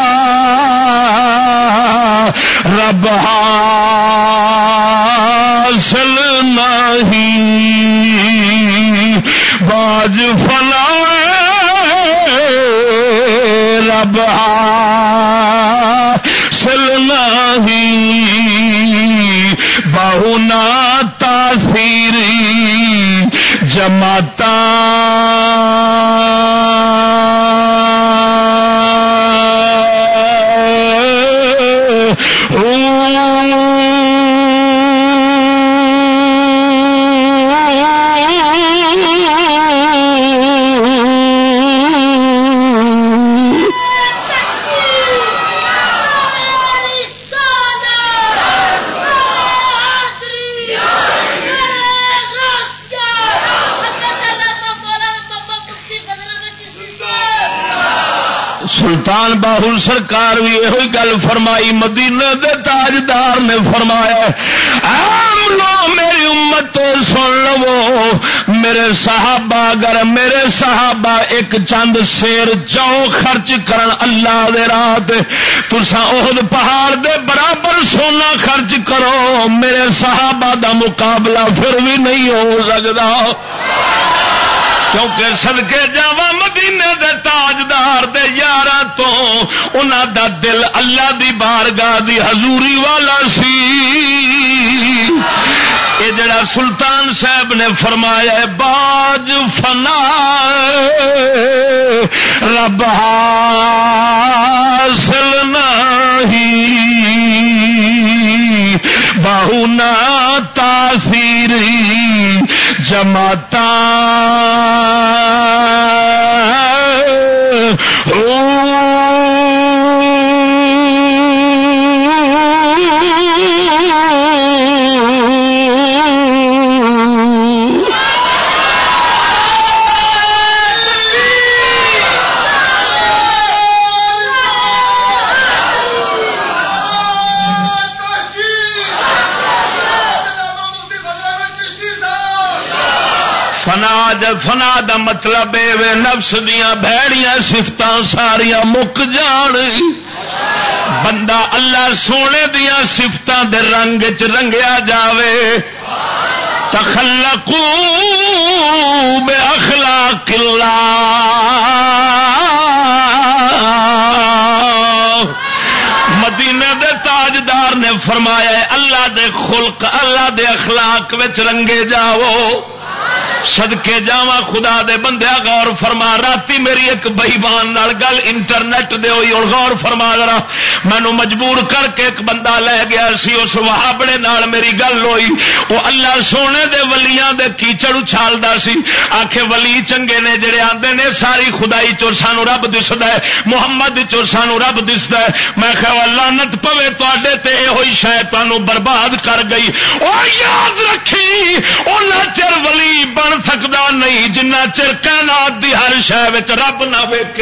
رب حاصل نہیں باج فنا رب حاصل نہیں بہنا تاثیری جماتا سلطان باہو سرکار بھی یہ گل فرمائی، مدینے دے تاجدار نے فرمایا عام لو میری امت تو سن لو، میرے صحابہ اگر میرے صحابہ ایک چند سیر جو خرچ کرن اللہ دے راہ تے تساں احد پہاڑ دے برابر سونا خرچ کرو، میرے صحابہ دا مقابلہ پھر بھی نہیں ہو سکتا، کیونکہ صدقے جاواں مدینے دے تاجدار دے یاراں تو انہاں دا دل اللہ دی بارگاہ دی حضوری والا سی۔ یہ جڑا سلطان صاحب نے فرمایا ہے باج فنا رب حاصل نہیں بہنا تاثیری جماتا فنا دا مطلب ہے نفس دیاں بھڑیاں صفتاں ساریاں مک جان، بندہ اللہ سونے دیاں صفتاں دے رنگ چ رنگیا جاوے۔ تخلقوا باخلاق اللہ، مدینے دے تاجدار نے فرمایا ہے اللہ دے خلق اللہ دے اخلاق وچ رنگے جاؤ۔ صدقے جاواں خدا دے بندیا غور فرما، راتی میری ایک بئیمان نال گل انٹرنیٹ دے ہوئی، اور غور فرما ذرا، مینوں مجبور کر کے ایک بندہ لے گیا سی، اس وہابڑے نال میری گل ہوئی، وہ اللہ سونے دے ولیاں دے کیچڑ اچھالدا سی، آکھے ولی چنگے نے جڑے آندے نے ساری خدائی چوں سانو رب دسدا ہے، محمد چوں سانو رب دسدا ہے، میں کہا لعنت پوے تواڈے تے اے ہوئی شے تانوں برباد کر گئی۔ او یاد رکھی اوناں چر ولی بن سکدا نہیں جنہ چر کائنات دی ہر شے وچ رب نہ ویکھے۔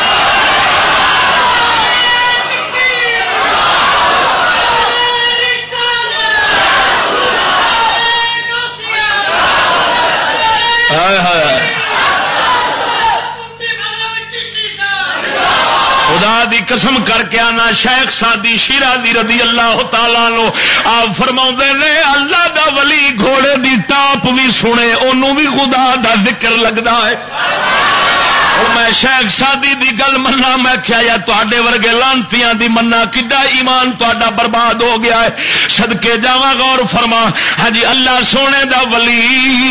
خدا دی قسم کر کے آنا شیخ سادی شیرازی رضی اللہ تعالیٰ عنہ آپ فرماؤندے نے اللہ دا ولی گھوڑے دی ٹاپ بھی سنے انہوں بھی خدا دا ذکر لگدا ہے۔ میں شیخ سادی دی گل منا، میں کیا یا تواڈے ورگے لانتیاں دی منا کڈا ایمان تواڈا برباد ہو گیا ہے۔ صدقے جاواں غور فرما، ہاں جی اللہ سونے دا ولی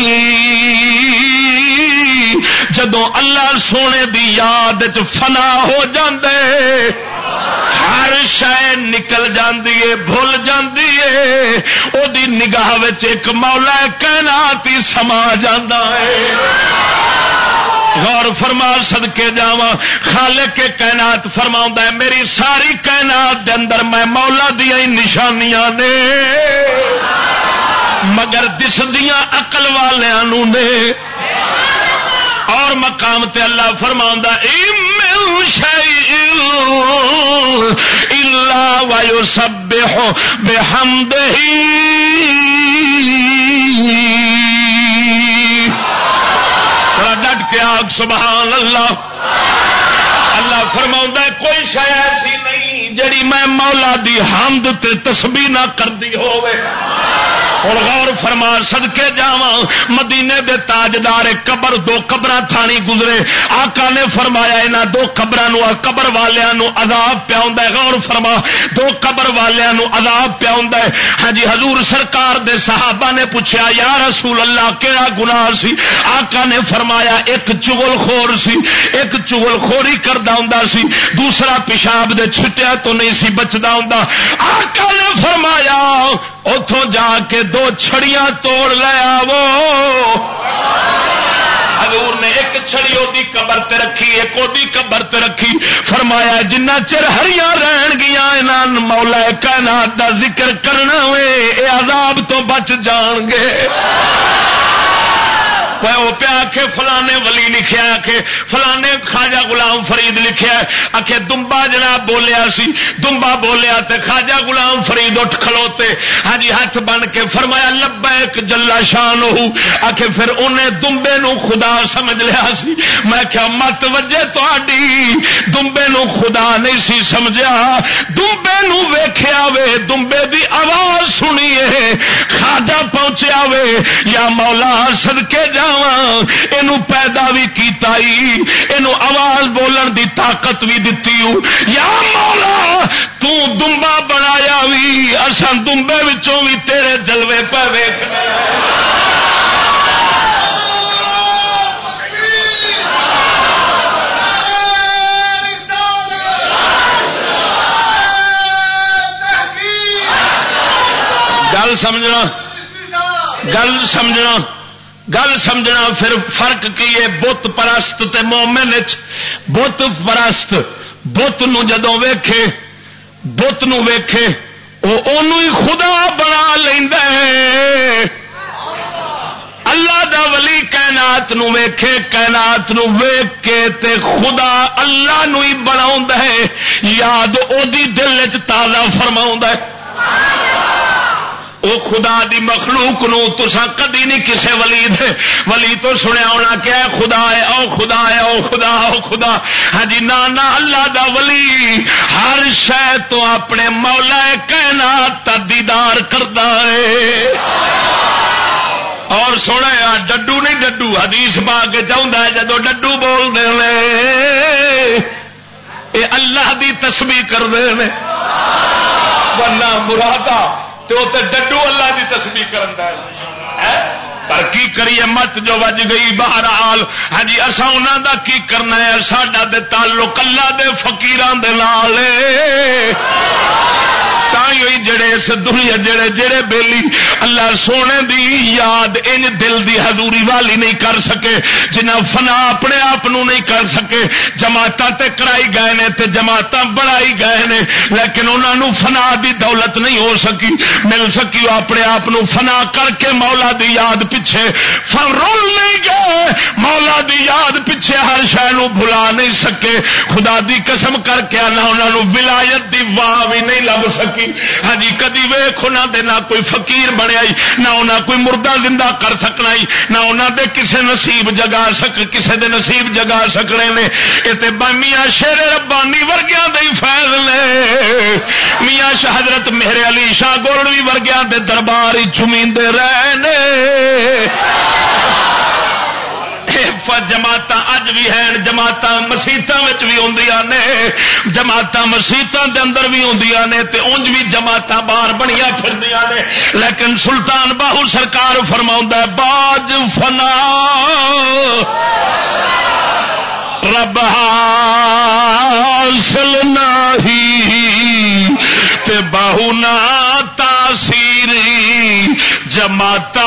جدوں اللہ سونے دی یاد وچ فنا ہو جاندے ہر شے نکل جاندی ہے، بھول جاندی ہے، او دی نگاہ وچ ایک مولا کائنات ہی سما جاندا ہے۔ غور فرما صدقے جاواں خالق کے کائنات فرماؤندا ہے میری ساری کائنات دے اندر میں مولا دیاں نشانیاں نے، مگر دسدیاں عقل والیاں نوں نے۔ اور مقام تے اللہ فرماؤندا من شیء الا فسبح بحمدہ ڈٹ کے آگ سبحان اللہ. اللہ فرماؤں کوئی شے ایسی نہیں جڑی میں مولا دی حمد تے تسبیح نہ کردی ہووے. اور غور فرما صدقے جاواں مدینے دے تاجدار قبر دو قبراں تھانی گزرے. آقا نے فرمایا انہاں دو قبراں نو قبر والیاں نو عذاب پیا ہوندا ہے. غور فرما دو قبر والیاں نو عذاب پیا ہوندا ہے. ہاں جی حضور سرکار دے صحابہ نے پوچھا یا رسول اللہ کیڑا گناہ سی؟ آقا نے فرمایا ایک چغل خور سی, ایک چغل خوری کردا ہوندا سی, دوسرا پیشاب دے چھٹیاں تو نہیں سی بچدا ہوندا. آقا نے فرمایا اتوں جا کے دو چھڑیاں توڑ لے آو. حضور نے ایک چھڑی دی قبر تے رکھی, ایک دی قبر تے رکھی. فرمایا جنہ چر ہریاں رہن گیاں انہاں مولا کائنات دا ذکر کرنا وے اے عذاب تو بچ جان گے. وہ پیا کے فلانے ولی لکھیا کہ فلانے خواجہ غلام فرید لکھیا آخے دمبا جناب بولیا سی, دمبا بولیا تے خواجہ غلام فرید اٹھ کھلوتے. ہاں جی ہاتھ بن کے فرمایا لبیک جلا شان ہو. آخے پھر انہیں دمبے نو خدا سمجھ لیا سی. میں کیا مت وجے تہاڈی دمبے نو خدا نہیں سی سمجھا, دمبے نو ویکھیا وے, دمبے دی آواز سنیے خواجہ پہنچیا وے. یا مولا صدقے جا اینو پیدا بھی کیتا ہی, اینو آواز بولن دی طاقت بھی دتی ہوں. یا مولا تو دمبا بنایا بھی, اساں دمبے وچوں بھی تیرے جلوے پہ ویکھنا. گل سمجھنا, گل سمجھنا, گل سمجھنا. پھر فرق کی ہے بت پرست تے مومن وچ. بت پرست بت نو جدوں ویکھے, بت نو ویکھے اونوں ہی خدا بنا لیندا ہے. اللہ دا ولی کائنات نو ویکھے, کائنات نو ویکھ کے تے خدا اللہ نو ہی بناوندا ہے. یاد او دی دل وچ تازہ فرماوندا ہے. او خدا دی مخلوق نو تساں کدی نہیں کسے ولی تو سنیا ہونا کہ اے خدا ہے, او خدا ہے, او خدا, او خدا. ہاں جی نا نا, اللہ دا ولی ہر شے تو اپنے مولا کائنات دا دیدار کردا ہے. اور سونا ڈڈو نہیں ڈڈو حدیث پا کے چاہتا ہے جدو ڈڈو بول دے اے اللہ دی تسبیح کرتے ہیں, ورنہ مرادا تو ڈڈو اللہ دی تسبیح کرتا ہے. پر کی کریے مت جو وج گئی بہرحال. ہاں جی اصا انہوں دا کی کرنا ہے, ساڈا دے تعلق اللہ دے فقیراں دے نال جڑے اس دنیا جڑے بیلی اللہ سونے دی یاد ان دل دی حضوری والی نہیں کر سکے, جنہ فنا اپنے آپ نہیں کر سکے. جماعتاں تے کرائی گئے نے تے جماعتاں بڑھائی گئے نے, لیکن انہاں نو فنا دی دولت نہیں ہو سکی مل سکی. اپنے آپ فنا کر کے مولا دی یاد پیچھے رول نہیں گئے, مولا دی یاد پیچھے ہر شے نو بھلا نہیں سکے. خدا دی قسم کر کے نہ انہاں نو ولایت دی واہ بھی نہیں لب سکی. ہاں جی کدی ویکھ انہاں دے نہ کوئی فقیر بنیا, نہ انہاں کوئی مردہ زندہ کر سکنا, نہ انہاں دے کسے نصیب جگا کسے دے نصیب جگا سکنے نے. یہ تے میاں شیر ربانی ورگیاں دے فیض نے. میاں شاہ حضرت میرے علی شاہ گولڑوی ورگیاں دے دربار ہی چمیندے رہنے. جماعت اج بھی ہیں, جماعت مسیتاں بھی ہوندیاں نے, جماعت مسیتاں دے اندر بھی ہوندیاں نے, تے اونج بھی جماعت باہر بنیاں پھردیاں نے. لیکن سلطان باہو سرکار فرماوندا ہے باج فنا رب حاصل نہیں تے باہو نا تاثیری جماعت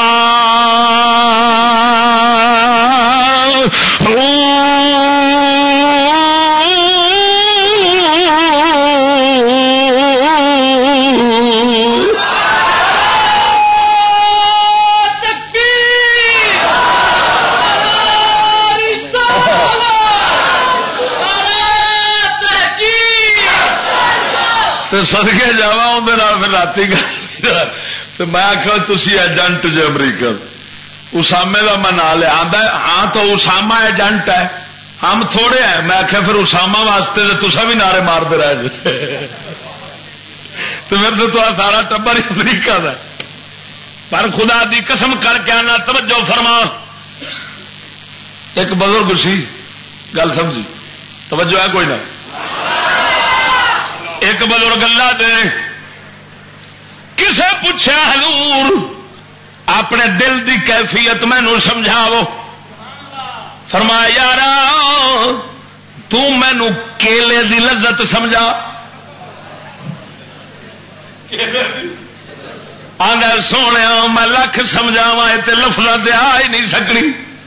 سدکے جا اندر پھر رات تو میں آخیا تھی ایجنٹ جو امریکہ اسامے کا میں نام لیا آدھا ہاں تو اسامہ ایجنٹ ہے ہم تھوڑے ہیں میں آخیا پھر اسامہ واسطے تو تصا بھی نعرے مارتے رہ جائے تو پھر تو سارا ٹبر امریکہ کا پر خدا دی قسم کر کے آنا توجہ فرما ایک بزرگ سی گل سمجھی توجہ ہے کوئی نہ ایک بزرگ اللہ دے کسے پوچھا حضور اپنے دل دی کیفیت مینوں سمجھاؤ فرمایا یارا تو مینوں کیلے دی لذت سمجھا آدھا سونے میں لکھ سمجھاوا یہ لفظ تے آ ہی نہیں سکنی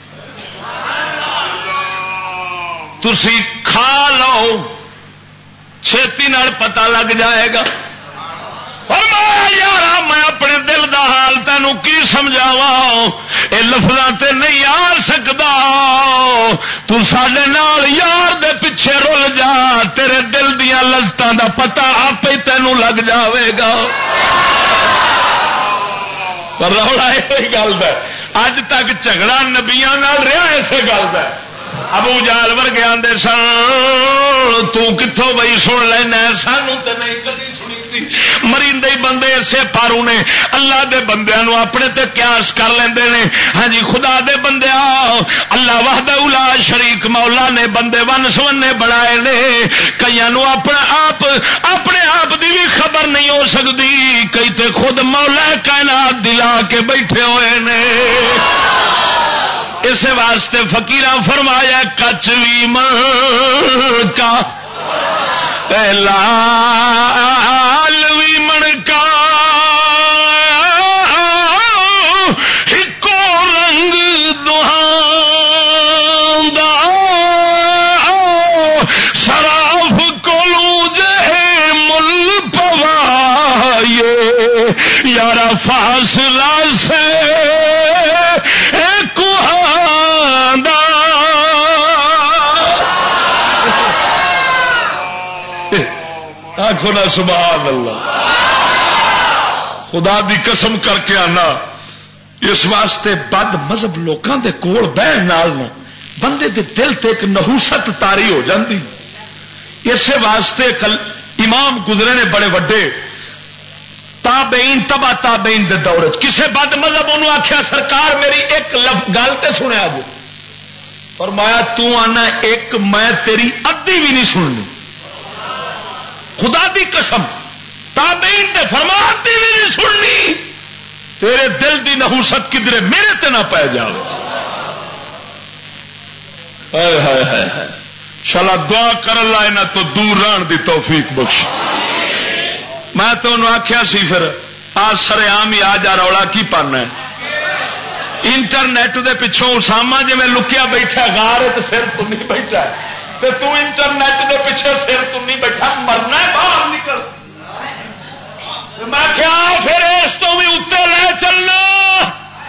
تسی کھا لو چھتی نال پتہ لگ جائے گا فرمایا یارا میں اپنے دل دا حال تینوں کی سمجھاواں اے لفظاں تے نہیں آ سکدا تو ساڈے نال یار دے پیچھے رل جا تیرے دل دیاں لذتاں دا پتہ آپ ہی تینوں لگ جاوے گا پر رولا یہ گل ہے اج تک جھگڑا نبیاں نال رہا اسی گل کا ابو جہل ورگے آندے سن تو کتوں بئی سن لینا سانو تے نہیں کدی سنی مریندے بندے اسے پارو نے اللہ دے بندیاں اپنے تے قیاس کر لیندے نے ہاں جی خدا دے بندیا اللہ وحدہ لا شریک مولا نے بندے ون سونے بنائے نے کئیاں نو اپنے آپ دی بھی خبر نہیں ہو سکتی کئی تے خود مولا کائنات دلا کے بیٹھے ہوئے نے اس واسطے فقیراں فرمایا کچوی من کا لال وی من کا ہکو رنگ دہان دا شراف کولو جے مل پوائے یارا فاصلہ سے سبحان اللہ خدا دی قسم کر کے آنا اس واسطے بد مذہب لوکاں دے کول بہن نال بندے دے دل تے ایک نحوست تاری ہو جاندی اسی واسطے کل امام گزرے نے بڑے وڈے تابعین تبع تابعین دے دور کسے بد مذہب انہوں آخیا سرکار میری ایک گل تے سنیا جی فرمایا تو آنا ایک میں تیری ادھی بھی نہیں سننی خدا دی قسم تابعین تے فرمایا ادھی بھی نہیں سننی تیرے دل دی نحوست کدھرے میرے تے نہ پی جاؤ شالا دعا کر اللہ انہاں تو دور رہن دی توفیق بخش میں تو انہوں آخیا سی پھر آج سر عام ہی آ جا رولا کی پانا ہے انٹرنیٹ دے پچھوں اسامہ جی میں لکیا بیٹھا غار تو سر تو نہیں بیٹھا تو انٹرنیٹ دے پیچھے سر تو نہیں بیٹھا مرنا ہے باہر نکل میں کیا پھر اس تو بھی اتنے لے چلنا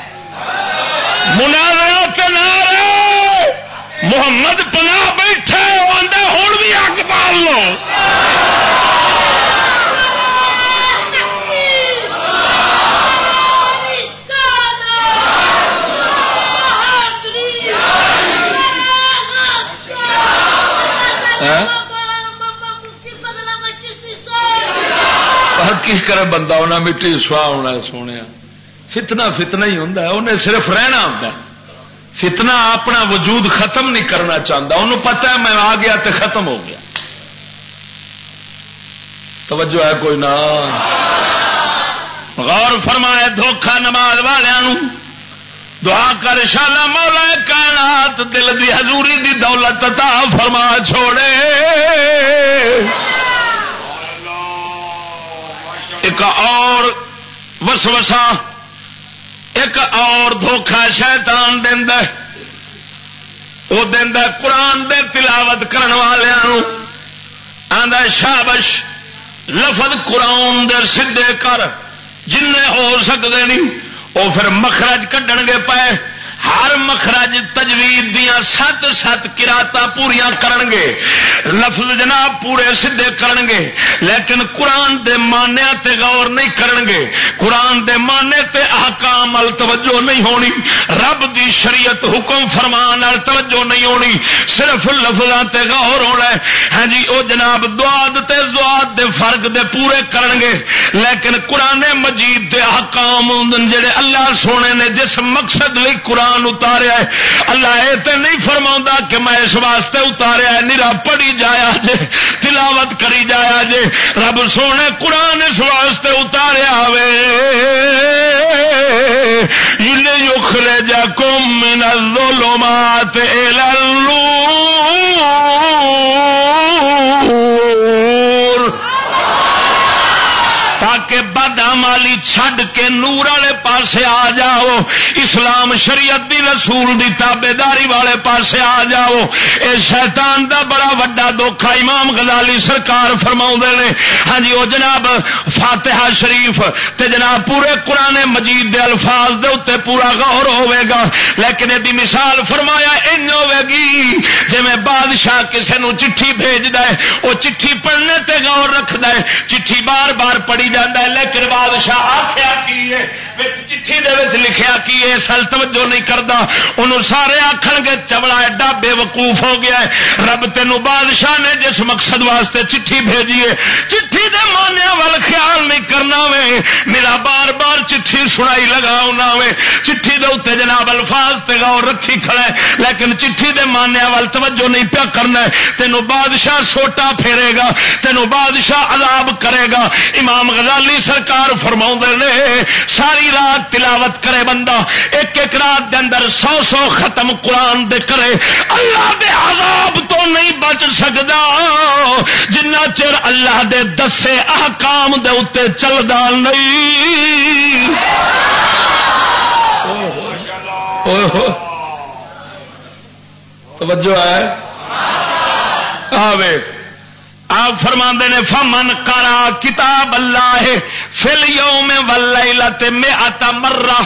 مناظرہ کے نعرے محمد پناہ بیٹھے آدھے ہوں بھی اگ بال لو کی کرے بندہ انہیں مٹی سواہ ہونا سونے فتنہ فتنہ ہی ہوتا ہے انہیں صرف رہنا ہوتا ہے فتنہ اپنا وجود ختم نہیں کرنا چاہتا انہوں پتا ہے میں آ گیا تو ختم ہو گیا توجہ ہے کوئی نہ غور فرمائے دھوکھا نماز والوں دعا کر انشاءاللہ مولا کائنات دل دی حضوری دی دولت عطا فرما چھوڑے ایک اور وسوسہ ایک اور دھوکھا شیطان دیندا وہ دیندا قرآن دے تلاوت کرن والوں آندا شابش لفظ قرآن دے سدھے کر جن ہو سکتے نہیں وہ پھر مخرج کڈن گے پے ہر مخرج تجوید دیاں 7 قراتاں پوریاں کرن گے، لفظ جناب پورے سیدھے کرن گے، لیکن قرآن دے معنی تے غور نہیں کرن گے، قرآن دے معنی تے احکام ال توجہ نہیں ہونی، رب دی شریعت حکم فرمان ال توجہ نہیں ہونی، صرف لفظاں تے غور ہونا ہے۔ ہاں جی، او جناب دعاد تے زواد دے فرق دے پورے کرن گے، لیکن قرآن مجید دے احکام جڑے اللہ سونے نے جس مقصد لئی قرآن اتاریا ہے، اللہ اے تے نہیں فرماؤندا کہ میں اس واسطے اتاریا ہے نرا پڑھی جایا جے، تلاوت کری جایا جے، رب سونے قرآن اس واسطے اتاریا ہوے لِيُخْرِجَكُم مِّنَ الظُّلُمَاتِ إِلَى النُّورِ، تاکہ بدعمالی چھڈ کے نور والے پاسے آ جاؤ، اسلام شریعت دی رسول دی تابعداری والے پاسے آ جاؤ۔ اے شیطان دا بڑا وڈا دھوکھا امام غزالی سرکار فرماؤندے نے۔ ہاں جی، او جناب فاتحہ شریف تے جناب پورے قرآن مجید دے الفاظ دے اوتے پورا غور ہوے گا، لیکن دی مثال فرمایا انج ہوے گی جویں بادشاہ کسے نو چٹھی بھیجدا ہے، او چٹھی پڑھنے تے غور رکھدا ہے، چٹھی بار بار پڑھی جاتا ہے، لیکن بادشاہ آخیا کی ہے چٹھی دے وچ لکھیا کی ہے سل توجہ نہیں کردا، انہوں سارے آکھن گے چوڑا ایڈا بے وقوف ہو گیا ہے۔ رب تینوں بادشاہ نے جس مقصد واسطے چٹھی بھیجی ہے چٹھی دے معنی وال خیال نہیں کرنا وے، میرا بار بار چٹھی سنائی لگاؤنا وے، چٹھی دے اوتے جناب الفاظ تے غور رکھی کھڑا ہے، لیکن چٹھی دے معنی وال توجہ نہیں پیا کرنا ہے، تینوں بادشاہ سوٹا پھیرے گا، تینوں بادشاہ عذاب کرے گا۔ امام غزالی سرکار فرماؤندے نے ساری رات تلاوت کرے بندہ، ایک رات دے اندر 100 ختم قرآن دے کرے، اللہ دے عذاب تو نہیں بچ سکدا جنہ چر اللہ دے دسے احکام دے اوتے چلدا نہیں۔ توجہ ہے؟ آوے آپ فرماندے نے فمن قرأ کتاب اللہ فی الیوم واللیلۃ 100 مرہ،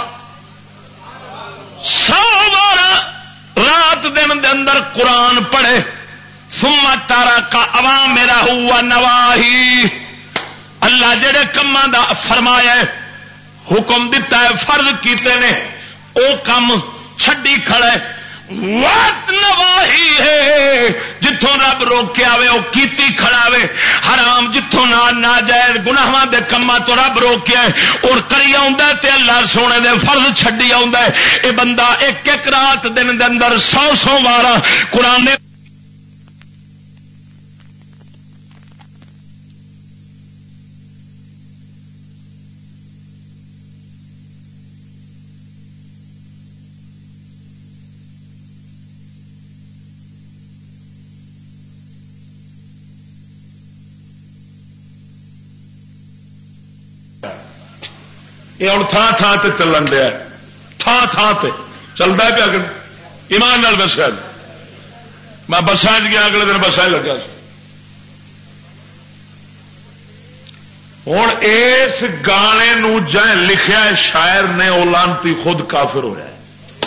100 بار رات دن دے اندر قرآن پڑھے، ثم ترک اوامرہ ونواہی، اللہ جڑے کماں دا فرمایا ہے، حکم دیتا ہے، فرض کیتے نے، او کم چھڈی کھڑا ہے، وات نواہی ہے جتوں رب روکے آوے وہ کیتی کھڑا وے، حرام جتوں ناجائز گناہاں دے کماں تو رب روکیا ہے اور کری آوندا تے اللہ سونے دے فرض چھڈی آوندا ہے۔ اے بندہ ایک رات دن دے اندر 100 بار قرآن یہ ہوں تھان تے چلن دیا، تھان تے چلتا پیا کہ ایمان نال دسیا جی، میں بساں گیا اگلے دن بساں لگا، ہوں اس گانے نو جائیں لکھیا شاعر نے وہ لانتی خود کافر ہویا ہے،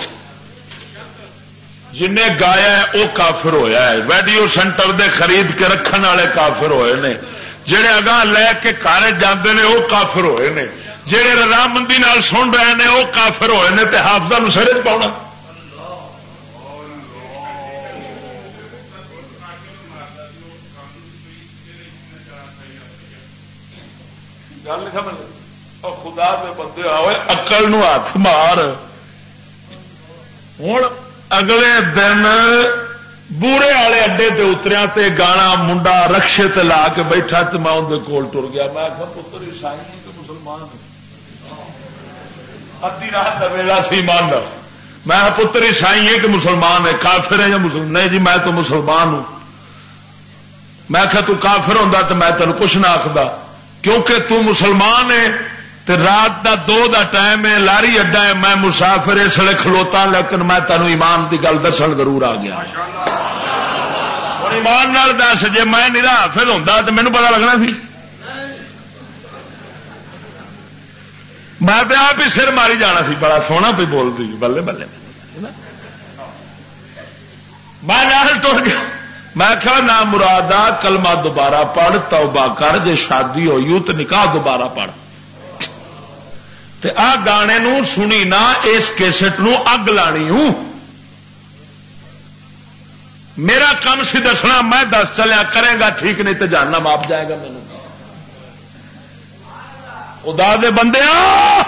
جنہیں گایا ہے وہ کافر ہویا ہے، ویڈیو سینٹر دے خرید کے رکھن والے کافر ہوئے نے، جڑے اگاں لے کے گھر جاندے نے وہ کافر ہوئے نے، جہے رضامندی نال سن رہے ہیں وہ کافر ہوئے نے، تے حافظاں نوں سر پاؤنا۔ گل نہیں سمجھ اور خدا دے بندے آئے عقل نو ہاتھ مار۔ ہوں اگلے دن بورے والے اڈے تے اتریا تے گانا منڈا رکشے تے لا کے بیٹھا تے میں اندر کول ٹر گیا، میں آخیا پتر عیسائی تو مسلمان ادی رات کا ویلا سی مان دا، میں پتر عیسائی ہے کہ مسلمان ہے، کافر ہے یا مسلمان؟ نہیں جی میں تو مسلمان ہوں۔ میں آخیا تو کافر ہوندا تو میں تینوں کچھ نہ آخدا، کیونکہ تو مسلمان ہے تے رات دا 2 دا ٹائم ہے، لاری اڈا ہے، میں مسافر اس لیے کھلوتا، لیکن میں تینوں ایمان دی گل دسن ضرور آ گیا۔ اور ایمان نال دس جے میں نرا حافظ ہوندا تو مینوں پتہ لگنا سی، میں آپ ہی سر ماری جانا سی، بڑا سونا پہ بول دی بلے بلے۔ میں نال ٹر گیا. میں کہا نہ مرادا کلمہ دوبارہ پڑھ توبہ کر جے شادی ہوئی تو نکاح دوبارہ پڑھ. تے آ گانے نو سنی نہ اس کیسٹ نو اگ لانی ہوں. میرا کام سی دسنا میں دس چلیا کرے گا ٹھیک نہیں تو جہنم آپ جائے گا. مینوں خدا دے بندیاں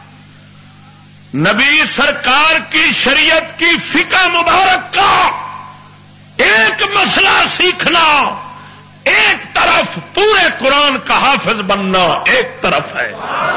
نبی سرکار کی شریعت کی فقہ مبارک کا ایک مسئلہ سیکھنا ایک طرف، پورے قرآن کا حافظ بننا ایک طرف ہے.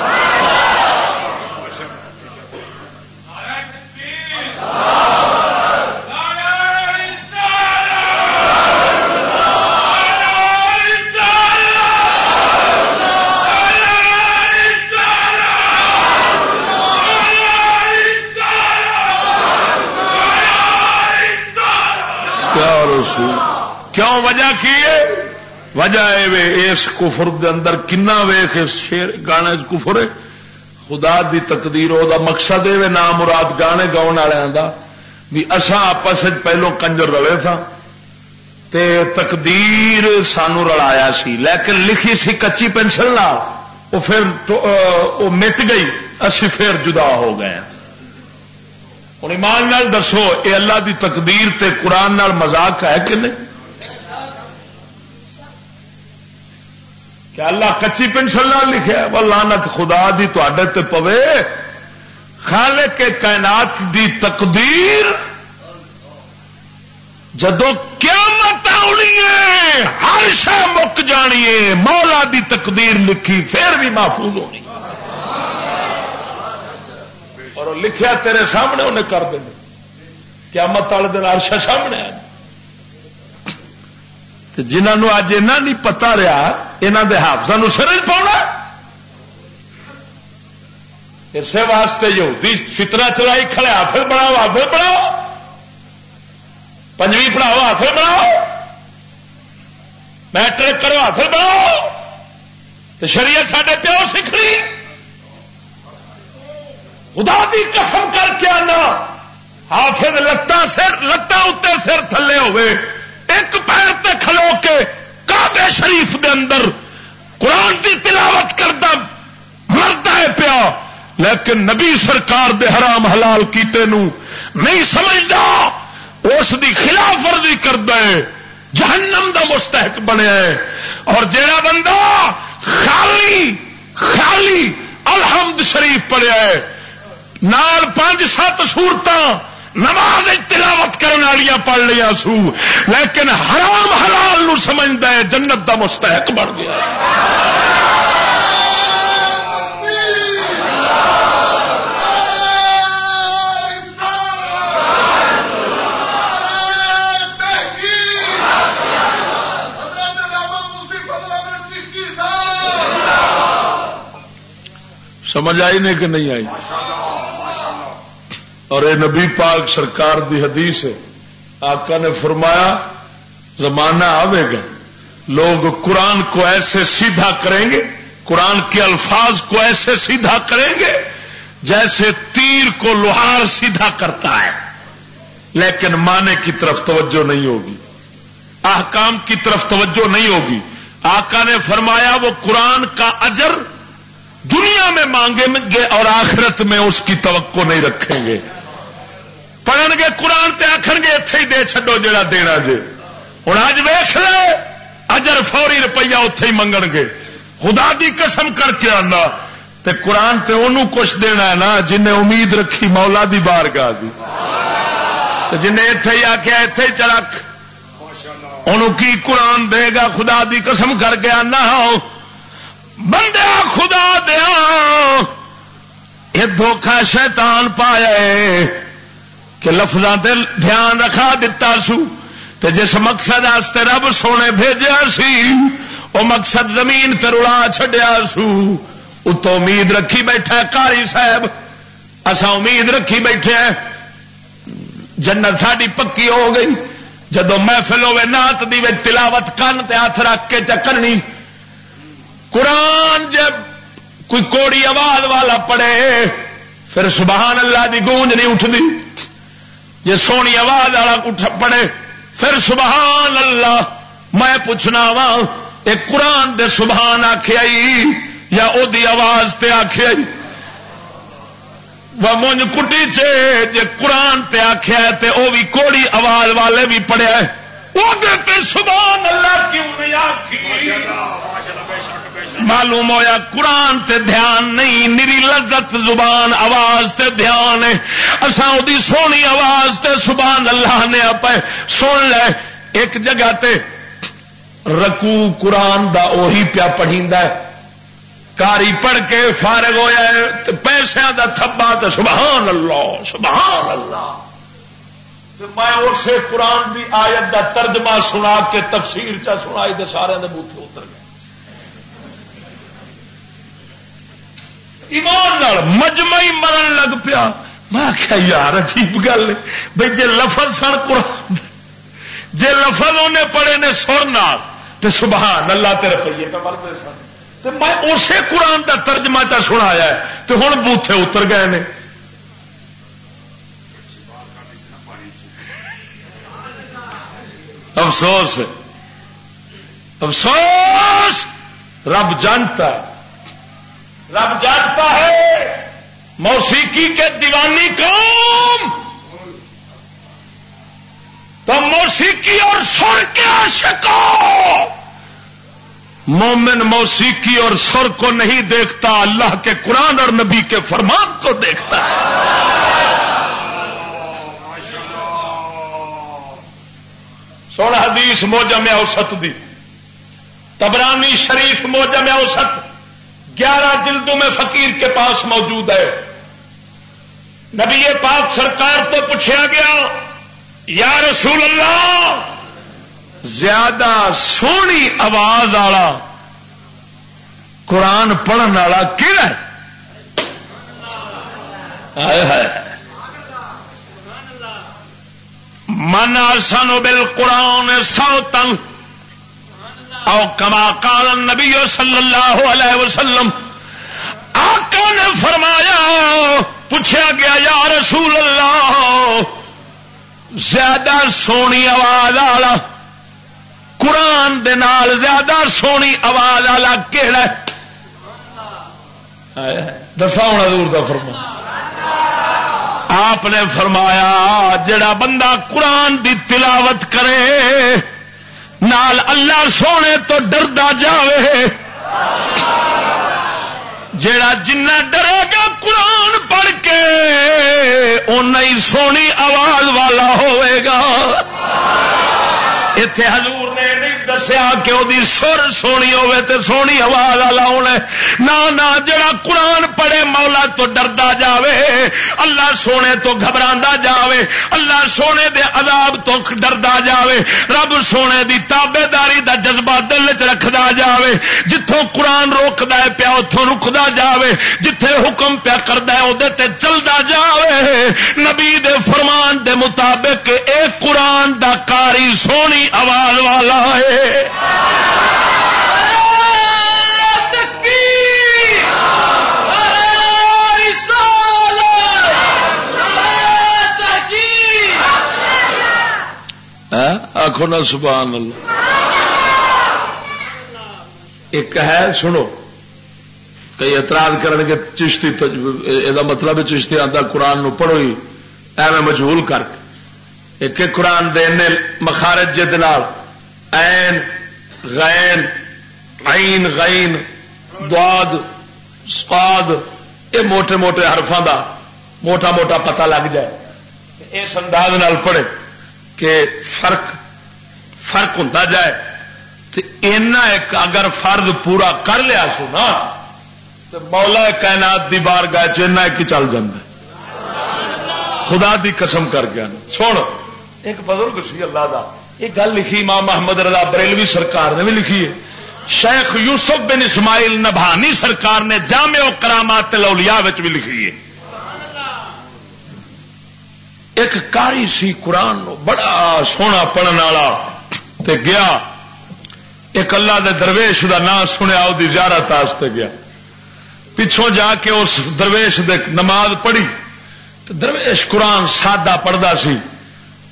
کیوں وجہ کی ہے؟ وجہ ہے اس کفر دے اندر کنا ویخ اس شیر گانے کفر ہے. خدا دی تقدیر دا مقصد ہے نام مراد گانے گاؤن والوں کا بھی اساں آپس پہلو کنجر رلے تھا تے تقدیر سانو رلایا سی، لیکن لکھی سی کچی پینسل نہ وہ پھر وہ مٹ گئی، اسی پھر جدا ہو گئے. ہوں ایمان نال دسو یہ اللہ دی تقدیر تے قرآن نال مذاق ہے کہ نہیں؟ کہ اللہ کچی پینسل نال لکھا وہ لعنت خدا دی تواڈے تے پوے. خالق کے کائنات دی تقدیر جدو قیامت آنی ہے ہر شے مک جانی ہے، مولا دی تقدیر لکھی پھر بھی محفوظ ہونی اور لکھیا تیرے سامنے انہیں کر دینا. قیامت والے دن عرش سامنے آ جنہوں اج اینا نہیں پتا رہا یہاں دے حافظاں سر پاؤنا. اسی واسطے یہودی فتنہ چلائی کھڑے حافظ بناؤ حافظ بناؤ، پنجویں پڑھاؤ حافظ بناؤ، میٹرک کرو حافظ بناؤ. تو شریعت ساڈے پیو سیکھنی. خدا دی قسم کر کے آنا حافظ لتاں اتنے سر تھلے ہوئے ایک پیر تے کھلو کے کعبے شریف دے اندر قرآن دی تلاوت کرتا مرتا ہے پیا، لیکن نبی سرکار دے حرام حلال کیتے نو نہیں سمجھدا، اس دی خلاف ورزی کردا ہے، جہنم دا مستحق بنیا ہے. اور جیڑا بندہ خالی الحمد شریف پڑھیا ہے نال 5-7 سورتاں نماز تلاوت کرنے والیاں پڑھ لیا سو، لیکن حرام حلال نو سمجھدا ہے جنت دا مستحق بن گیا. سمجھ آئی نہیں کہ نہیں آئی؟ اور اے نبی پاک سرکار دی حدیث ہے، آقا نے فرمایا زمانہ آئے گا لوگ قرآن کو ایسے سیدھا کریں گے، قرآن کے الفاظ کو ایسے سیدھا کریں گے جیسے تیر کو لوہار سیدھا کرتا ہے، لیکن معنی کی طرف توجہ نہیں ہوگی، احکام کی طرف توجہ نہیں ہوگی. آقا نے فرمایا وہ قرآن کا اجر دنیا میں مانگیں گے اور آخرت میں اس کی توقع نہیں رکھیں گے. پڑھن گے قرآن تے آخر گے اتے ہی دے چھڈو جڑا دینا جے. ہوں اج ویخ لے اجر فوری روپیہ اتے ہی منگن گے. خدا دی قسم کر کے آنا تے قرآن تے انہوں کچھ دینا ہے نا جنہیں امید رکھی مولا دی بارگاہ دی، جنہیں اتے ہی آخیا اتے ہی چرک انہوں کی قرآن دے گا. خدا دی قسم کر کے آنا بندہ خدا دیا یہ دھوکھا شیطان پایا ہے کہ لفظاں تے دھیان رکھا دتا سو تے جس مقصد واسطے رب سونے بھیجیا سی وہ مقصد زمین تے رلا چھڈیا سو. اتو امید رکھی بیٹھا قاری صاحب، اسا امید رکھی بیٹھے جنت ساڈی پکی ہو گئی. جدو محفل ہوے نعت دی وچ تلاوت کن تے ہاتھ رکھ کے چکرنی، قرآن جب کوئی کوڑی آواز والا پڑھے پھر سبحان اللہ دی گونج نہیں اٹھتی. جی سونی آواز والا اٹھ پڑے پھر سبحان اللہ. میں پوچھنا وا یہ قرآن دے سبحان آخیا یا او دی آواز تے آخیا وہ مونج کٹی جے قرآن تے آخیا تے او بھی کوڑی آواز والے بھی پڑھیا ہے وہ تے سبحان اللہ کیوں نہیں آخی. معلوم ہویا قرآن تے دھیان نہیں نری لذت زبان آواز تے دھیان ہے. اساں او دی سونی آواز تے سبحان اللہ نے آپ سن لے. ایک جگہ تے رکوع قرآن دا اوہی پیا پڑھیندا ہے کاری پڑھ کے فارغ ہویا ہے پیسوں دا تھبا تے سبحان اللہ سبحان اللہ. میں اسے قرآن دی آیت دا ترجمہ سنا کے تفسیر چا سنائی تے سارے دے بوتھے اتر گئے. ایمان نال مجمعی مرن لگ پیا. میں آخیا یار عجیب گل بھائی جے لفظ سن قرآن جے لفظ انہیں پڑھے نے سر نال تے سبحان اللہ تے روپیے کا مرتے سن تے میں اسی قرآن دا ترجمہ چا سنایا ہے تے ہن بوتھے اتر گئے نے. افسوس افسوس رب جانتا ہے رب جانتا ہے موسیقی کے دیوانی قوم تو موسیقی اور سر کے عاشقوں. مومن موسیقی اور سر کو نہیں دیکھتا اللہ کے قرآن اور نبی کے فرمان کو دیکھتا ہے. سونا حدیث موجم اوسط دی طبرانی شریف موجم اوسط 11 جلدوں میں فقیر کے پاس موجود ہے. نبی پاک سرکار تو پوچھا گیا یا رسول اللہ زیادہ سونی آواز والا قرآن پڑھن والا کہڑا ہے؟ من احسن بالقرآن صوتا او کما قال النبی صلی اللہ علیہ وسلم. آقا نے فرمایا پوچھا گیا یا رسول اللہ زیادہ سونی آواز والا قرآن دے نال زیادہ سونی آواز والا کیڑا ہے؟ دسا ہوں حضور دا فرمان. آپ نے فرمایا جڑا بندہ قرآن دی تلاوت کرے نال اللہ سونے تو ڈردا جاوے. جڑا جنہ ڈرے گا قرآن پڑھ کے اُنہ ہی سونی آواز والا ہوئے گا. اتنے حضور نے نہیں دسیا کہ وہ سر سونی ہوے تے سونی آواز والا ہونا. نہ جڑا قرآن پڑھے مولا تو ڈردا جاوے اللہ سونے تو گھبراندا جاوے اللہ سونے دے عذاب تو ڈردا جاوے رب سونے دی تابے داری دا جذبہ دل چ رکھدا جاوے. جتوں قرآن روکدا ہے پیا اتوں رکدا جاوے جتھے حکم پیا کردا ہے اودے تے چلدا جاوے. نبی دے فرمان دے مطابق اے قرآن دا قاری سونی آواز والا ہے. آخو نا سبحان اللہ. ایک ہے سنو کئی اعتراض کرن کے چشتی یہ مطلب ہے چشتی آتا قرآن نو پڑھو ہی ایویں مجہول کر کے. ایک قرآن دے مخارج جدنال عین غین عین غین ضاد صاد یہ موٹے موٹے حرفاں دا موٹا موٹا پتہ لگ جائے اس انداز نال پڑھے کہ فرق ہوتا جائے تو اینا ایک اگر فرض پورا کر لیا سو نا تو مولا کائنات دی بارگاہ چنا ایک چل جاندے. خدا دی قسم کر گیا سن ایک بزرگ سی اللہ دا ایک گل لکھی امام محمد رضا بریلوی سرکار نے بھی لکھی ہے. شیخ یوسف بن اسماعیل نبھانی سرکار نے جامع و کرامات الاولیاء وچ بھی لکھی ہے. ایک کاری سی قرآن نو بڑا سونا پڑھن والا تے گیا ایک اللہ دے درویش دا نام سنیا وہ زیارت واسطے گیا. پچھوں جا کے اس درویش دے نماز پڑھی تو درویش قرآن سادہ پڑھدا سی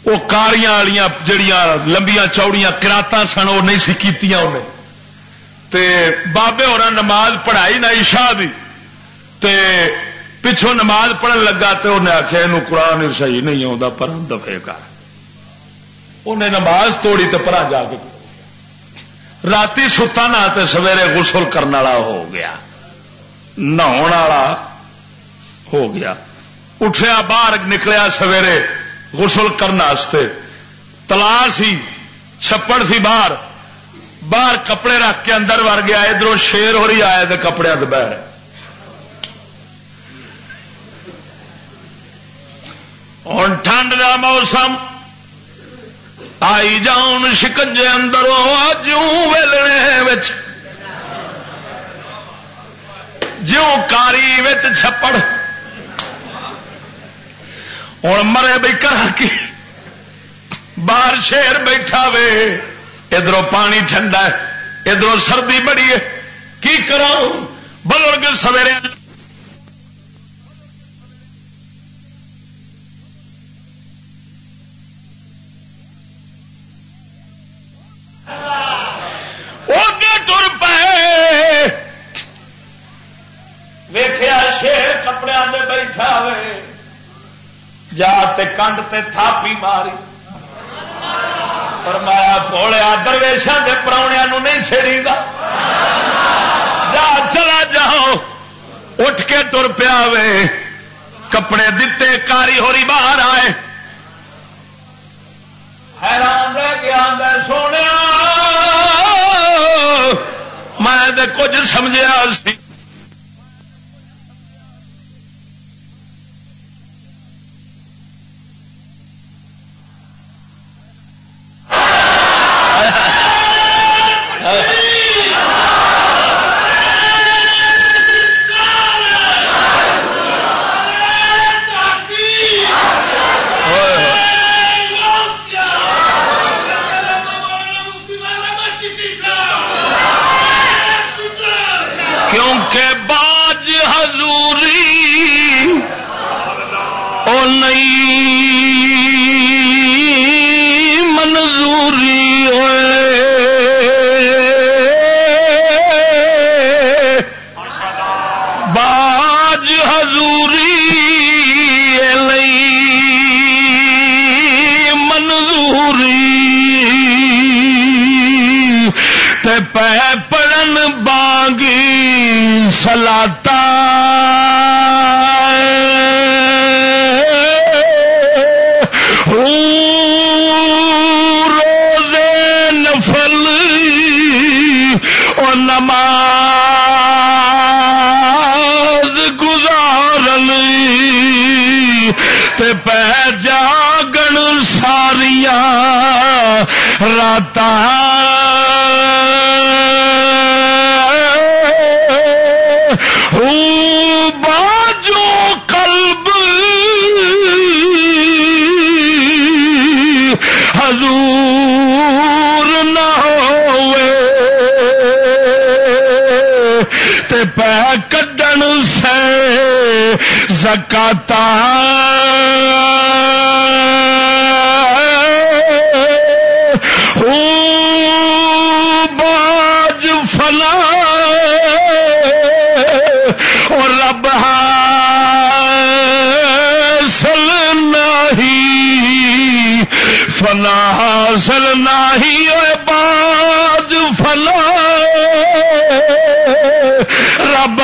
وہ کاریاں والیاں جڑیاں لمبیاں چوڑیاں قراتاں سن وہ نہیں سی کیتیاں انہیں تے بابے ہوراں نماز پڑھائی نہ عشاء دی تے پچھوں نماز پڑھن لگا تے انہیں آخیا یہ قرآن صحیح نہیں آتا پر دفے کر انہیں نماز توڑی تے پرا جا کے راتی ستا نہ تے سویرے غسل کرنے والا ہو گیا نہاؤن والا ہو گیا اٹھیا باہر نکلیا سویرے غسل کرنے تلا سی چھپڑ سی باہر باہر کپڑے رکھ کے اندر وڑ گیا ادھر شیر ہو رہی آئے تو کپڑے دبہ ہوں ٹھنڈ کا موسم آئی جاؤن شکنجے اندر جوں ویلنے جوں کاری چھپڑ ہوں مرے بھائی کرا کی باہر شیر بیٹھا وے ادھر پانی ٹھنڈا ہے ادھر سردی بڑی ہے کی کرا بزرگ سویرے ٹر پے ویخیا شیر کپڑے میں بیٹھا ہوئے جا تے کنڈ تے تھاپی ماری فرمایا بولیا درویشاں دے پراؤنیاں نو نہیں چھیڑی گا جا چلا جاؤ اٹھ کے ٹر پیا وے کپڑے دتے کاری ہوری باہر آئے حیران رہ گیا سونے میں کچھ سمجھا سی زکاتا باج فلا اور رب حاصل نہیں فنا حاصل نہیں باج فلا رب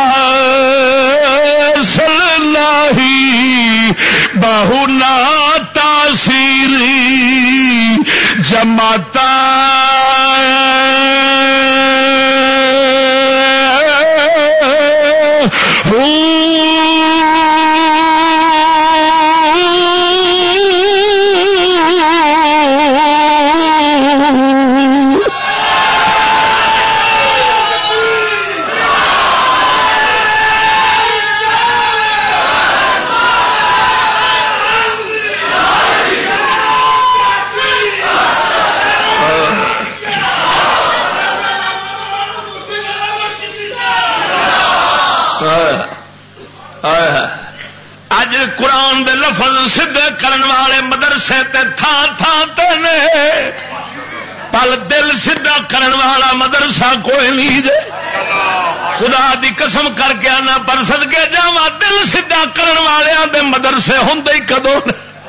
بہو نا تاثیری جماتا اج قرآن دے لفظ سدھے کرن والے مدرسے تے تھان تھان تے نے، پل دل سیدھا کرن والا مدرسہ کوئی نہیں جے. خدا دی قسم کر کے آنا پر صدقے جاواں دل سیدھا کرن والےاں دے مدرسے ہوندے ہی کدوں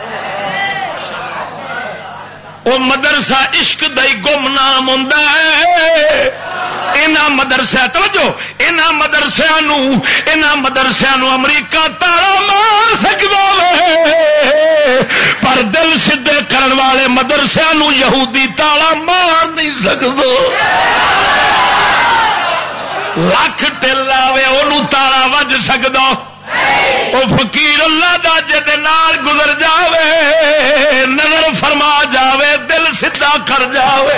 وہ مدرسہ عشق دا ہی گمنام ہوندا ہے. انہاں مدرسے توجہ انہاں مدرسیاں نو امریکہ تالا مار سکدا وے پر دل سیدھے کرن والے مدرسیاں نو یہودی تالا مار نہیں سکدو. لکھ ٹل آوے انہوں تالا وج سکدا، وہ فقیر اللہ دا جے نال گزر جاوے نظر فرما جاوے دل سیدھا کر جاوے.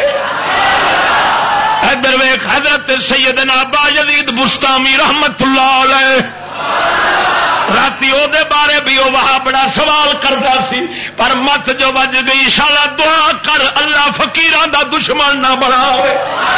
ادھر ویکھ حضرت سیدنا با یزید بستامی رحمت اللہ علیہ راتی او دے بارے بھی وہ وہاں بڑا سوال کرتا سی پر مت جو بج گئی شالا دعا کر اللہ فقیراں دا دشمن نہ بناوے.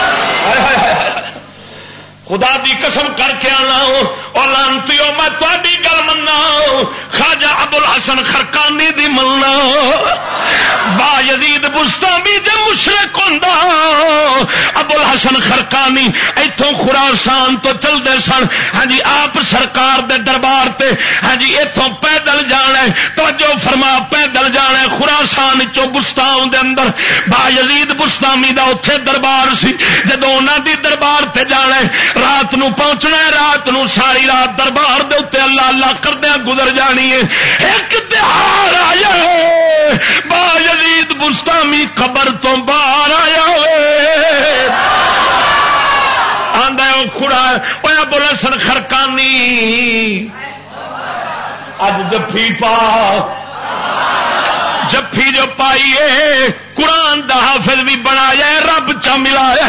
خدا دی قسم کر کے آنا اور لانتیو میں تہاڈی گل مننا خواجہ ابو الحسن خرقانی دی مننا با یزید بستامی دے مشرک ہوندا ابو الحسن خرقانی ایتھوں خراسان تو چلدے سن. ہاں جی آپ سرکار دے دربار تے ہاں جی ایتھوں پیدل جانا ہے توجہ فرما پیدل جانا ہے خراسان چوں بستان دے اندر با یزید بستامی دا اوتھے دربار سی. جدوں انہاں دی دربار تے جانا ہے رات نو پہنچنا ہے رات نو ساری رات دربار دے اوتے اللہ اللہ کردیاں گزر جانی ہے. ایک تہار آیا ہے با یزید بستامی قبر تو باہر آیا ہے آندا ہے کھڑا اوے ابو الحسن خرقانی اج جفی پا جفی جو پائیے قرآن دا حافظ بھی بنایا ہے رب چا ملایا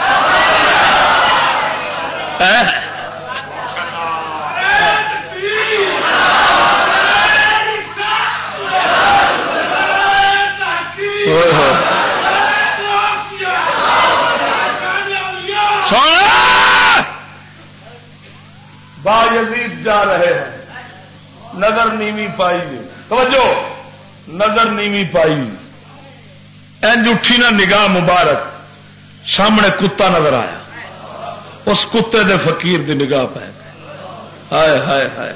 با یزید جا رہے ہیں نظر نیوی پائی توجہ نظر نیوی پائی اینج اٹھی نہ نگاہ مبارک سامنے کتا نظر آیا اس کتے دے فقیر دی نگاہ پہ ہائے ہائے ہائے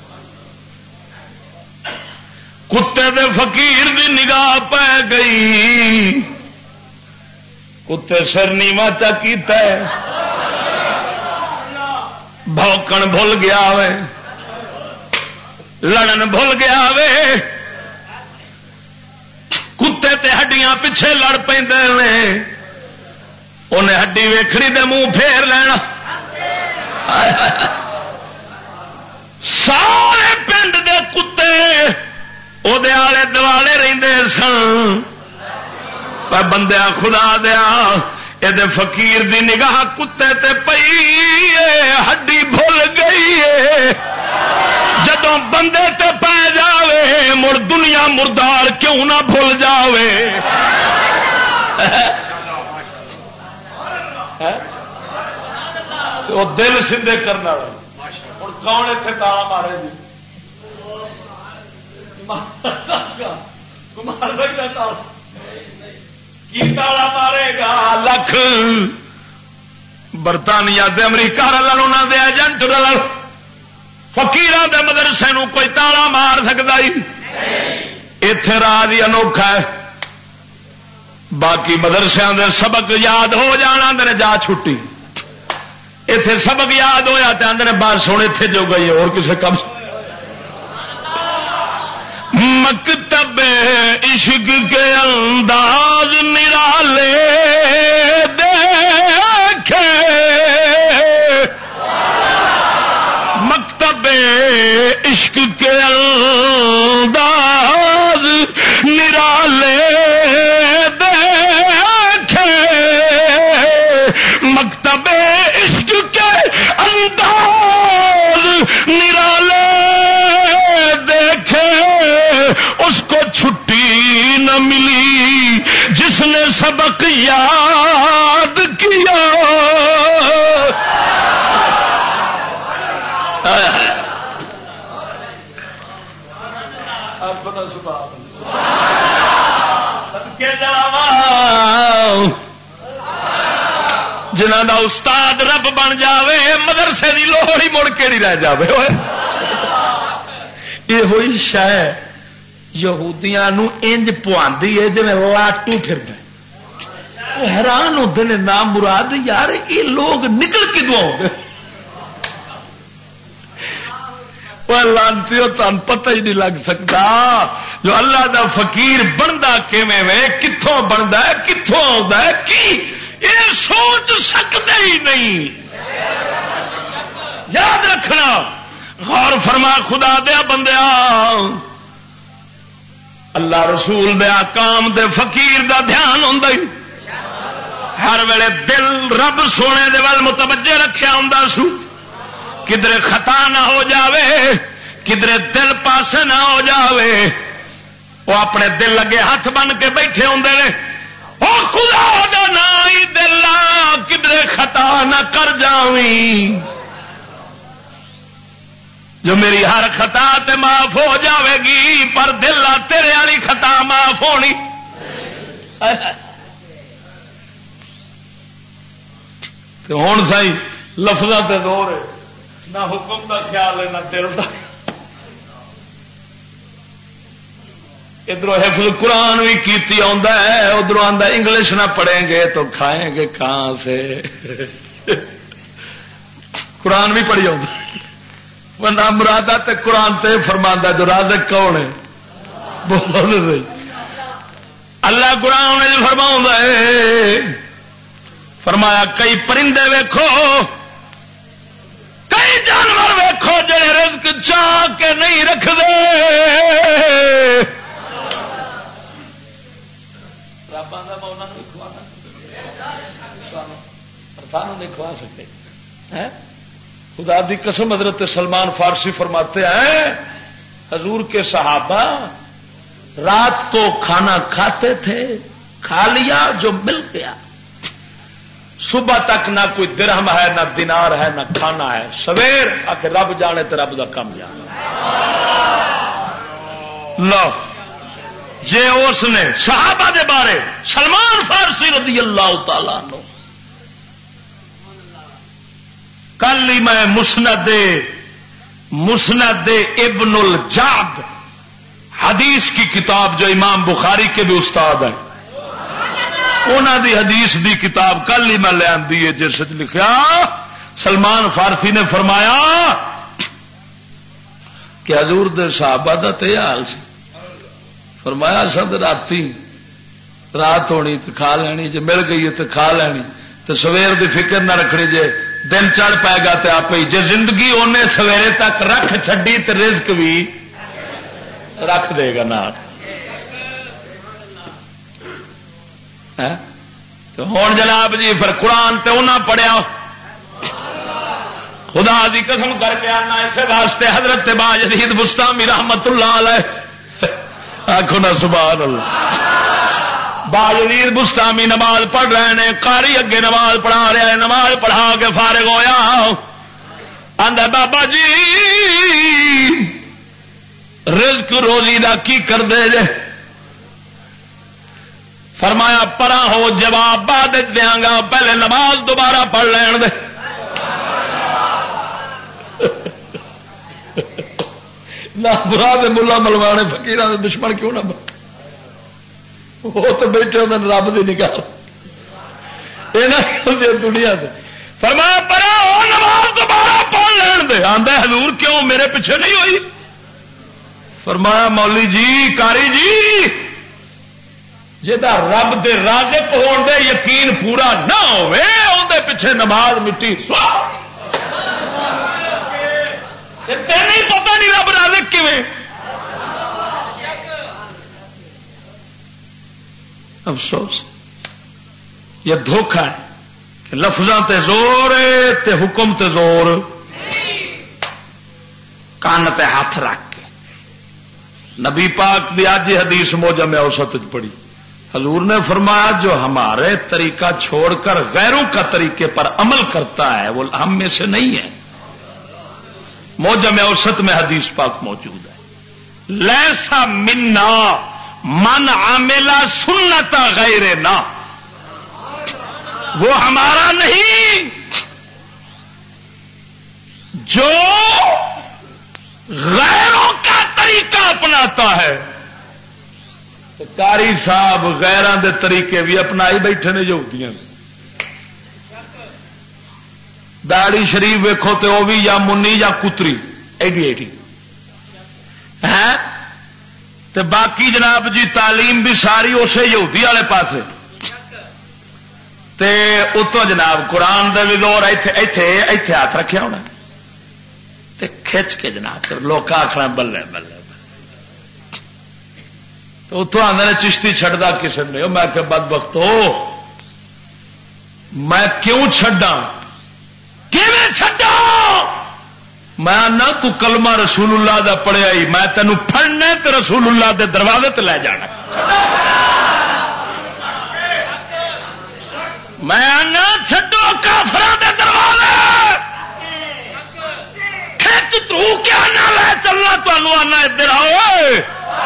کتے دے فقیر دی نگاہ پہ گئی کتے سر نیواں چا کیتا ہے بھوکن بھول گیا وے لڑن بھول گیا وے کتے تے ہڈیاں پیچھے لڑ پیندے نے انہیں ہڈی ویکھڑی دے منہ پھیر لینا سارے پنڈ دے کتے او دے آلے دوالے رہندے سن پر بندیا خدا دیا یہ فقیر دی نگاہ کتے تے پئی ہڈی بھول گئی جدوں بندے تے پی جاوے مڑ دنیا مردار کیوں نہ بھول جاوے وہ دل سندے کرنا ہوں کون اتنے تالا مارے جی مار سکتا کی تالا مارے گا لکھ برطانیہ دے امریکہ رلن انہوں دے ایجنٹ رلن فقیراں دے مدرسے نو کوئی تالا مار سکتا ہی اتے راہ ہی انوکھا ہے باقی مدرسے دے سبق یاد ہو جانا آدھے جا چھٹی اتے سبق یاد ہویا تے آدھے بات سن اتے جو گئی اور کسے کم مکتب عشق کے انداز نرالے دیکھے مکتب عشق کے انداز نرالے دیکھے مکتب عشق کے انداز نرالے دیکھے اس کو چھٹی نہ ملی جس نے سبق یاد کیا جنہ دا استاد رب بن جاوے مدرسے دی لوڑ ہی مڑ کے نہیں رہ جاوے یہ ہوئی شے یہودیاں نو انج پواندی ہے جی لاٹو پھردا وہ حیران ہوتے ہیں نام مراد یار یہ لوگ نکل کدوں آؤ گے لانتی تمہیں پتہ ہی نہیں لگ سکتا جو اللہ دا فقیر بنتا کیویں کتوں بنتا ہے کتوں آتا ہے کی یہ سوچ سکتے ہی نہیں. یاد رکھنا غور فرما خدا دیا بندیا اللہ رسول دے احکام دے فقیر دا دھیان ہوندا ہی ہر ویلے دل رب سونے دے ول متوجہ رکھیا ہوندا سو کدھر خطا نہ ہو جاوے کدھر دل پاسے نہ ہو جاوے وہ اپنے دل لگے ہاتھ بن کے بیٹھے ہوندے نے او خدا دا نام ہی دل لا کدھر خطا نہ کر جاویں جو میری ہر خطا تے معاف ہو جاوے گی پر دل لا تیرے والی خطا معاف ہونی تے ہن سہی لفظاں تے زور ہے نہ حکم دا خیال ہے نہ دل دا ادھر حفظ قرآن بھی کیتی آندا ہے ادھر آندا انگلش نہ پڑھیں گے تو کھائیں گے کہاں سے قرآن بھی پڑھی آندا بندہ مرادہ تے قرآن تے فرماندا جو رازق کون ہے بولو اللہ قرآن نے فرماوندا ہے فرمایا کئی پرندے ویکھو کئی جانور ویکھو جڑے رزق چاہ کے نہیں رکھتے نہیں کھوا سکتے خدا دی قسم حضرت سلمان فارسی فرماتے ہیں حضور کے صحابہ رات کو کھانا کھاتے تھے کھا لیا جو مل گیا صبح تک نہ کوئی درہم ہے نہ دینار ہے نہ کھانا ہے سویر آ کے رب جانے تو رب دا کم جانے لو جے اس نے صحابہ دے بارے سلمان فارسی رضی اللہ تعالی عنہ کل ہی میں مسند ابن الجعد حدیث کی کتاب جو امام بخاری کے بھی استاد ہیں انہوں دی حدیث دی کتاب کل ہی میں لے آندی ہے جس لکھا سلمان فارسی نے فرمایا کہ حضور دے صحابہ دا تے حال سی فرمایا سب رات ہونی تو کھا لینی جے مل گئی تو کھا لینی تو سویر دی فکر نہ رکھنی جے دن چڑھ پائے گا تو آپ ہی جے زندگی انہیں سویرے تک رکھ چھڈی تو رزق بھی رکھ دے گا نہ تو ہوں جناب جی پھر قرآن تے انہاں پڑھیا خدا دی قسم کر کے آنا اسے واسطے حضرت باجدید بستامی رحمت اللہ علیہ آخو نا سبحان اللہ باجدید بستامی نماز پڑھ رہے ہیں قاری اگے نماز پڑھا رہا ہے نماز پڑھا کے فارغ ہویا آندا بابا جی رزق روزی دا کی کر دے جے فرمایا پرا ہو جواب بعد دیاں گا پہلے نماز دوبارہ پڑھ لین دے نہ مراد ملا ملوانے فقیراں دے دشمن کیوں نہ وہ تو بیٹھے ہوندے رب دی نگاہ یہ دنیا دے فرمایا پرا ہو نماز دوبارہ پڑھ لین دے آندا حضور کیوں میرے پیچھے نہیں ہوئی فرمایا مولی جی قاری جی جہاں رب دے رازق ہون دے یقین پورا نہ ہوئے اندر پیچھے نماز مٹی تین پتا نہیں رب رازق کیویں افسوس یہ دھوکھا ہے کہ لفظاں تے زور ہے تے حکم تے زور کان تے ہاتھ رکھ کے نبی پاک دی آج حدیث موجم اوسط پڑھی حضور نے فرمایا جو ہمارے طریقہ چھوڑ کر غیروں کا طریقے پر عمل کرتا ہے وہ ہم میں سے نہیں ہے موجم اوسط میں حدیث پاک موجود ہے لیسا منا من عامل سنت غیرنا، وہ ہمارا نہیں جو غیروں کا طریقہ اپناتا ہے۔ قاری صاحب غیروں دے طریقے بھی اپنا ہی بیٹھے نے یہودیاں، داڑھی شریف ویکھو تو وہ بھی یا منی یا کتری ایڈی ایڈی ہے، تے باقی جناب جی تعلیم بھی ساری اسے یہودی والے پاسے، تے اتوں جناب قرآن دے بھی دور ایتھے ہاتھ رکھیا ہونا تے کھچ کے جناب لوگ آخنا بلے بلے، تو اتوں آدھے چشتی چھڑدا کسی نے، میں کہ بدبخت ہو میں کیوں چھڈا کیویں چھڈا، میں نہ تو کلمہ رسول اللہ دا پڑھیا ہی، میں تینوں پھڑنا تے رسول اللہ دے دروازے تے لے جانا، میں نہ چھڈو کافراں دے دروازے، کھچ تو کیا نہ لے چلنا تمہوں آنا ادھر آؤ،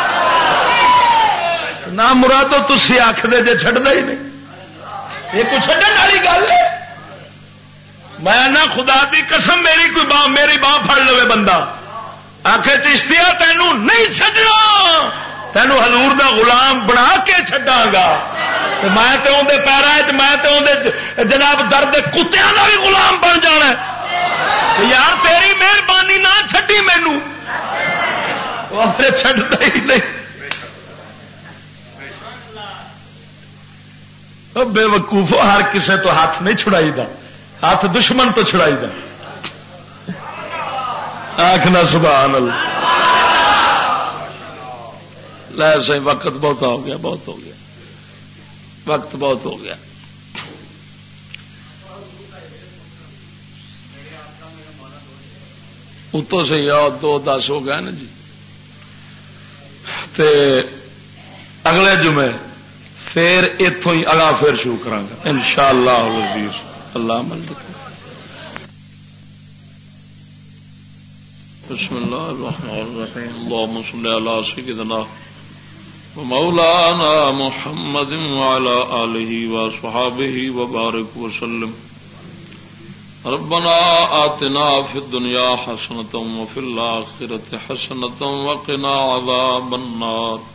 نہ مرادو تسی آخ دے جے چھڈنا ہی نہیں، یہ کوئی چھڈن والی گل ہے؟ میں نہ خدا دی قسم میری کوئی میری باں پھڑ لو بندہ آخ چشتیا تینوں نہیں چھڈنا، تینوں حضور دا غلام بنا کے چھڈاں گا، میں تے اندر پیروں میں تے اندر جناب درد کتیاں دا بھی غلام بن جانا، یار تیری مہربانی نہ چھڈی مینوں، چھڈتا ہی نہیں، بے وقوف ہر کسے تو ہاتھ نہیں چھڑائی دا، ہاتھ دشمن تو چھڑائی دا، آخنا سبحان اللہ۔ لے صحیح وقت بہت ہو گیا، بہت ہو گیا، وقت بہت ہو گیا، اتوں سے یاد 2:10 ہو گیا نا جی، تے اگلے جمعے پھر اتوں ہی اگا پھر شروع کرا گا انشاءاللہ العزیز۔ اللہ عمل بسم اللہ الرحمن الرحیم، اللهم صل علی سیدنا ومولانا محمد وعلى آلہ وصحابہ وبارک وسلم۔ ربنا آتنا فی الدنیا حسنۃ وفی الآخرۃ حسنۃ وقنا عذاب النار۔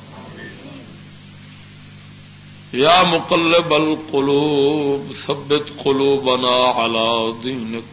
یا مقلب القلوب ثبت قلوبنا على دینک،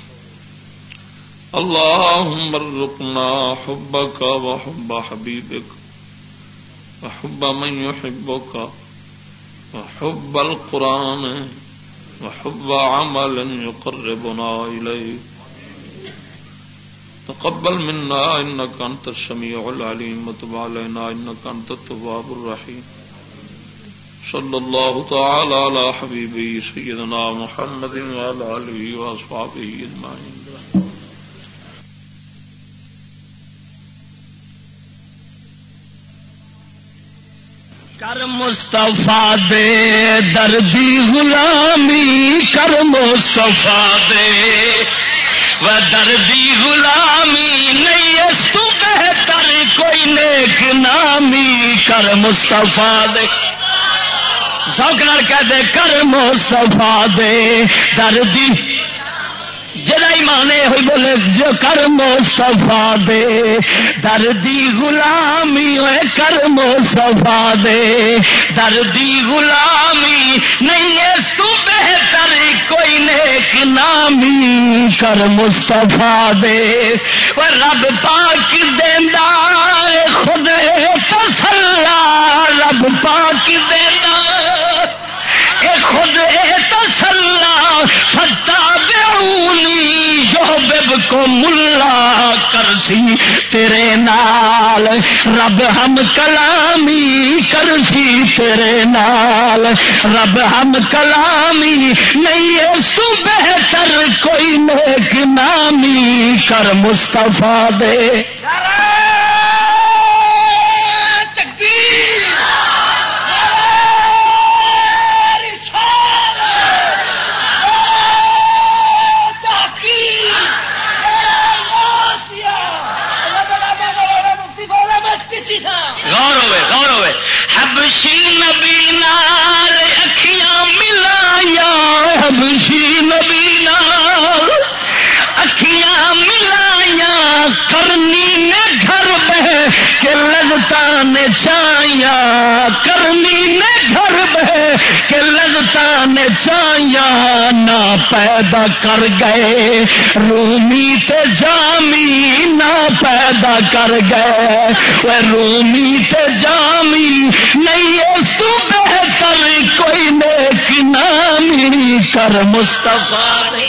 اللهم ارزقنا حبك وحب حبيبك وحب من يحبك وحب القرآن وحب عمل يقربنا إليك، تقبل منا إنك أنت السميع العليم وتب علينا إنك أنت التواب الرحيم۔ صلی اللہ تعالی علی حبیبی سیدنا محمد وعلی آلہ واصحابہ اجمعین۔ کر مصطفیٰ دے دردی غلامی، کر مصطفیٰ دے و دردی غلامی، نہیں اس تو بہتر کوئی نیک نامی، کر مصطفیٰ دے ذوق نال کہہ دے، کر مصطفیٰ دے دردی، جڑا ایمان ہوئی بولے جو کر مصطفیٰ دے دردی غلامی، ہوئے کر مصطفیٰ دے دردی غلامی، نہیں اس تو بہتر کوئی نیک نامی، کر مصطفیٰ دے وہ رب پاک دیندا خود تسلا، رب پاک دیندا خود تسلا، فتابعونی یحبب کو ملا، کرسی تیرے نال رب ہم کلامی، کرسی تیرے نال رب ہم کلامی، نہیں اس تو بہتر کوئی نیک نامی، کر مصطفیٰ دے نبی نال اکھیاں ملایا حبشی نبی نال اکھیاں ملایا کرنی نے گھر بہ کے لگتا نے چایا کرنی نے گھر بہ کے لگتا نے چایا نہ پیدا کر گئے رومی تے جامی نہ پیدا کر گئے وہ رومی تے جامی نہیں اس تو بہتر کوئی نیک نامی کر مصطفیٰ نے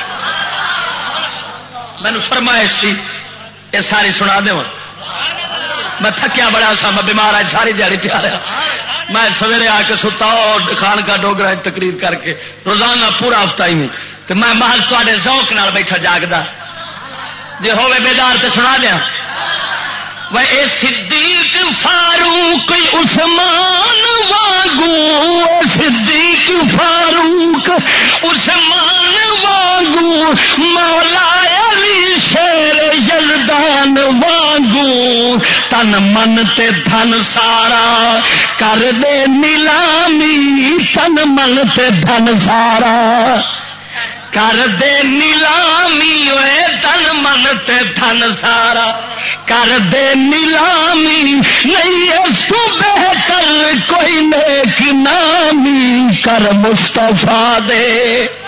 مینو فرمائش سی یہ ساری سنا دے میں تھکیا بڑا سا میں بیمار آج ساری دیہڑی پیا رہا میں سویرے آ کے ستا اور خان کا ڈوگرا تقریر کر کے روزانہ پورا ہفتہ ہی میں تو میں محض تے ذوق نال بیٹھا جاگدا جی ہوے بیدار تے سنا دیا وہ اے صدیق فاروق عثمان وانگو صدیق فاروق عثمان وانگو مولا علی شیر یزدان وانگو تن من تے دھن سارا کر دے نیلامی تن من تے دھن سارا کر دے نیلامی ہوئے تن من تے دھن سارا کر دے نیلامی نہیں اس تو بہتر کوئی نیک نامی کر مصطفیٰ دے